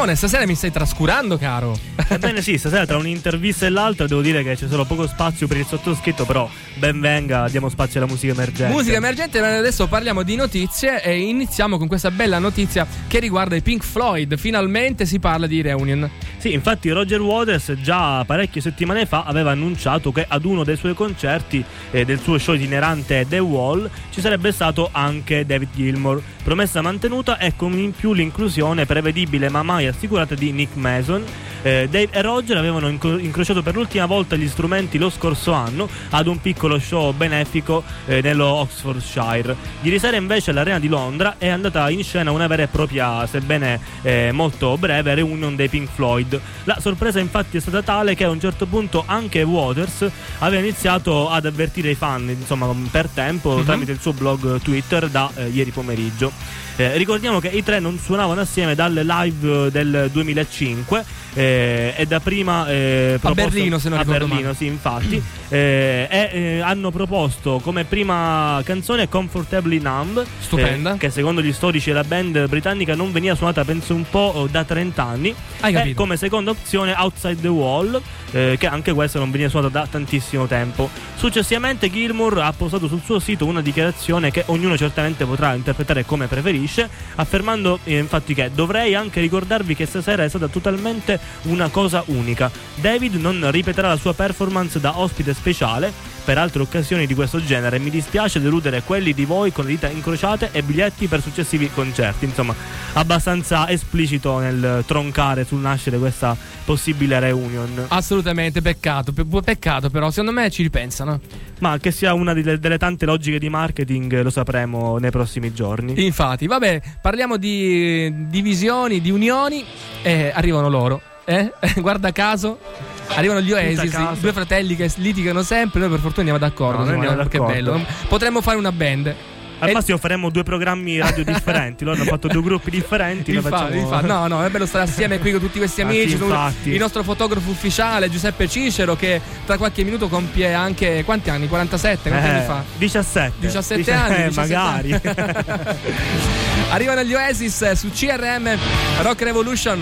Simone, stasera mi stai trascurando, caro. Ebbene sì, stasera tra un'intervista e l'altra devo dire che c'è solo poco spazio per il sottoscritto, però ben venga, diamo spazio alla musica emergente. Musica emergente, ma adesso parliamo di notizie e iniziamo con questa bella notizia che riguarda i Pink Floyd. Finalmente si parla di reunion. Sì, infatti Roger Waters già parecchie settimane fa aveva annunciato che ad uno dei suoi concerti eh, del suo show itinerante The Wall ci sarebbe stato anche David Gilmour. Promessa mantenuta e con in più l'inclusione prevedibile ma mai assicurata di Nick Mason. Eh, Dave e Roger avevano inc- incrociato per l'ultima volta gli strumenti lo scorso anno ad un piccolo show benefico eh, nello Oxfordshire. Ieri sera invece all'Arena di Londra è andata in scena una vera e propria, sebbene eh, molto breve, reunion dei Pink Floyd. La sorpresa infatti è stata tale che a un certo punto anche Waters aveva iniziato ad avvertire i fan, insomma per tempo, mm-hmm. tramite il suo blog Twitter da eh, ieri pomeriggio. Eh, ricordiamo che i tre non suonavano assieme dalle live del duemilacinque eh, e da prima eh, a Berlino, se non a ricordo Berlino, male. sì, infatti eh, e eh, hanno proposto come prima canzone Comfortably Numb, stupenda, eh, che secondo gli storici della band britannica non veniva suonata penso un po' da trenta anni. Hai capito? E come seconda opzione Outside the Wall, eh, che anche questa non veniva suonata da tantissimo tempo. Successivamente Gilmour ha postato sul suo sito una dichiarazione che ognuno certamente potrà interpretare come preferisce, affermando eh, infatti che dovrei anche ricordarvi che stasera è stata totalmente una cosa unica. David non ripeterà la sua performance da ospite speciale per altre occasioni di questo genere. Mi dispiace deludere quelli di voi con le dita incrociate e biglietti per successivi concerti. Insomma, abbastanza esplicito nel troncare sul nascere questa possibile reunion. Assolutamente, peccato, pe- peccato però secondo me ci ripensano. Ma che sia una delle, delle tante logiche di marketing lo sapremo nei prossimi giorni. Infatti, vabbè, parliamo di divisioni, di unioni e arrivano loro, eh? Guarda caso arrivano gli Oasis, i due fratelli che litigano sempre. Noi per fortuna andiamo d'accordo, no, noi andiamo che d'accordo. bello. Potremmo fare una band. Al massimo faremo due programmi radio differenti. Loro hanno fatto due gruppi differenti. Infatti, facciamo... infatti, no, no, è bello stare assieme qui con tutti questi amici. Ah, sì, il nostro fotografo ufficiale Giuseppe Cicero, che tra qualche minuto compie anche quanti anni? quarantasette? Quanti eh, anni fa? diciassette. diciassette Dice, anni, eh, diciassette magari. anni. Arrivano gli Oasis su C R M Rock Revolution.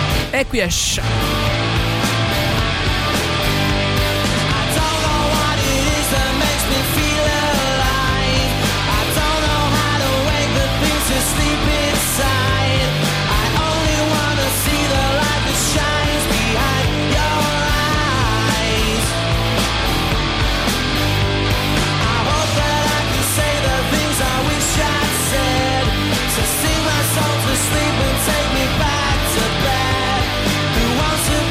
E qui è Sha. Sleep and take me back to bed. Who wants to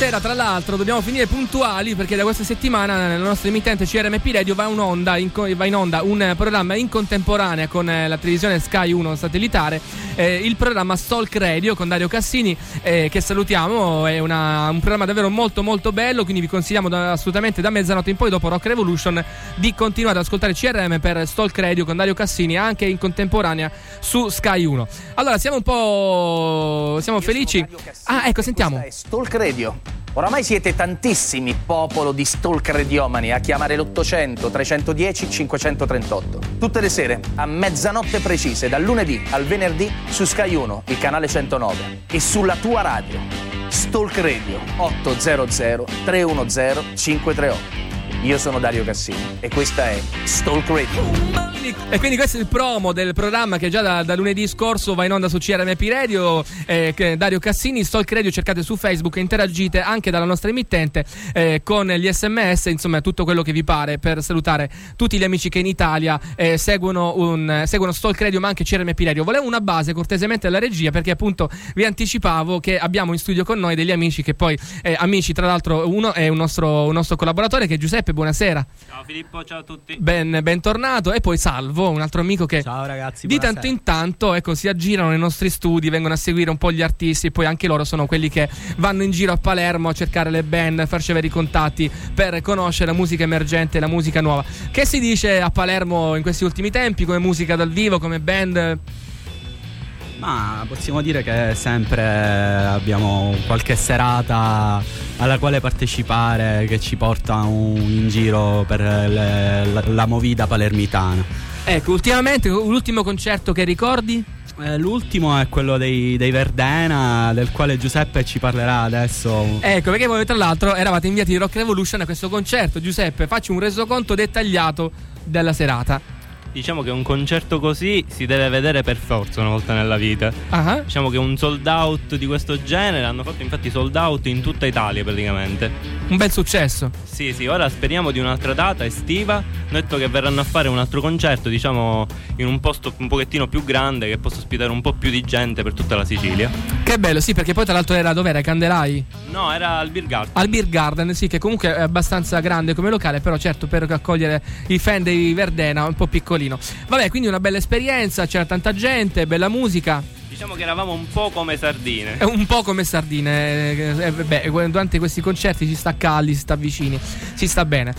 sera, tra l'altro, dobbiamo finire puntuali perché da questa settimana nella nostra emittente C R M P Radio va, un'onda, in, va in onda un programma in contemporanea con la televisione Sky uno satellitare, eh, il programma Stalk Radio con Dario Cassini, eh, che salutiamo. È una, un programma davvero molto molto bello, quindi vi consigliamo da, assolutamente da mezzanotte in poi, dopo Rock Revolution, di continuare ad ascoltare C R M per Stalk Radio con Dario Cassini anche in contemporanea su Sky uno. Allora siamo un po' siamo Io felici. Ah, ecco, sentiamo. Questa è Stalk Radio. Oramai siete tantissimi, popolo di stalk radiomani, a chiamare l'ottocento trecentodieci cinquecentotrentotto. Tutte le sere, a mezzanotte precise, dal lunedì al venerdì, su Sky uno, il canale centonove. E sulla tua radio. Stalk Radio otto zero zero tre uno zero cinque tre otto. Io sono Dario Cassini e questa è Stalk Radio. E quindi questo è il promo del programma che già da, da lunedì scorso va in onda su C R M P Radio, eh, che Dario Cassini, Stalk Radio, cercate su Facebook e interagite anche dalla nostra emittente eh, con gli sms, insomma tutto quello che vi pare, per salutare tutti gli amici che in Italia eh, seguono, un, seguono Stalk Radio ma anche C R M P Radio. Volevo una base cortesemente alla regia perché appunto vi anticipavo che abbiamo in studio con noi degli amici che poi, eh, amici tra l'altro, uno è un nostro, un nostro collaboratore che è Giuseppe, buonasera. Ciao Filippo, ciao a tutti. Ben, bentornato. E poi Salvo, un altro amico che ciao ragazzi, di buonasera. tanto in tanto ecco, si aggirano nei nostri studi, vengono a seguire un po' gli artisti, e poi anche loro sono quelli che vanno in giro a Palermo a cercare le band, a farci avere i contatti per conoscere la musica emergente, la musica nuova. Che si dice a Palermo in questi ultimi tempi come musica dal vivo, come band? Ma possiamo dire che sempre abbiamo qualche serata alla quale partecipare che ci porta un, in giro per le, la, la movida palermitana. Ecco, ultimamente l'ultimo concerto che ricordi? Eh, l'ultimo è quello dei, dei Verdena, del quale Giuseppe ci parlerà adesso. Ecco, perché voi tra l'altro eravate inviati di Rock Revolution a questo concerto. Giuseppe, facci un resoconto dettagliato della serata. Diciamo che un concerto così si deve vedere per forza una volta nella vita. Uh-huh. Diciamo che un sold out di questo genere hanno fatto infatti sold out in tutta Italia praticamente. Un bel successo. Sì, sì, ora speriamo di un'altra data estiva. Hanno detto che verranno a fare un altro concerto, diciamo, in un posto un pochettino più grande che possa ospitare un po' più di gente per tutta la Sicilia. Che bello, sì, perché poi tra l'altro era dov'era? Candelai? No, era al Beer Garden. Al Beer Garden, sì, che comunque è abbastanza grande come locale, però certo per accogliere i fan dei Verdena un po' piccolino. Vabbè, quindi una bella esperienza, c'era tanta gente, bella musica. Diciamo che eravamo un po' come sardine. Un po' come sardine. Eh, beh, durante questi concerti si sta caldi, si sta vicini, si sta bene.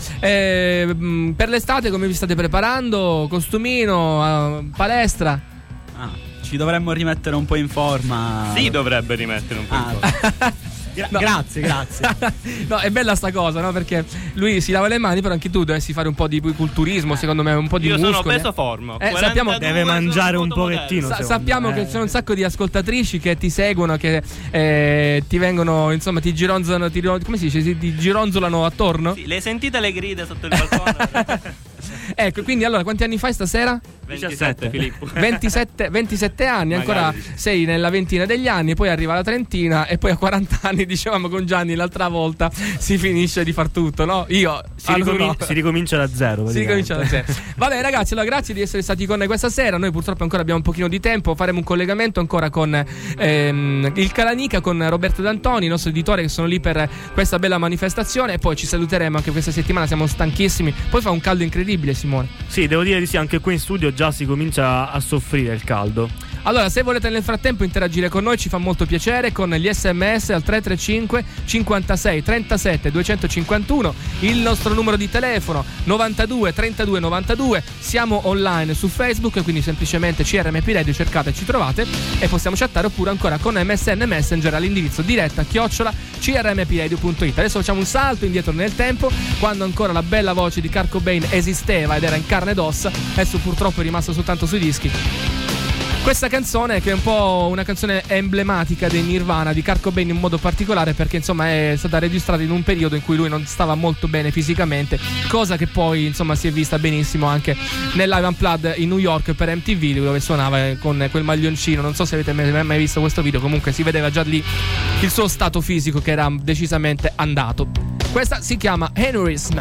Eh, per l'estate come vi state preparando? Costumino, eh, palestra? Ah, ci dovremmo rimettere un po' in forma. Si dovrebbe rimettere un po' ah. in forma. Gra- no. Grazie, grazie. No, è bella sta cosa, no? Perché lui si lava le mani, però anche tu dovresti fare un po' di culturismo, secondo me, un po' di Io muscoli. sono peso forma. Eh, sappiamo, deve mangiare un pochettino. Sa- sappiamo me. che ci sono un sacco di ascoltatrici che ti seguono, che eh, ti vengono, insomma, ti gironzolano, ti, come si dice? Ti, ti gironzolano attorno. Sì, le sentite le grida sotto il balcone? Ecco, quindi allora quanti anni fai stasera? ventisette, Filippo. ventisette, ventisette anni, ancora Magari. Sei nella ventina degli anni, poi arriva la trentina e poi a quaranta anni, dicevamo con Gianni l'altra volta, si finisce di far tutto, no? Io si, ricomin- no. si ricomincia da zero. Si ricomincia da zero. Vabbè ragazzi, allora grazie di essere stati con noi questa sera. Noi purtroppo ancora abbiamo un pochino di tempo, faremo un collegamento ancora con ehm, il Calanica, con Roberto D'Antoni, il nostro editore, che sono lì per questa bella manifestazione, e poi ci saluteremo anche questa settimana, siamo stanchissimi. Poi fa un caldo incredibile, Simone. Sì, devo dire di sì, anche qui in studio già si comincia a soffrire il caldo. Allora, se volete nel frattempo interagire con noi, ci fa molto piacere con gli sms al tre tre cinque cinquantasei trentasette duecentocinquantuno, il nostro numero di telefono novantadue trentadue novantadue. Siamo online su Facebook, quindi semplicemente C R M P Radio cercate e ci trovate, e possiamo chattare, oppure ancora con M S N Messenger all'indirizzo diretta chiocciola c r m p radio punto it. Adesso facciamo un salto indietro nel tempo, quando ancora la bella voce di Kurt Cobain esisteva ed era in carne ed ossa. Adesso purtroppo è rimasto soltanto sui dischi. Questa canzone, che è un po' una canzone emblematica dei Nirvana, di Kurt Cobain in modo particolare, perché insomma è stata registrata in un periodo in cui lui non stava molto bene fisicamente, cosa che poi insomma si è vista benissimo anche nel Live Unplugged in New York per M T V, dove suonava con quel maglioncino. Non so se avete mai visto questo video, comunque si vedeva già lì il suo stato fisico che era decisamente andato. Questa si chiama Aneurysm.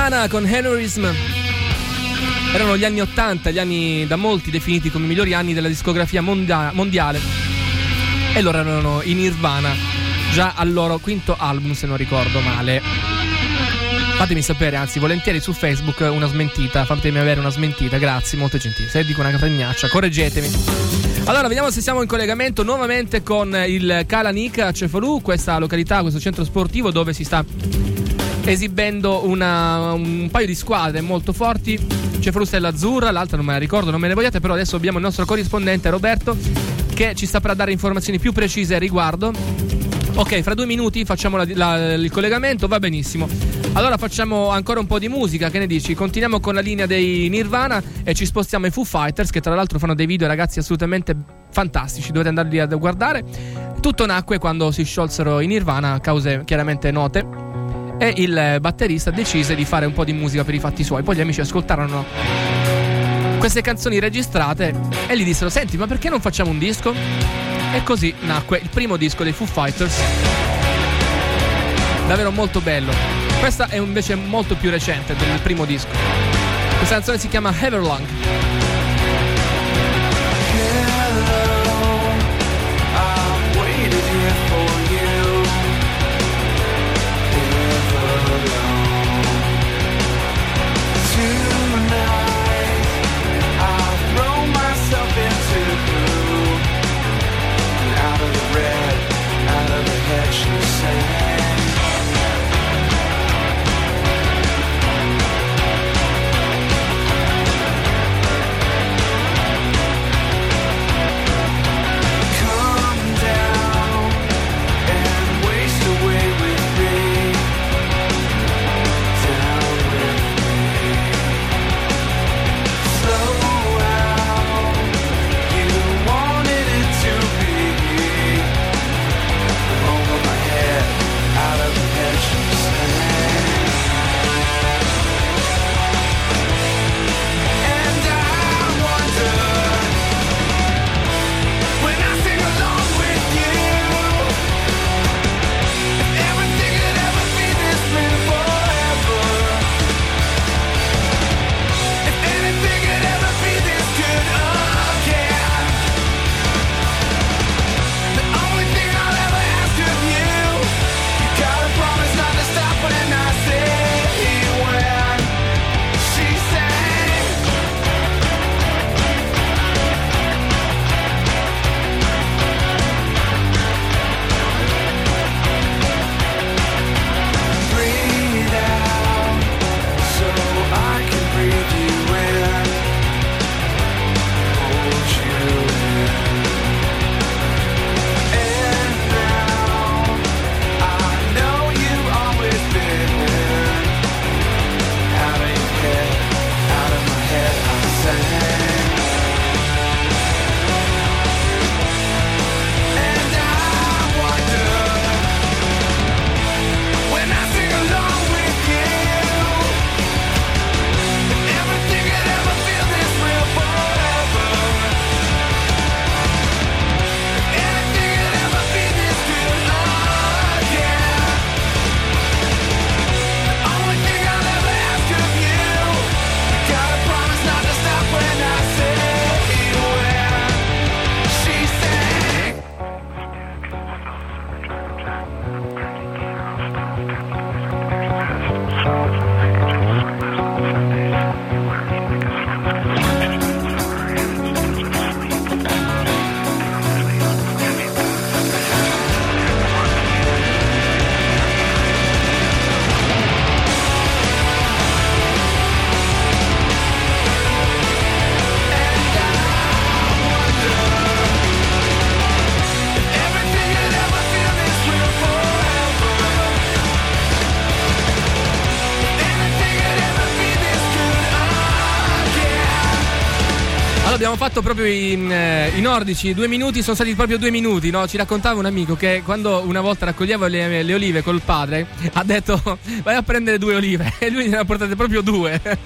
Nirvana con Aneurysm. Erano gli anni ottanta, gli anni da molti definiti come i migliori anni della discografia mondia- mondiale. E loro erano in Nirvana, già al loro quinto album, se non ricordo male. Fatemi sapere, anzi volentieri su Facebook, una smentita. Fatemi avere una smentita, grazie, molto gentile. Se dico una caprignaccia, correggetemi. Allora, vediamo se siamo in collegamento nuovamente con il Kalanik a Cefalù, questa località, questo centro sportivo dove si sta esibendo una, un paio di squadre molto forti. Cefalù Stella Azzurra, l'altra non me la ricordo, non me ne vogliate, però adesso abbiamo il nostro corrispondente Roberto che ci sta per dare informazioni più precise a riguardo. Ok, fra due minuti facciamo la, la, il collegamento, va benissimo. Allora facciamo ancora un po' di musica, che ne dici? Continuiamo con la linea dei Nirvana e ci spostiamo ai Foo Fighters, che tra l'altro fanno dei video, ragazzi, assolutamente fantastici, dovete andarli a guardare. Tutto nacque quando si sciolsero i Nirvana, a cause chiaramente note, e il batterista decise di fare un po' di musica per i fatti suoi. Poi gli amici ascoltarono queste canzoni registrate e gli dissero: senti, ma perché non facciamo un disco? E così nacque il primo disco dei Foo Fighters, davvero molto bello. Questa è invece molto più recente del primo disco. Questa canzone si chiama Everlong. Abbiamo fatto proprio in, eh, i nordici, due minuti sono stati proprio due minuti, no? Ci raccontava un amico che quando una volta raccoglieva le, le olive col padre ha detto vai a prendere due olive e lui ne ha portate proprio due. E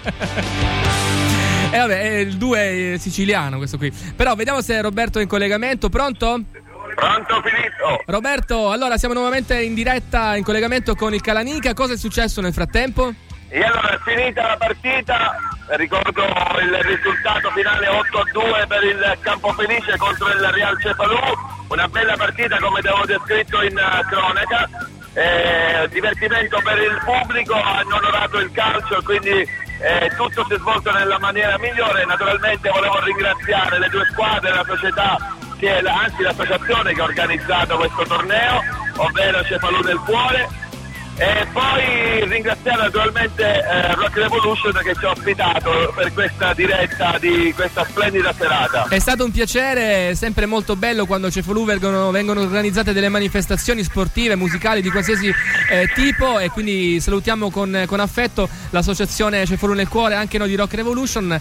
vabbè, è il due siciliano questo qui. Però vediamo se Roberto è in collegamento. Pronto? Pronto Filippo? Roberto, allora siamo nuovamente in diretta in collegamento con il Calanica. Cosa è successo nel frattempo? E allora è finita la partita, ricordo il risultato finale otto a due per il Campofelice contro il Real Cefalù, una bella partita come ti avevo descritto in uh, cronaca, eh, divertimento per il pubblico, hanno onorato il calcio, quindi eh, tutto si è svolto nella maniera migliore. Naturalmente volevo ringraziare le due squadre, la società, che è la, anzi l'associazione che ha organizzato questo torneo, ovvero Cefalù del Cuore. E poi ringraziare naturalmente eh, Rock Revolution che ci ha ospitato per questa diretta di questa splendida serata. È stato un piacere, sempre molto bello quando a Cefalù vengono, vengono organizzate delle manifestazioni sportive, musicali di qualsiasi eh, tipo, e quindi salutiamo con, con affetto l'associazione Cefalù nel Cuore, anche noi di Rock Revolution,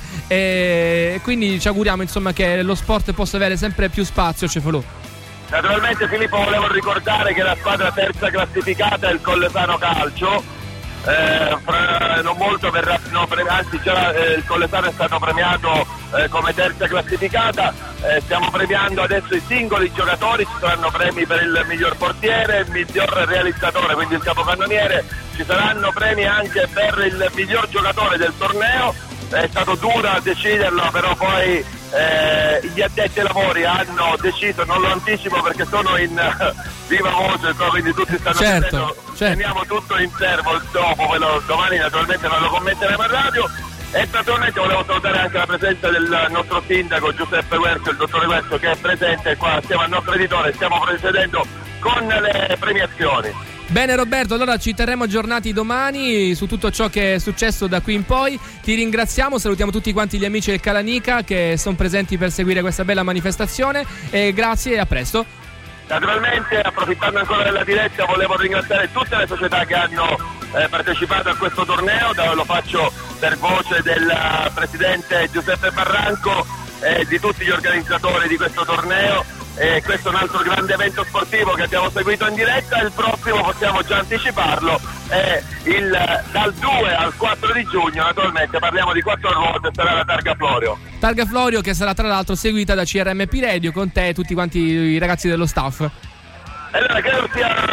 e quindi ci auguriamo insomma che lo sport possa avere sempre più spazio a Cefalù. Naturalmente Filippo, volevo ricordare che la squadra terza classificata è il Collesano Calcio, eh, fra, non molto verrà, no, pre, anzi già eh, il Collesano è stato premiato eh, come terza classificata, eh, stiamo premiando adesso i singoli giocatori, ci saranno premi per il miglior portiere, il miglior realizzatore, quindi il capocannoniere, ci saranno premi anche per il miglior giocatore del torneo, è stato duro a deciderlo, però poi Eh, gli addetti ai lavori hanno deciso, non lo anticipo perché sono in uh, viva voce, quindi tutti stanno certo, vedendo, certo. Teniamo tutto in servo dopo, quello, domani naturalmente non lo commenteremo in radio. E naturalmente volevo salutare anche la presenza del nostro sindaco Giuseppe Guercio, il dottore Guercio, che è presente qua assieme al nostro editore, stiamo procedendo con le premiazioni. Bene Roberto, allora ci terremo aggiornati domani su tutto ciò che è successo da qui in poi. Ti ringraziamo, salutiamo tutti quanti gli amici del Calanica che sono presenti per seguire questa bella manifestazione, e grazie e a presto. Naturalmente, approfittando ancora della diretta, volevo ringraziare tutte le società che hanno eh, partecipato a questo torneo, lo faccio per voce del presidente Giuseppe Barranco e di tutti gli organizzatori di questo torneo. E questo è un altro grande evento sportivo che abbiamo seguito in diretta. Il prossimo, possiamo già anticiparlo, è il, dal due al quattro di giugno. Naturalmente parliamo di quattro ruote, sarà la Targa Florio. Targa Florio che sarà tra l'altro seguita da C R M P Radio con te e tutti quanti i ragazzi dello staff. Allora, credo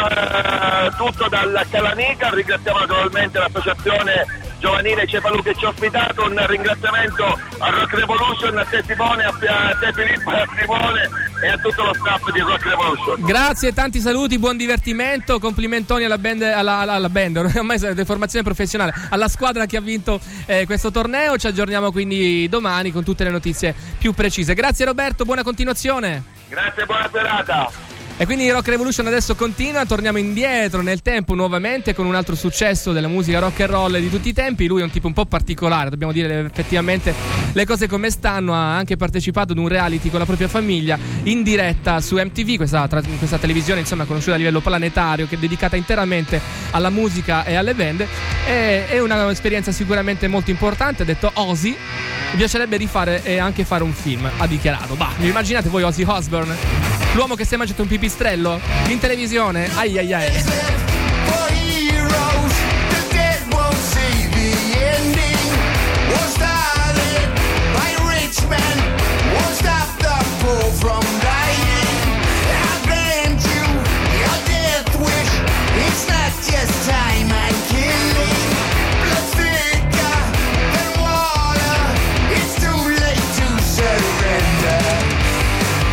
sia uh, tutto dalla Calanica. Ringraziamo naturalmente l'associazione giovanile Cefalù che ci ha ospitato, un ringraziamento a Rock Revolution, a te Simone, a te Filippo, a Simone e a tutto lo staff di Rock Revolution. Grazie, tanti saluti, buon divertimento, complimentoni alla band, alla, alla, alla band, ormai è deformazione professionale, alla squadra che ha vinto eh, questo torneo. Ci aggiorniamo quindi domani con tutte le notizie più precise. Grazie Roberto, buona continuazione. Grazie, buona serata. E quindi Rock Revolution adesso continua, torniamo indietro nel tempo nuovamente con un altro successo della musica rock and roll di tutti i tempi. Lui è un tipo un po' particolare, dobbiamo dire effettivamente le cose come stanno. Ha anche partecipato ad un reality con la propria famiglia in diretta su M T V, questa, questa televisione insomma conosciuta a livello planetario, che è dedicata interamente alla musica e alle band. E, è un'esperienza sicuramente molto importante. Ha detto Ozzy, mi piacerebbe rifare e anche fare un film, ha dichiarato. Bah, immaginate voi Ozzy Osbourne, l'uomo che si è mangiato un pipistrello in televisione, ai ai ai.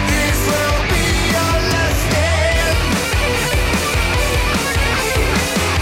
This will be your last day.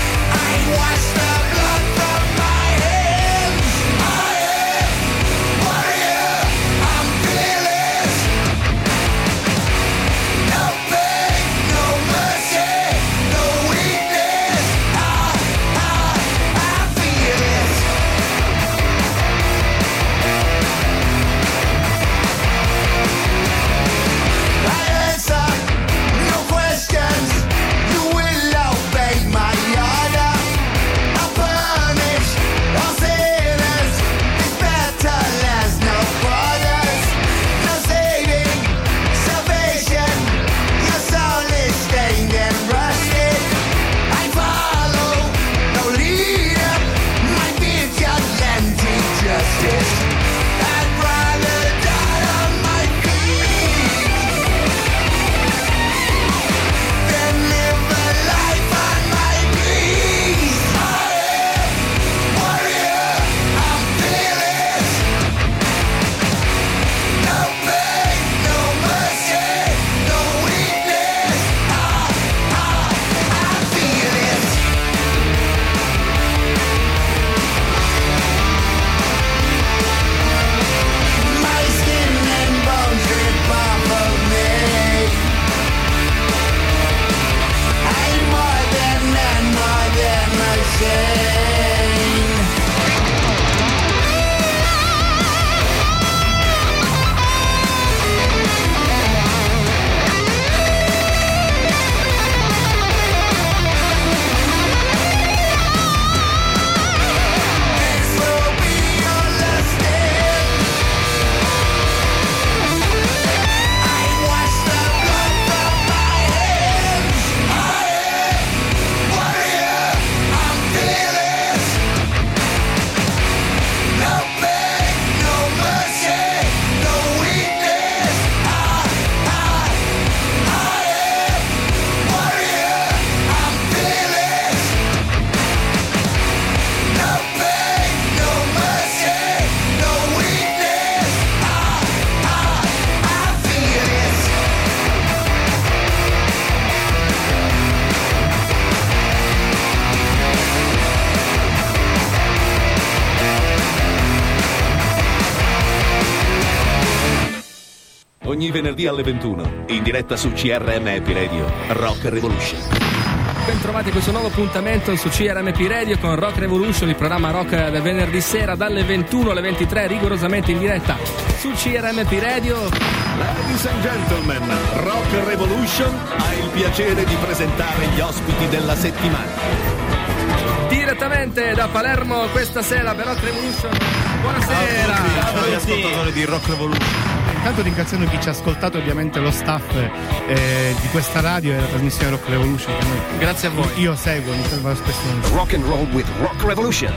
Ogni venerdì alle ventuno, in diretta su C R M Happy Radio, Rock Revolution. Ben questo nuovo appuntamento su C R M P Radio con Rock Revolution, il programma rock del venerdì sera dalle ventuno alle ventitré, rigorosamente in diretta su C R M P Radio. Ladies and gentlemen, Rock Revolution ha il piacere di presentare gli ospiti della settimana. Direttamente da Palermo questa sera per Rock Revolution. Buonasera. Ciao agli ascoltatori di Rock Revolution. Intanto ringraziando chi ci ha ascoltato, ovviamente lo staff eh, di questa radio e la trasmissione Rock Revolution. Che noi, grazie a voi. Io seguo, mi fermo spesso. Rock and roll with Rock Revolution.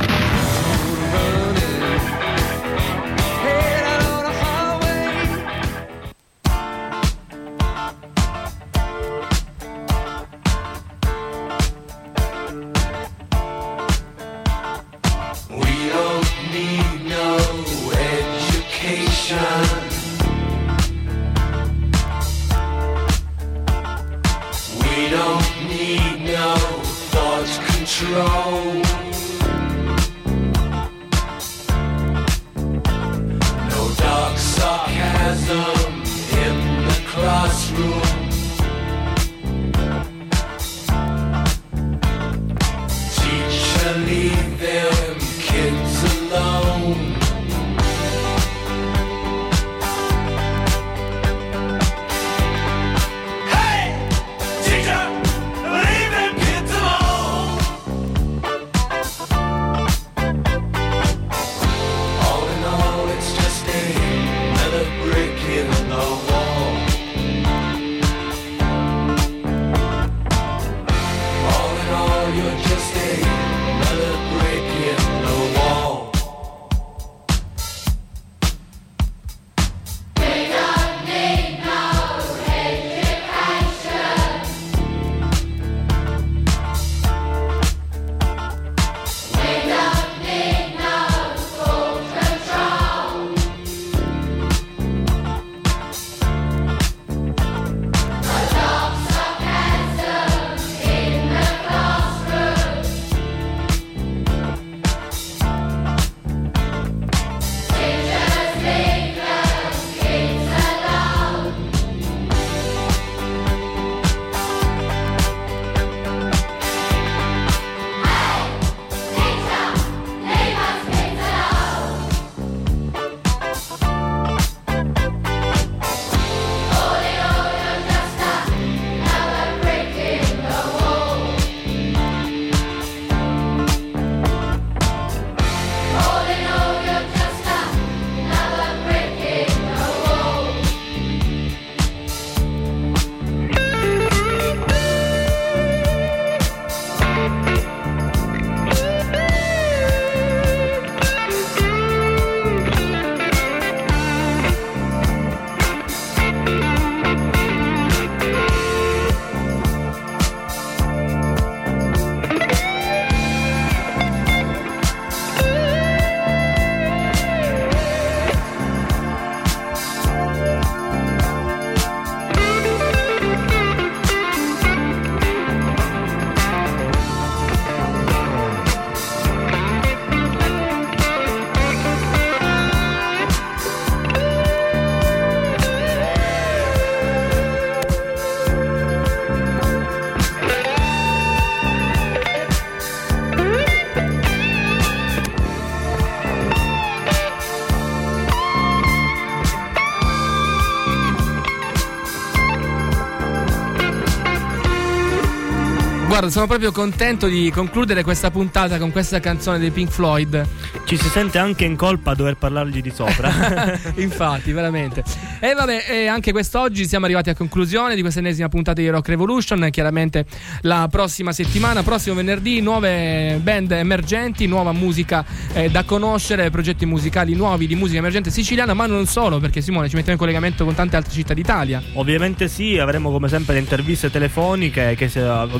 Guarda, sono proprio contento di concludere questa puntata con questa canzone dei Pink Floyd. Ci si sente anche in colpa a dover parlargli di sopra. Infatti, veramente. E vabbè, e anche quest'oggi siamo arrivati a conclusione di questa ennesima puntata di Rock Revolution. Chiaramente la prossima settimana, prossimo venerdì, nuove band emergenti, nuova musica eh, da conoscere, progetti musicali nuovi di musica emergente siciliana, ma non solo, perché Simone ci mettiamo in collegamento con tante altre città d'Italia. Ovviamente sì, avremo come sempre le interviste telefoniche che se, ovviamente si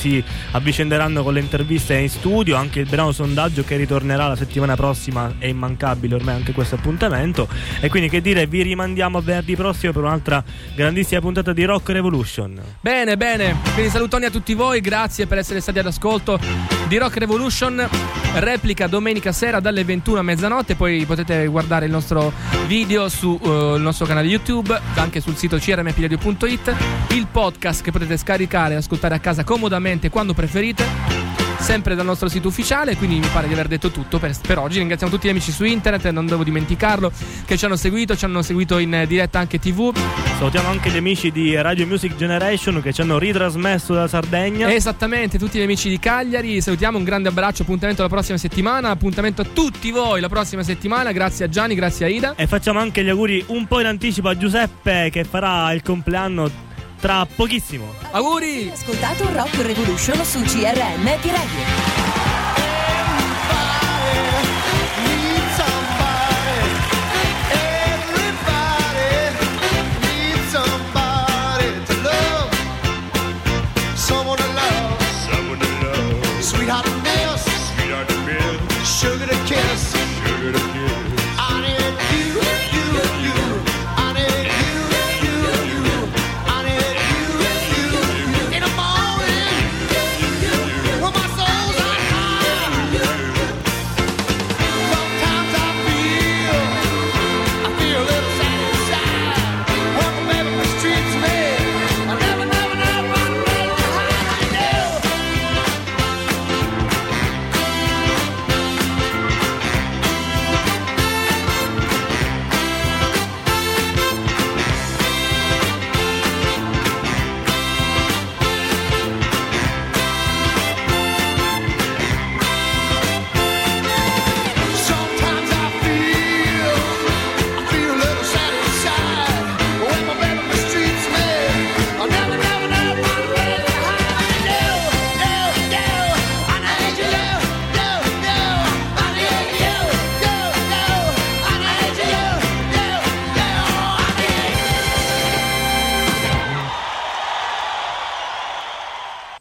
si avvicenderanno con le interviste in studio, anche il brano sondaggio che ritornerà la settimana prossima è immancabile ormai anche questo appuntamento, e quindi che dire, vi rimandiamo a venerdì prossimo per un'altra grandissima puntata di Rock Revolution. Bene, bene, quindi salutoni a tutti voi, grazie per essere stati ad ascolto di Rock Revolution, replica domenica sera dalle ventuno a mezzanotte, poi potete guardare il nostro video sul uh, nostro canale YouTube, anche sul sito c r m p radio punto i t, il podcast che potete scaricare e ascoltare a casa comodamente quando preferite, sempre dal nostro sito ufficiale. Quindi mi pare di aver detto tutto per, per oggi. Ringraziamo tutti gli amici su internet, non devo dimenticarlo, che ci hanno seguito, ci hanno seguito in diretta anche tivù. Salutiamo anche gli amici di Radio Music Generation che ci hanno ritrasmesso dalla Sardegna. Esattamente, tutti gli amici di Cagliari, salutiamo, un grande abbraccio, appuntamento la prossima settimana, appuntamento a tutti voi la prossima settimana, grazie a Gianni, grazie a Ida. E facciamo anche gli auguri un po' in anticipo a Giuseppe che farà il compleanno tra pochissimo. Auguri! Ascoltato Rock Revolution su C R M P Radio.